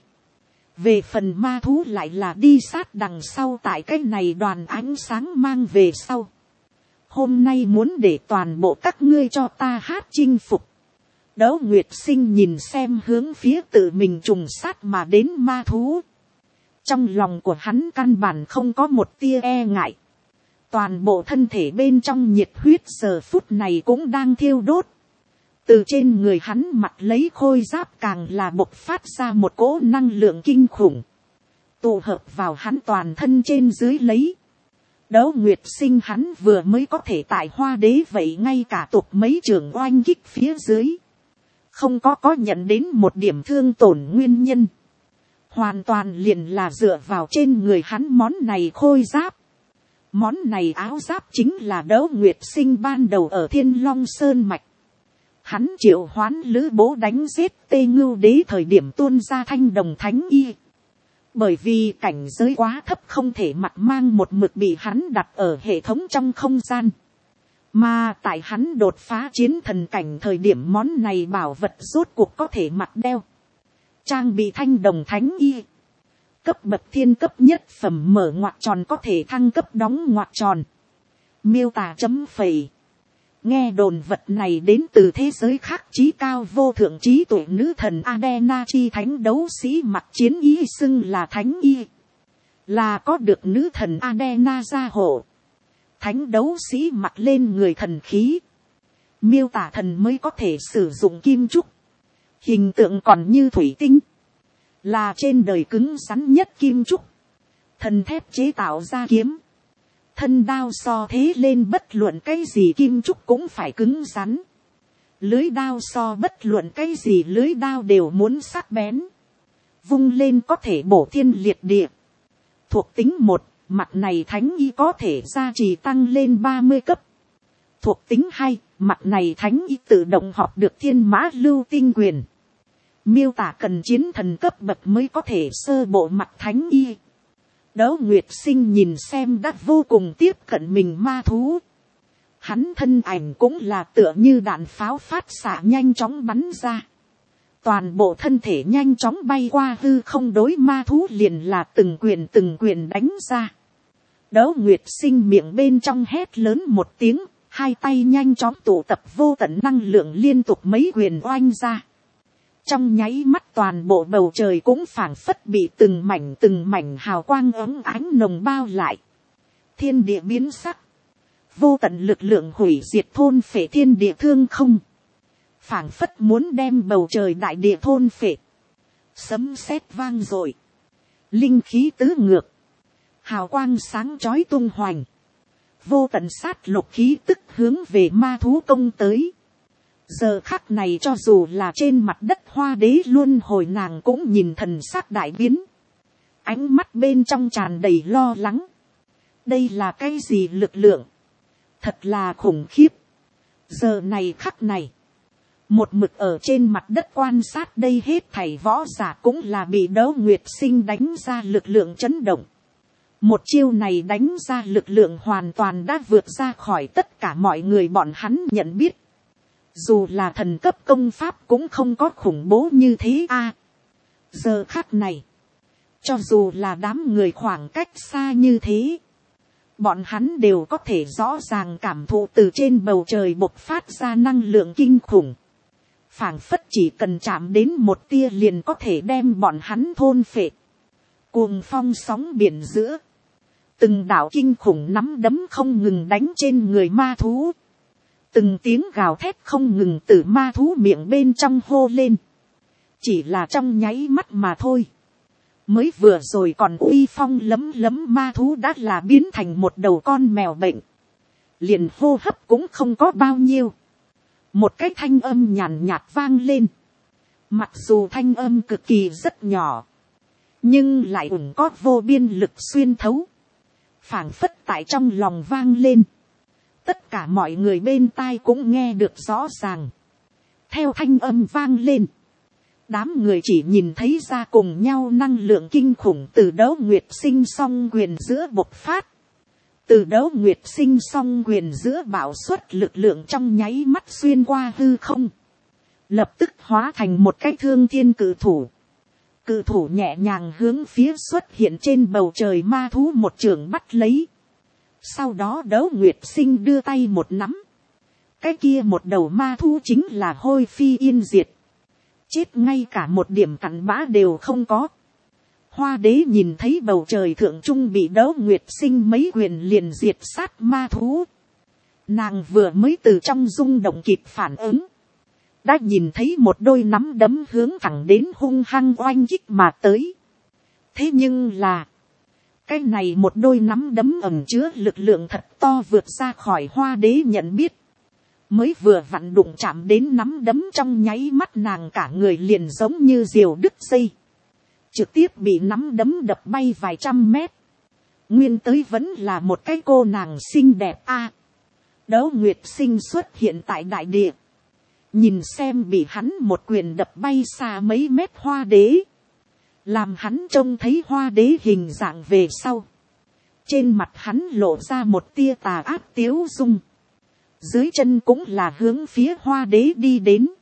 Về phần ma thú lại là đi sát đằng sau tại cái này đoàn ánh sáng mang về sau. Hôm nay muốn để toàn bộ các ngươi cho ta hát chinh phục. Đấu Nguyệt Sinh nhìn xem hướng phía tự mình trùng sát mà đến ma thú. Trong lòng của hắn căn bản không có một tia e ngại. Toàn bộ thân thể bên trong nhiệt huyết giờ phút này cũng đang thiêu đốt. Từ trên người hắn mặc lấy khôi giáp càng là bộc phát ra một cỗ năng lượng kinh khủng. Tụ hợp vào hắn toàn thân trên dưới lấy. Đấu Nguyệt Sinh hắn vừa mới có thể tại Hoa Đế vậy ngay cả tục mấy trường oanh kích phía dưới. không có có nhận đến một điểm thương tổn nguyên nhân, hoàn toàn liền là dựa vào trên người hắn món này khôi giáp. Món này áo giáp chính là Đỗ Nguyệt Sinh ban đầu ở Thiên Long Sơn Mạch. Hắn triệu hoán lữ bố đánh giết Tê Ngưu Đế thời điểm tuôn ra thanh đồng thánh y. Bởi vì cảnh giới quá thấp không thể mặt mang một mực bị hắn đặt ở hệ thống trong không gian. Mà tại hắn đột phá chiến thần cảnh thời điểm món này bảo vật rốt cuộc có thể mặt đeo. Trang bị thanh đồng thánh y. Cấp bậc thiên cấp nhất phẩm mở ngoặc tròn có thể thăng cấp đóng ngoặc tròn. Miêu tả chấm phẩy. Nghe đồn vật này đến từ thế giới khác trí cao vô thượng trí tuệ nữ thần Adena chi thánh đấu sĩ mặc chiến y xưng là thánh y. Là có được nữ thần Adena gia hộ. Thánh đấu sĩ mặc lên người thần khí. Miêu tả thần mới có thể sử dụng kim trúc. Hình tượng còn như thủy tinh. Là trên đời cứng rắn nhất kim trúc. Thần thép chế tạo ra kiếm. Thân đao so thế lên bất luận cái gì kim trúc cũng phải cứng rắn. Lưới đao so bất luận cái gì lưới đao đều muốn sắc bén. Vung lên có thể bổ thiên liệt địa. Thuộc tính một, mặt này thánh y có thể gia trì tăng lên ba mươi cấp. Thuộc tính hai, mặt này thánh y tự động học được thiên mã lưu tinh quyền. Miêu tả cần chiến thần cấp bậc mới có thể sơ bộ mặt thánh y. Đỗ Nguyệt Sinh nhìn xem đã vô cùng tiếp cận mình ma thú. Hắn thân ảnh cũng là tựa như đạn pháo phát xạ nhanh chóng bắn ra. Toàn bộ thân thể nhanh chóng bay qua hư không, đối ma thú liền là từng quyền từng quyền đánh ra. Đỗ Nguyệt Sinh miệng bên trong hét lớn một tiếng, hai tay nhanh chóng tụ tập vô tận năng lượng liên tục mấy quyền oanh ra. Trong nháy mắt toàn bộ bầu trời cũng phảng phất bị từng mảnh từng mảnh hào quang óng ánh nồng bao lại. Thiên địa biến sắc. Vô tận lực lượng hủy diệt thôn phệ thiên địa thương không. Phảng phất muốn đem bầu trời đại địa thôn phệ. Sấm sét vang dội. Linh khí tứ ngược. Hào quang sáng chói tung hoành. Vô tận sát lục khí tức hướng về ma thú công tới. Giờ khắc này cho dù là trên mặt đất Hoa Đế luân hồi nàng cũng nhìn thần sắc đại biến. Ánh mắt bên trong tràn đầy lo lắng. Đây là cái gì lực lượng? Thật là khủng khiếp. Giờ này khắc này. Một mực ở trên mặt đất quan sát đây hết thảy võ giả cũng là bị Đỗ Nguyệt Sinh đánh ra lực lượng chấn động. Một chiêu này đánh ra lực lượng hoàn toàn đã vượt ra khỏi tất cả mọi người bọn hắn nhận biết. Dù là thần cấp công pháp cũng không có khủng bố như thế a. Giờ khắc này, cho dù là đám người khoảng cách xa như thế, bọn hắn đều có thể rõ ràng cảm thụ từ trên bầu trời bộc phát ra năng lượng kinh khủng. Phảng phất chỉ cần chạm đến một tia liền có thể đem bọn hắn thôn phệ. Cuồng phong sóng biển giữa, từng đạo kinh khủng nắm đấm không ngừng đánh trên người ma thú. Từng tiếng gào thét không ngừng từ ma thú miệng bên trong hô lên. Chỉ là trong nháy mắt mà thôi. Mới vừa rồi còn uy phong lấm lấm ma thú đã là biến thành một đầu con mèo bệnh. Liền hô hấp cũng không có bao nhiêu. Một cái thanh âm nhàn nhạt vang lên. Mặc dù thanh âm cực kỳ rất nhỏ. Nhưng lại ủng có vô biên lực xuyên thấu. Phảng phất tại trong lòng vang lên. Tất cả mọi người bên tai cũng nghe được rõ ràng. Theo thanh âm vang lên. Đám người chỉ nhìn thấy ra cùng nhau năng lượng kinh khủng từ Đỗ Nguyệt Sinh song quyền giữa bộc phát. Từ Đỗ Nguyệt Sinh song quyền giữa bạo xuất lực lượng trong nháy mắt xuyên qua hư không. Lập tức hóa thành một cái thương thiên cự thủ. Cự thủ nhẹ nhàng hướng phía xuất hiện trên bầu trời ma thú một trường bắt lấy. Sau đó Đỗ Nguyệt Sinh đưa tay một nắm. Cái kia một đầu ma thú chính là hôi phi yên diệt. Chết ngay cả một điểm cặn bã đều không có. Hoa Đế nhìn thấy bầu trời thượng trung bị Đỗ Nguyệt Sinh mấy quyền liền diệt sát ma thú. Nàng vừa mới từ trong rung động kịp phản ứng. Đã nhìn thấy một đôi nắm đấm hướng thẳng đến hung hăng oanh kích mà tới. Thế nhưng là. Cái này một đôi nắm đấm ẩn chứa lực lượng thật to vượt ra khỏi Hoa Đế nhận biết. mới vừa vặn đụng chạm đến nắm đấm trong nháy mắt, nàng cả người liền giống như diều đứt dây, trực tiếp bị nắm đấm đập bay vài trăm mét. Nguyên tới vẫn là một cái cô nàng xinh đẹp a. Đấu Nguyệt Sinh xuất hiện tại đại địa, nhìn xem bị hắn một quyền đập bay xa mấy mét Hoa Đế, làm hắn trông thấy Hoa Đế hình dạng về sau, trên mặt hắn lộ ra một tia tà ác tiếu dung, dưới chân cũng là hướng phía Hoa Đế đi đến.